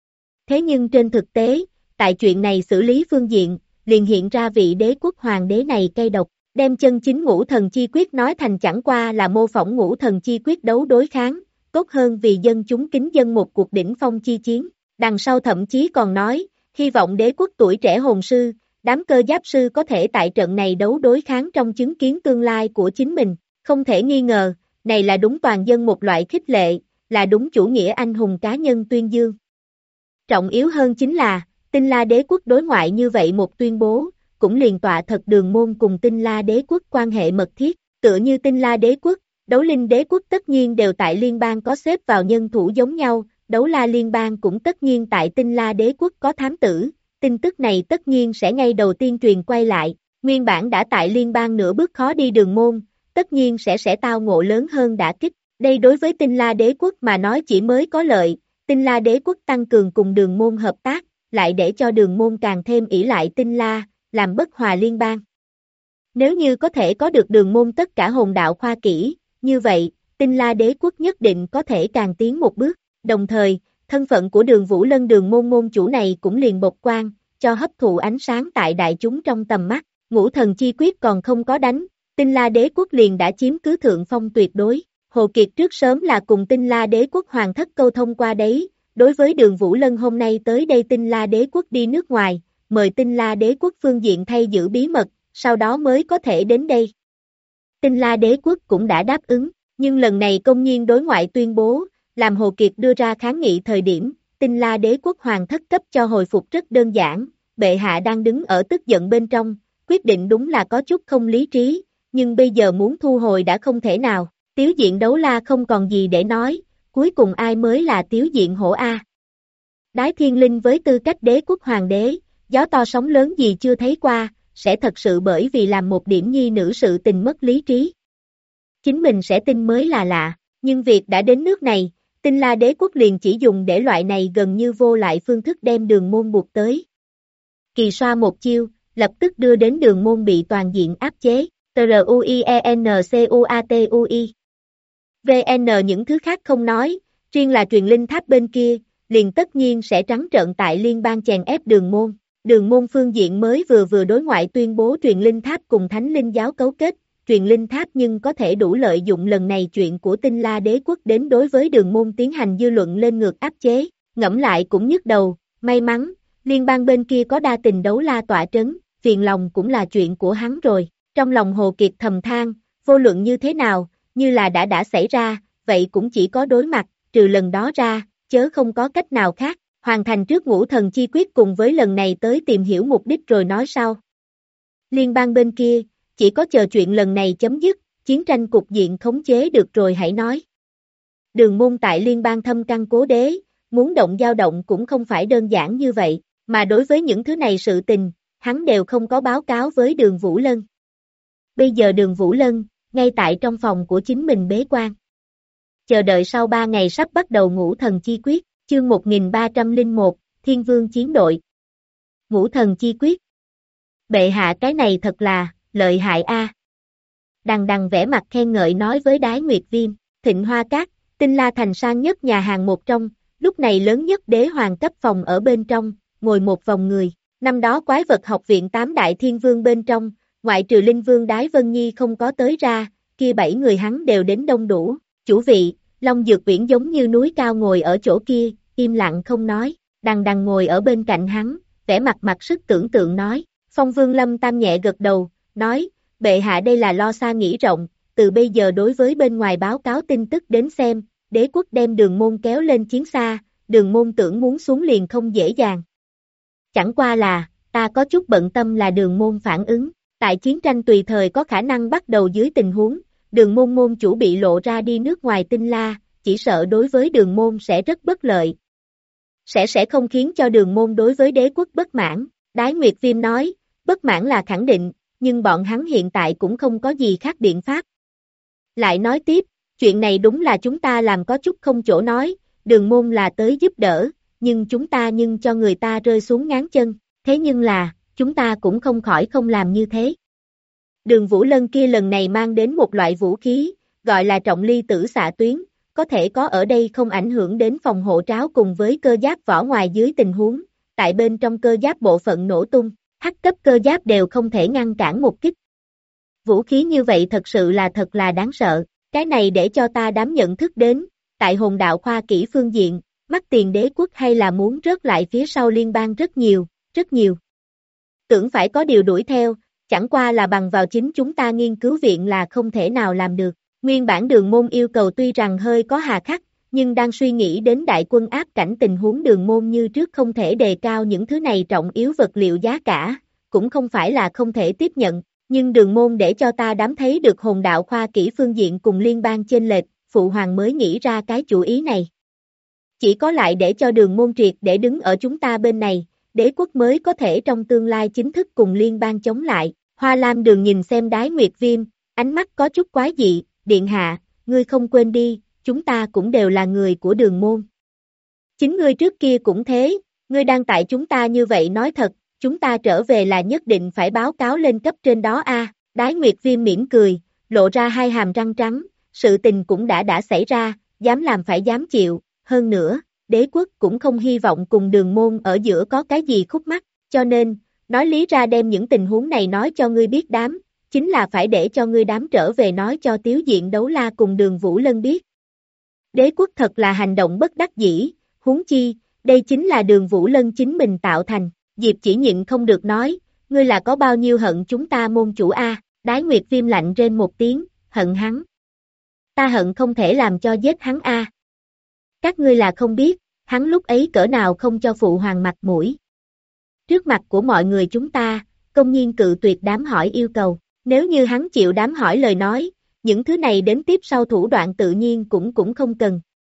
Thế nhưng trên thực tế, tại chuyện này xử lý phương diện, liền hiện ra vị đế quốc hoàng đế này cay độc, đem chân chính Ngũ Thần Chi quyết nói thành chẳng qua là mô phỏng Ngũ Thần Chi quyết đấu đối kháng, tốt hơn vì dân chúng kính dân một cuộc đỉnh phong chi chiến, đằng sau thậm chí còn nói, hy vọng đế quốc tuổi trẻ hồn sư, đám cơ giáp sư có thể tại trận này đấu đối kháng trong chứng kiến tương lai của chính mình, không thể nghi ngờ, này là đúng toàn dân một loại khích lệ, là đúng chủ nghĩa anh hùng cá nhân tuyên dương. Trọng yếu hơn chính là, Tinh La Đế quốc đối ngoại như vậy một tuyên bố, cũng liền tọa thật Đường Môn cùng Tinh La Đế quốc quan hệ mật thiết, tựa như Tinh La Đế quốc, Đấu Linh Đế quốc tất nhiên đều tại liên bang có xếp vào nhân thủ giống nhau, Đấu La liên bang cũng tất nhiên tại Tinh La Đế quốc có thám tử, tin tức này tất nhiên sẽ ngay đầu tiên truyền quay lại, nguyên bản đã tại liên bang nửa bước khó đi Đường Môn, tất nhiên sẽ tao ngộ lớn hơn đả kích. Đây đối với Tinh La Đế quốc mà nói chỉ mới có lợi, Tinh La Đế quốc tăng cường cùng Đường Môn hợp tác, lại để cho Đường Môn càng thêm ỷ lại Tinh La, làm bất hòa liên bang. Nếu như có thể có được Đường Môn tất cả hồn đạo khoa kỹ, như vậy, Tinh La Đế quốc nhất định có thể càng tiến một bước, đồng thời, thân phận của Đường Vũ Lân Đường Môn môn chủ này cũng liền bộc quang, cho hấp thụ ánh sáng tại đại chúng trong tầm mắt, Ngũ Thần Chi quyết còn không có đánh, Tinh La Đế quốc liền đã chiếm cứ thượng phong tuyệt đối. Hồ Kiệt trước sớm là cùng Tinh La Đế quốc hoàng thất câu thông qua đấy, đối với Đường Vũ Lân hôm nay tới đây Tinh La Đế quốc đi nước ngoài, mời Tinh La Đế quốc phương diện thay giữ bí mật, sau đó mới có thể đến đây. Tinh La Đế quốc cũng đã đáp ứng, nhưng lần này công nhiên đối ngoại tuyên bố, làm Hồ Kiệt đưa ra kháng nghị thời điểm, Tinh La Đế quốc hoàng thất cấp cho hồi phục rất đơn giản, bệ hạ đang đứng ở tức giận bên trong, quyết định đúng là có chút không lý trí, nhưng bây giờ muốn thu hồi đã không thể nào. Tiếu diện đấu la không còn gì để nói, cuối cùng ai mới là tiếu diện hổ A. Đái Thiên Linh với tư cách đế quốc hoàng đế, gió to sóng lớn gì chưa thấy qua, sẽ thật sự bởi vì làm một điểm nhi nữ sự tình mất lý trí. Chính mình sẽ tin mới là lạ, nhưng việc đã đến nước này, Tinh La Đế quốc liền chỉ dùng để loại này gần như vô lại phương thức đem Đường Môn buộc tới. Kỳ xoa một chiêu, lập tức đưa đến Đường Môn bị toàn diện áp chế, TRUIENCUATUI. VN những thứ khác không nói, riêng là truyền linh tháp bên kia, liền tất nhiên sẽ trắng trợn tại liên bang chèn ép Đường Môn. Đường Môn phương diện mới vừa đối ngoại tuyên bố truyền linh tháp cùng Thánh Linh giáo cấu kết, truyền linh tháp nhưng có thể đủ lợi dụng lần này chuyện của Tinh La Đế quốc đến đối với Đường Môn tiến hành dư luận lên ngược áp chế, ngẫm lại cũng nhức đầu, may mắn, liên bang bên kia có đa tình đấu la tọa trấn, phiền lòng cũng là chuyện của hắn rồi. Trong lòng Hồ Kiệt thầm than, vô luận như thế nào, như là đã xảy ra, vậy cũng chỉ có đối mặt, trừ lần đó ra, chớ không có cách nào khác, hoàn thành trước Ngũ Thần Chi quyết cùng với lần này tới tìm hiểu mục đích rồi nói sau. Liên bang bên kia, chỉ có chờ chuyện lần này chấm dứt, chiến tranh cục diện khống chế được rồi hãy nói. Đường Môn tại liên bang thâm căn cố đế, muốn dao động cũng không phải đơn giản như vậy, mà đối với những thứ này sự tình, hắn đều không có báo cáo với Đường Vũ Lân. Bây giờ Đường Vũ Lân, ngay tại trong phòng của chính mình bế quan. Chờ đợi sau 3 ngày sắp bắt đầu ngũ thần chi quyết, chương 1301, Thiên Vương chiến đội. Ngũ thần chi quyết. Bệ hạ cái này thật là, lợi hại a. Đằng đằng vẽ mặt khen ngợi nói với Đái Nguyệt Viêm, Thịnh Hoa Các, Tinh La Thành sang nhất nhà hàng một trong, lúc này lớn nhất đế hoàng cấp phòng ở bên trong, ngồi một vòng người. Năm đó quái vật học viện 8 đại thiên vương bên trong, ngoại trừ Linh Vương Đái Vân Nhi không có tới ra, kia 7 người hắn đều đến đông đủ. Chủ vị, Long Dược Viễn giống như núi cao ngồi ở chỗ kia, im lặng không nói, đằng đằng ngồi ở bên cạnh hắn, vẻ mặt mặc sức tưởng tượng nói. Phong Vương Lâm Tam nhẹ gật đầu, nói, bệ hạ đây là lo xa nghĩ rộng, từ bây giờ đối với bên ngoài báo cáo tin tức đến xem, đế quốc đem Đường Môn kéo lên chiến xa, Đường Môn tưởng muốn xuống liền không dễ dàng. Chẳng qua là, ta có chút bận tâm là Đường Môn phản ứng, tại chiến tranh tùy thời có khả năng bắt đầu dưới tình huống, Đường Môn môn chủ bị lộ ra đi nước ngoài Tinh La, chỉ sợ đối với Đường Môn sẽ rất bất lợi. Sẽ không khiến cho Đường Môn đối với đế quốc bất mãn, Đái Nguyệt Viêm nói, bất mãn là khẳng định, nhưng bọn hắn hiện tại cũng không có gì khác biện pháp. Lại nói tiếp, chuyện này đúng là chúng ta làm có chút không chỗ nói, Đường Môn là tới giúp đỡ, nhưng chúng ta nhưng cho người ta rơi xuống ngáng chân, thế nhưng là, chúng ta cũng không khỏi không làm như thế. Đường Vũ Lân kia lần này mang đến một loại vũ khí, gọi là trọng ly tử xạ tuyến, có thể có ở đây không ảnh hưởng đến phòng hộ tráo cùng với cơ giáp vỏ ngoài dưới tình huống, tại bên trong cơ giáp bộ phận nổ tung, hắc cấp cơ giáp đều không thể ngăn cản một kích. Vũ khí như vậy thật sự là thật là đáng sợ, cái này để cho ta đám nhận thức đến, tại hồn đạo khoa kỹ phương diện, mắt tiền đế quốc hay là muốn rớt lại phía sau liên bang rất nhiều, rất nhiều. Tưởng phải có điều đuổi theo, chẳng qua là bằng vào chính chúng ta nghiên cứu viện là không thể nào làm được. Nguyên bản Đường Môn yêu cầu tuy rằng hơi có hà khắc, nhưng đang suy nghĩ đến đại quân áp cảnh tình huống Đường Môn như trước không thể đề cao những thứ này trọng yếu vật liệu giá cả, cũng không phải là không thể tiếp nhận, nhưng Đường Môn để cho ta đám thấy được hồn đạo khoa kỹ phương diện cùng liên bang chênh lệch, Phụ Hoàng mới nghĩ ra cái chủ ý này. Chỉ có lại để cho Đường Môn triệt để đứng ở chúng ta bên này, đế quốc mới có thể trong tương lai chính thức cùng liên bang chống lại. Hoa Lam Đường nhìn xem Đái Nguyệt Viêm, ánh mắt có chút quái dị, điện hạ, ngươi không quên đi, chúng ta cũng đều là người của Đường Môn. Chính ngươi trước kia cũng thế, ngươi đang tại chúng ta như vậy nói thật, chúng ta trở về là nhất định phải báo cáo lên cấp trên đó a. Đái Nguyệt Viêm mỉm cười, lộ ra hai hàm răng trắng, sự tình cũng đã xảy ra, dám làm phải dám chịu, hơn nữa, đế quốc cũng không hy vọng cùng Đường Môn ở giữa có cái gì khúc mắc, cho nên, nói lý ra đem những tình huống này nói cho ngươi biết đám, chính là phải để cho ngươi đám trở về nói cho Tiếu Diện Đấu La cùng Đường Vũ Lân biết. Đế quốc thật là hành động bất đắc dĩ, huống chi, đây chính là Đường Vũ Lân chính mình tạo thành, Diệp Chỉ nhịn không được nói, ngươi là có bao nhiêu hận chúng ta môn chủ a? Đái Nguyệt Viêm lạnh rên một tiếng, hận hắn. Ta hận không thể làm cho giết hắn a. Các ngươi là không biết, hắn lúc ấy cỡ nào không cho Phụ Hoàng mặt mũi. Trước mặt của mọi người chúng ta, công nhiên cự tuyệt đám hỏi yêu cầu, nếu như hắn chịu đám hỏi lời nói, những thứ này đến tiếp sau thủ đoạn tự nhiên cũng không cần.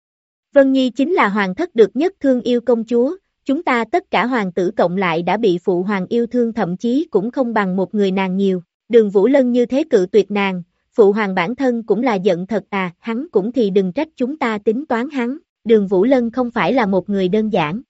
Vân Nhi chính là hoàng thất được nhất thương yêu công chúa, chúng ta tất cả hoàng tử cộng lại đã bị Phụ Hoàng yêu thương thậm chí cũng không bằng một người nàng nhiều, Đường Vũ Lân như thế cự tuyệt nàng, Phụ Hoàng bản thân cũng là giận thật à, hắn cũng thì đừng trách chúng ta tính toán hắn, Đường Vũ Lân không phải là một người đơn giản.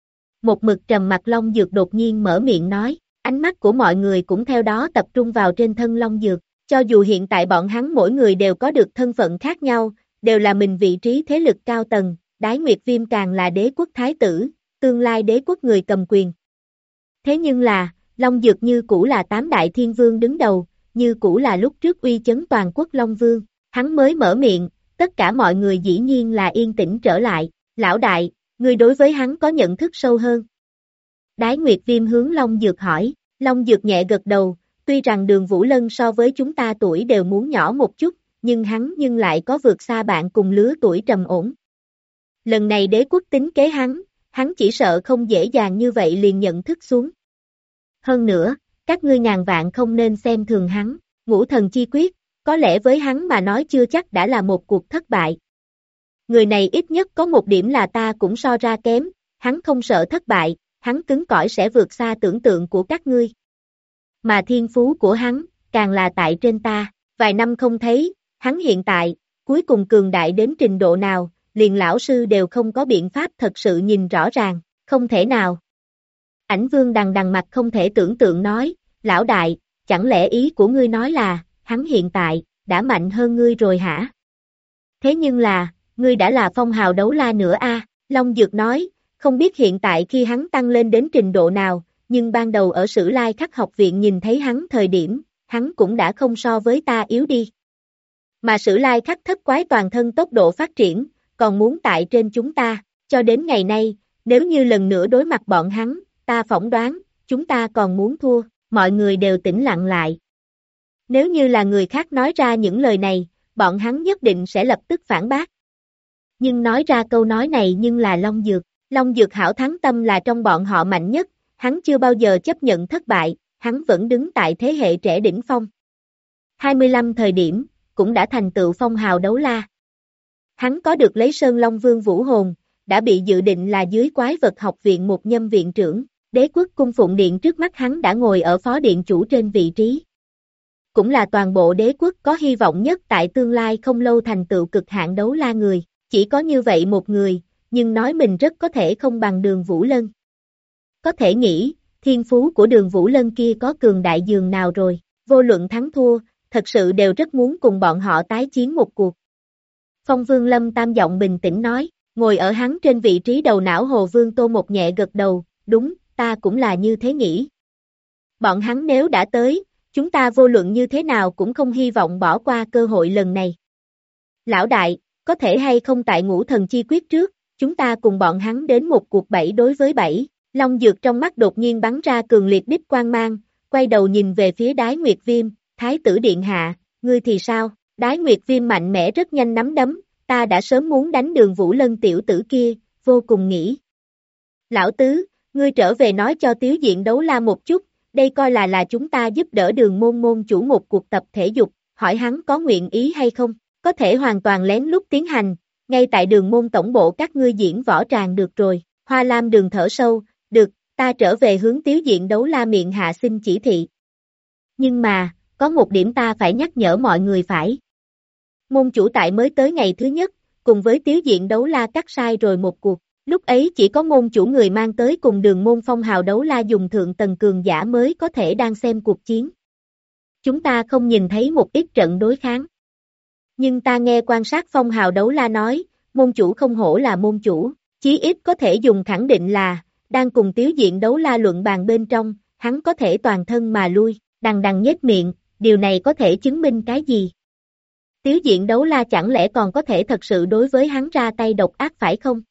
Một mực trầm mặt Long Dược đột nhiên mở miệng nói, ánh mắt của mọi người cũng theo đó tập trung vào trên thân Long Dược, cho dù hiện tại bọn hắn mỗi người đều có được thân phận khác nhau, đều là mình vị trí thế lực cao tầng, Đái Nguyệt Viêm càng là đế quốc thái tử, tương lai đế quốc người cầm quyền. Thế nhưng là, Long Dược như cũ là 8 đại thiên vương đứng đầu, như cũ là lúc trước uy chấn toàn quốc Long Vương, hắn mới mở miệng, tất cả mọi người dĩ nhiên là yên tĩnh trở lại, lão đại, ngươi đối với hắn có nhận thức sâu hơn. Đái Nguyệt Viêm hướng Long Dược hỏi, Long Dược nhẹ gật đầu, tuy rằng Đường Vũ Lân so với chúng ta tuổi đều muốn nhỏ một chút, nhưng hắn lại có vượt xa bạn cùng lứa tuổi trầm ổn. Lần này đế quốc tính kế hắn chỉ sợ không dễ dàng như vậy liền nhận thức xuống. Hơn nữa, các ngươi ngàn vạn không nên xem thường hắn, Ngũ Thần Chi Quyết, có lẽ với hắn mà nói chưa chắc đã là một cuộc thất bại. Người này ít nhất có một điểm là ta cũng so ra kém, hắn không sợ thất bại, hắn cứng cỏi sẽ vượt xa tưởng tượng của các ngươi. Mà thiên phú của hắn, càng là tại trên ta, Vài năm không thấy, hắn hiện tại, cuối cùng cường đại đến trình độ nào, liền lão sư đều không có biện pháp thật sự nhìn rõ ràng, không thể nào. Ảnh Vương đằng đằng mặt không thể tưởng tượng nói, lão đại, chẳng lẽ ý của ngươi nói là, hắn hiện tại, đã mạnh hơn ngươi rồi hả? Thế nhưng là, ngươi đã là phong hào đấu la nữa a. Long Dược nói, không biết hiện tại khi hắn tăng lên đến trình độ nào, nhưng ban đầu ở Sử Lai Khắc học viện nhìn thấy hắn thời điểm, hắn cũng đã không so với ta yếu đi. Mà Sử Lai Khắc thất quái toàn thân tốc độ phát triển, còn muốn tại trên chúng ta, cho đến ngày nay, nếu như lần nữa đối mặt bọn hắn, ta phỏng đoán, chúng ta còn muốn thua, mọi người đều tĩnh lặng lại. Nếu như là người khác nói ra những lời này, bọn hắn nhất định sẽ lập tức phản bác. Nhưng nói ra câu nói này nhưng là Long Dược. Long Dược hảo thắng tâm là trong bọn họ mạnh nhất, hắn chưa bao giờ chấp nhận thất bại, hắn vẫn đứng tại thế hệ trẻ đỉnh phong. 25 thời điểm, cũng đã thành tựu phong hào đấu la. Hắn có được lấy Sơn Long Vương vũ hồn, đã bị dự định là dưới quái vật học viện một nhâm viện trưởng, Đế quốc cung phụng điện trước mắt hắn đã ngồi ở phó điện chủ trên vị trí. Cũng là toàn bộ đế quốc có hy vọng nhất tại tương lai không lâu thành tựu cực hạn đấu la người, chỉ có như vậy một người, nhưng nói mình rất có thể không bằng Đường Vũ Lân. Có thể nghĩ, thiên phú của Đường Vũ Lân kia có cường đại dường nào rồi, vô luận thắng thua, thật sự đều rất muốn cùng bọn họ tái chiến một cuộc. Phong Vương Lâm tam giọng bình tĩnh nói, ngồi ở hắn trên vị trí đầu não Hồ Vương Tô một nhẹ gật đầu, đúng, ta cũng là như thế nghĩ. Bọn hắn nếu đã tới, chúng ta vô luận như thế nào cũng không hy vọng bỏ qua cơ hội lần này. Lão đại, có thể hay không tại Ngũ Thần Chi Quyết trước, chúng ta cùng bọn hắn đến một cuộc 7 đối với 7, Long Dược trong mắt đột nhiên bắn ra cường liệt đích quang mang, quay đầu nhìn về phía Đái Nguyệt Viêm, Thái tử điện hạ, ngươi thì sao? Đái Nguyệt Viêm mạnh mẽ rất nhanh nắm đấm, ta đã sớm muốn đánh Đường Vũ Lân tiểu tử kia, vô cùng nghĩ. Lão tứ, ngươi trở về nói cho Tiếu Diện đấu la một chút, đây coi là chúng ta giúp đỡ Đường môn môn chủ một cuộc tập thể dục, hỏi hắn có nguyện ý hay không, có thể hoàn toàn lén lút tiến hành, ngay tại Đường môn tổng bộ các ngươi diễn võ tràng được rồi. Hoa Lam Đường thở sâu, được, ta trở về hướng Tiếu Diện đấu la miệng hạ xin chỉ thị. Nhưng mà, có một điểm ta phải nhắc nhở mọi người phải. Môn chủ tại mới tới ngày thứ nhất, cùng với Tiếu Diện đấu la cắt sai rồi một cuộc. Lúc ấy chỉ có môn chủ người mang tới cùng Đường môn phong hào đấu la dùng thượng tầng cường giả mới có thể đang xem cuộc chiến. Chúng ta không nhìn thấy một ít trận đối kháng. Nhưng ta nghe quan sát phong hào đấu la nói, môn chủ không hổ là môn chủ, chí ít có thể dùng khẳng định là, đang cùng Tiếu Diện đấu la luận bàn bên trong, hắn có thể toàn thân mà lui, đằng đằng nhếch miệng, điều này có thể chứng minh cái gì? Tiếu Diện đấu la chẳng lẽ còn có thể thật sự đối với hắn ra tay độc ác phải không?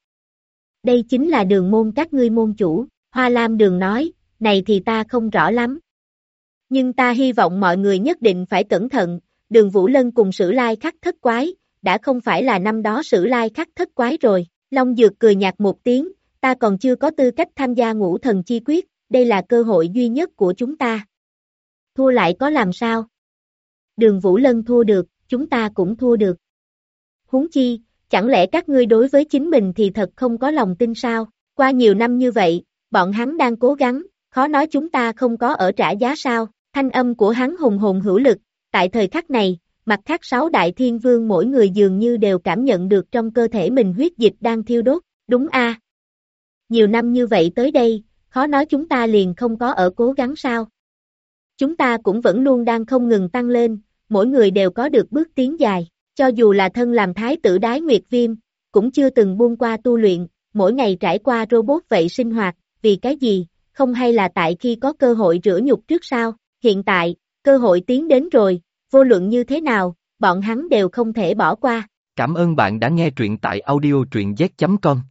Đây chính là Đường môn các ngươi môn chủ, Hoa Lam Đường nói, này thì ta không rõ lắm. Nhưng ta hy vọng mọi người nhất định phải cẩn thận, Đường Vũ Lân cùng Sử Lai Khắc thất quái, đã không phải là năm đó Sử Lai Khắc thất quái rồi. Long Dược cười nhạt một tiếng, ta còn chưa có tư cách tham gia Ngũ Thần Chi Quyết, đây là cơ hội duy nhất của chúng ta. Thua lại có làm sao? Đường Vũ Lân thua được, chúng ta cũng thua được. Huống chi, chẳng lẽ các ngươi đối với chính mình thì thật không có lòng tin sao? Qua nhiều năm như vậy, bọn hắn đang cố gắng, khó nói chúng ta không có ở trả giá sao? Thanh âm của hắn hùng hồn hữu lực, tại thời khắc này, mặt khác 6 đại thiên vương mỗi người dường như đều cảm nhận được trong cơ thể mình huyết dịch đang thiêu đốt, đúng a? Nhiều năm như vậy tới đây, khó nói chúng ta liền không có ở cố gắng sao? Chúng ta cũng vẫn luôn đang không ngừng tăng lên, mỗi người đều có được bước tiến dài, cho dù là thân làm thái tử Đái Nguyệt Viêm, cũng chưa từng buông qua tu luyện, mỗi ngày trải qua robot vậy sinh hoạt, vì cái gì, không hay là tại khi có cơ hội rửa nhục trước sao? Hiện tại, cơ hội tiến đến rồi, vô luận như thế nào, bọn hắn đều không thể bỏ qua. Cảm ơn bạn đã nghe truyện tại audio truyện z.com.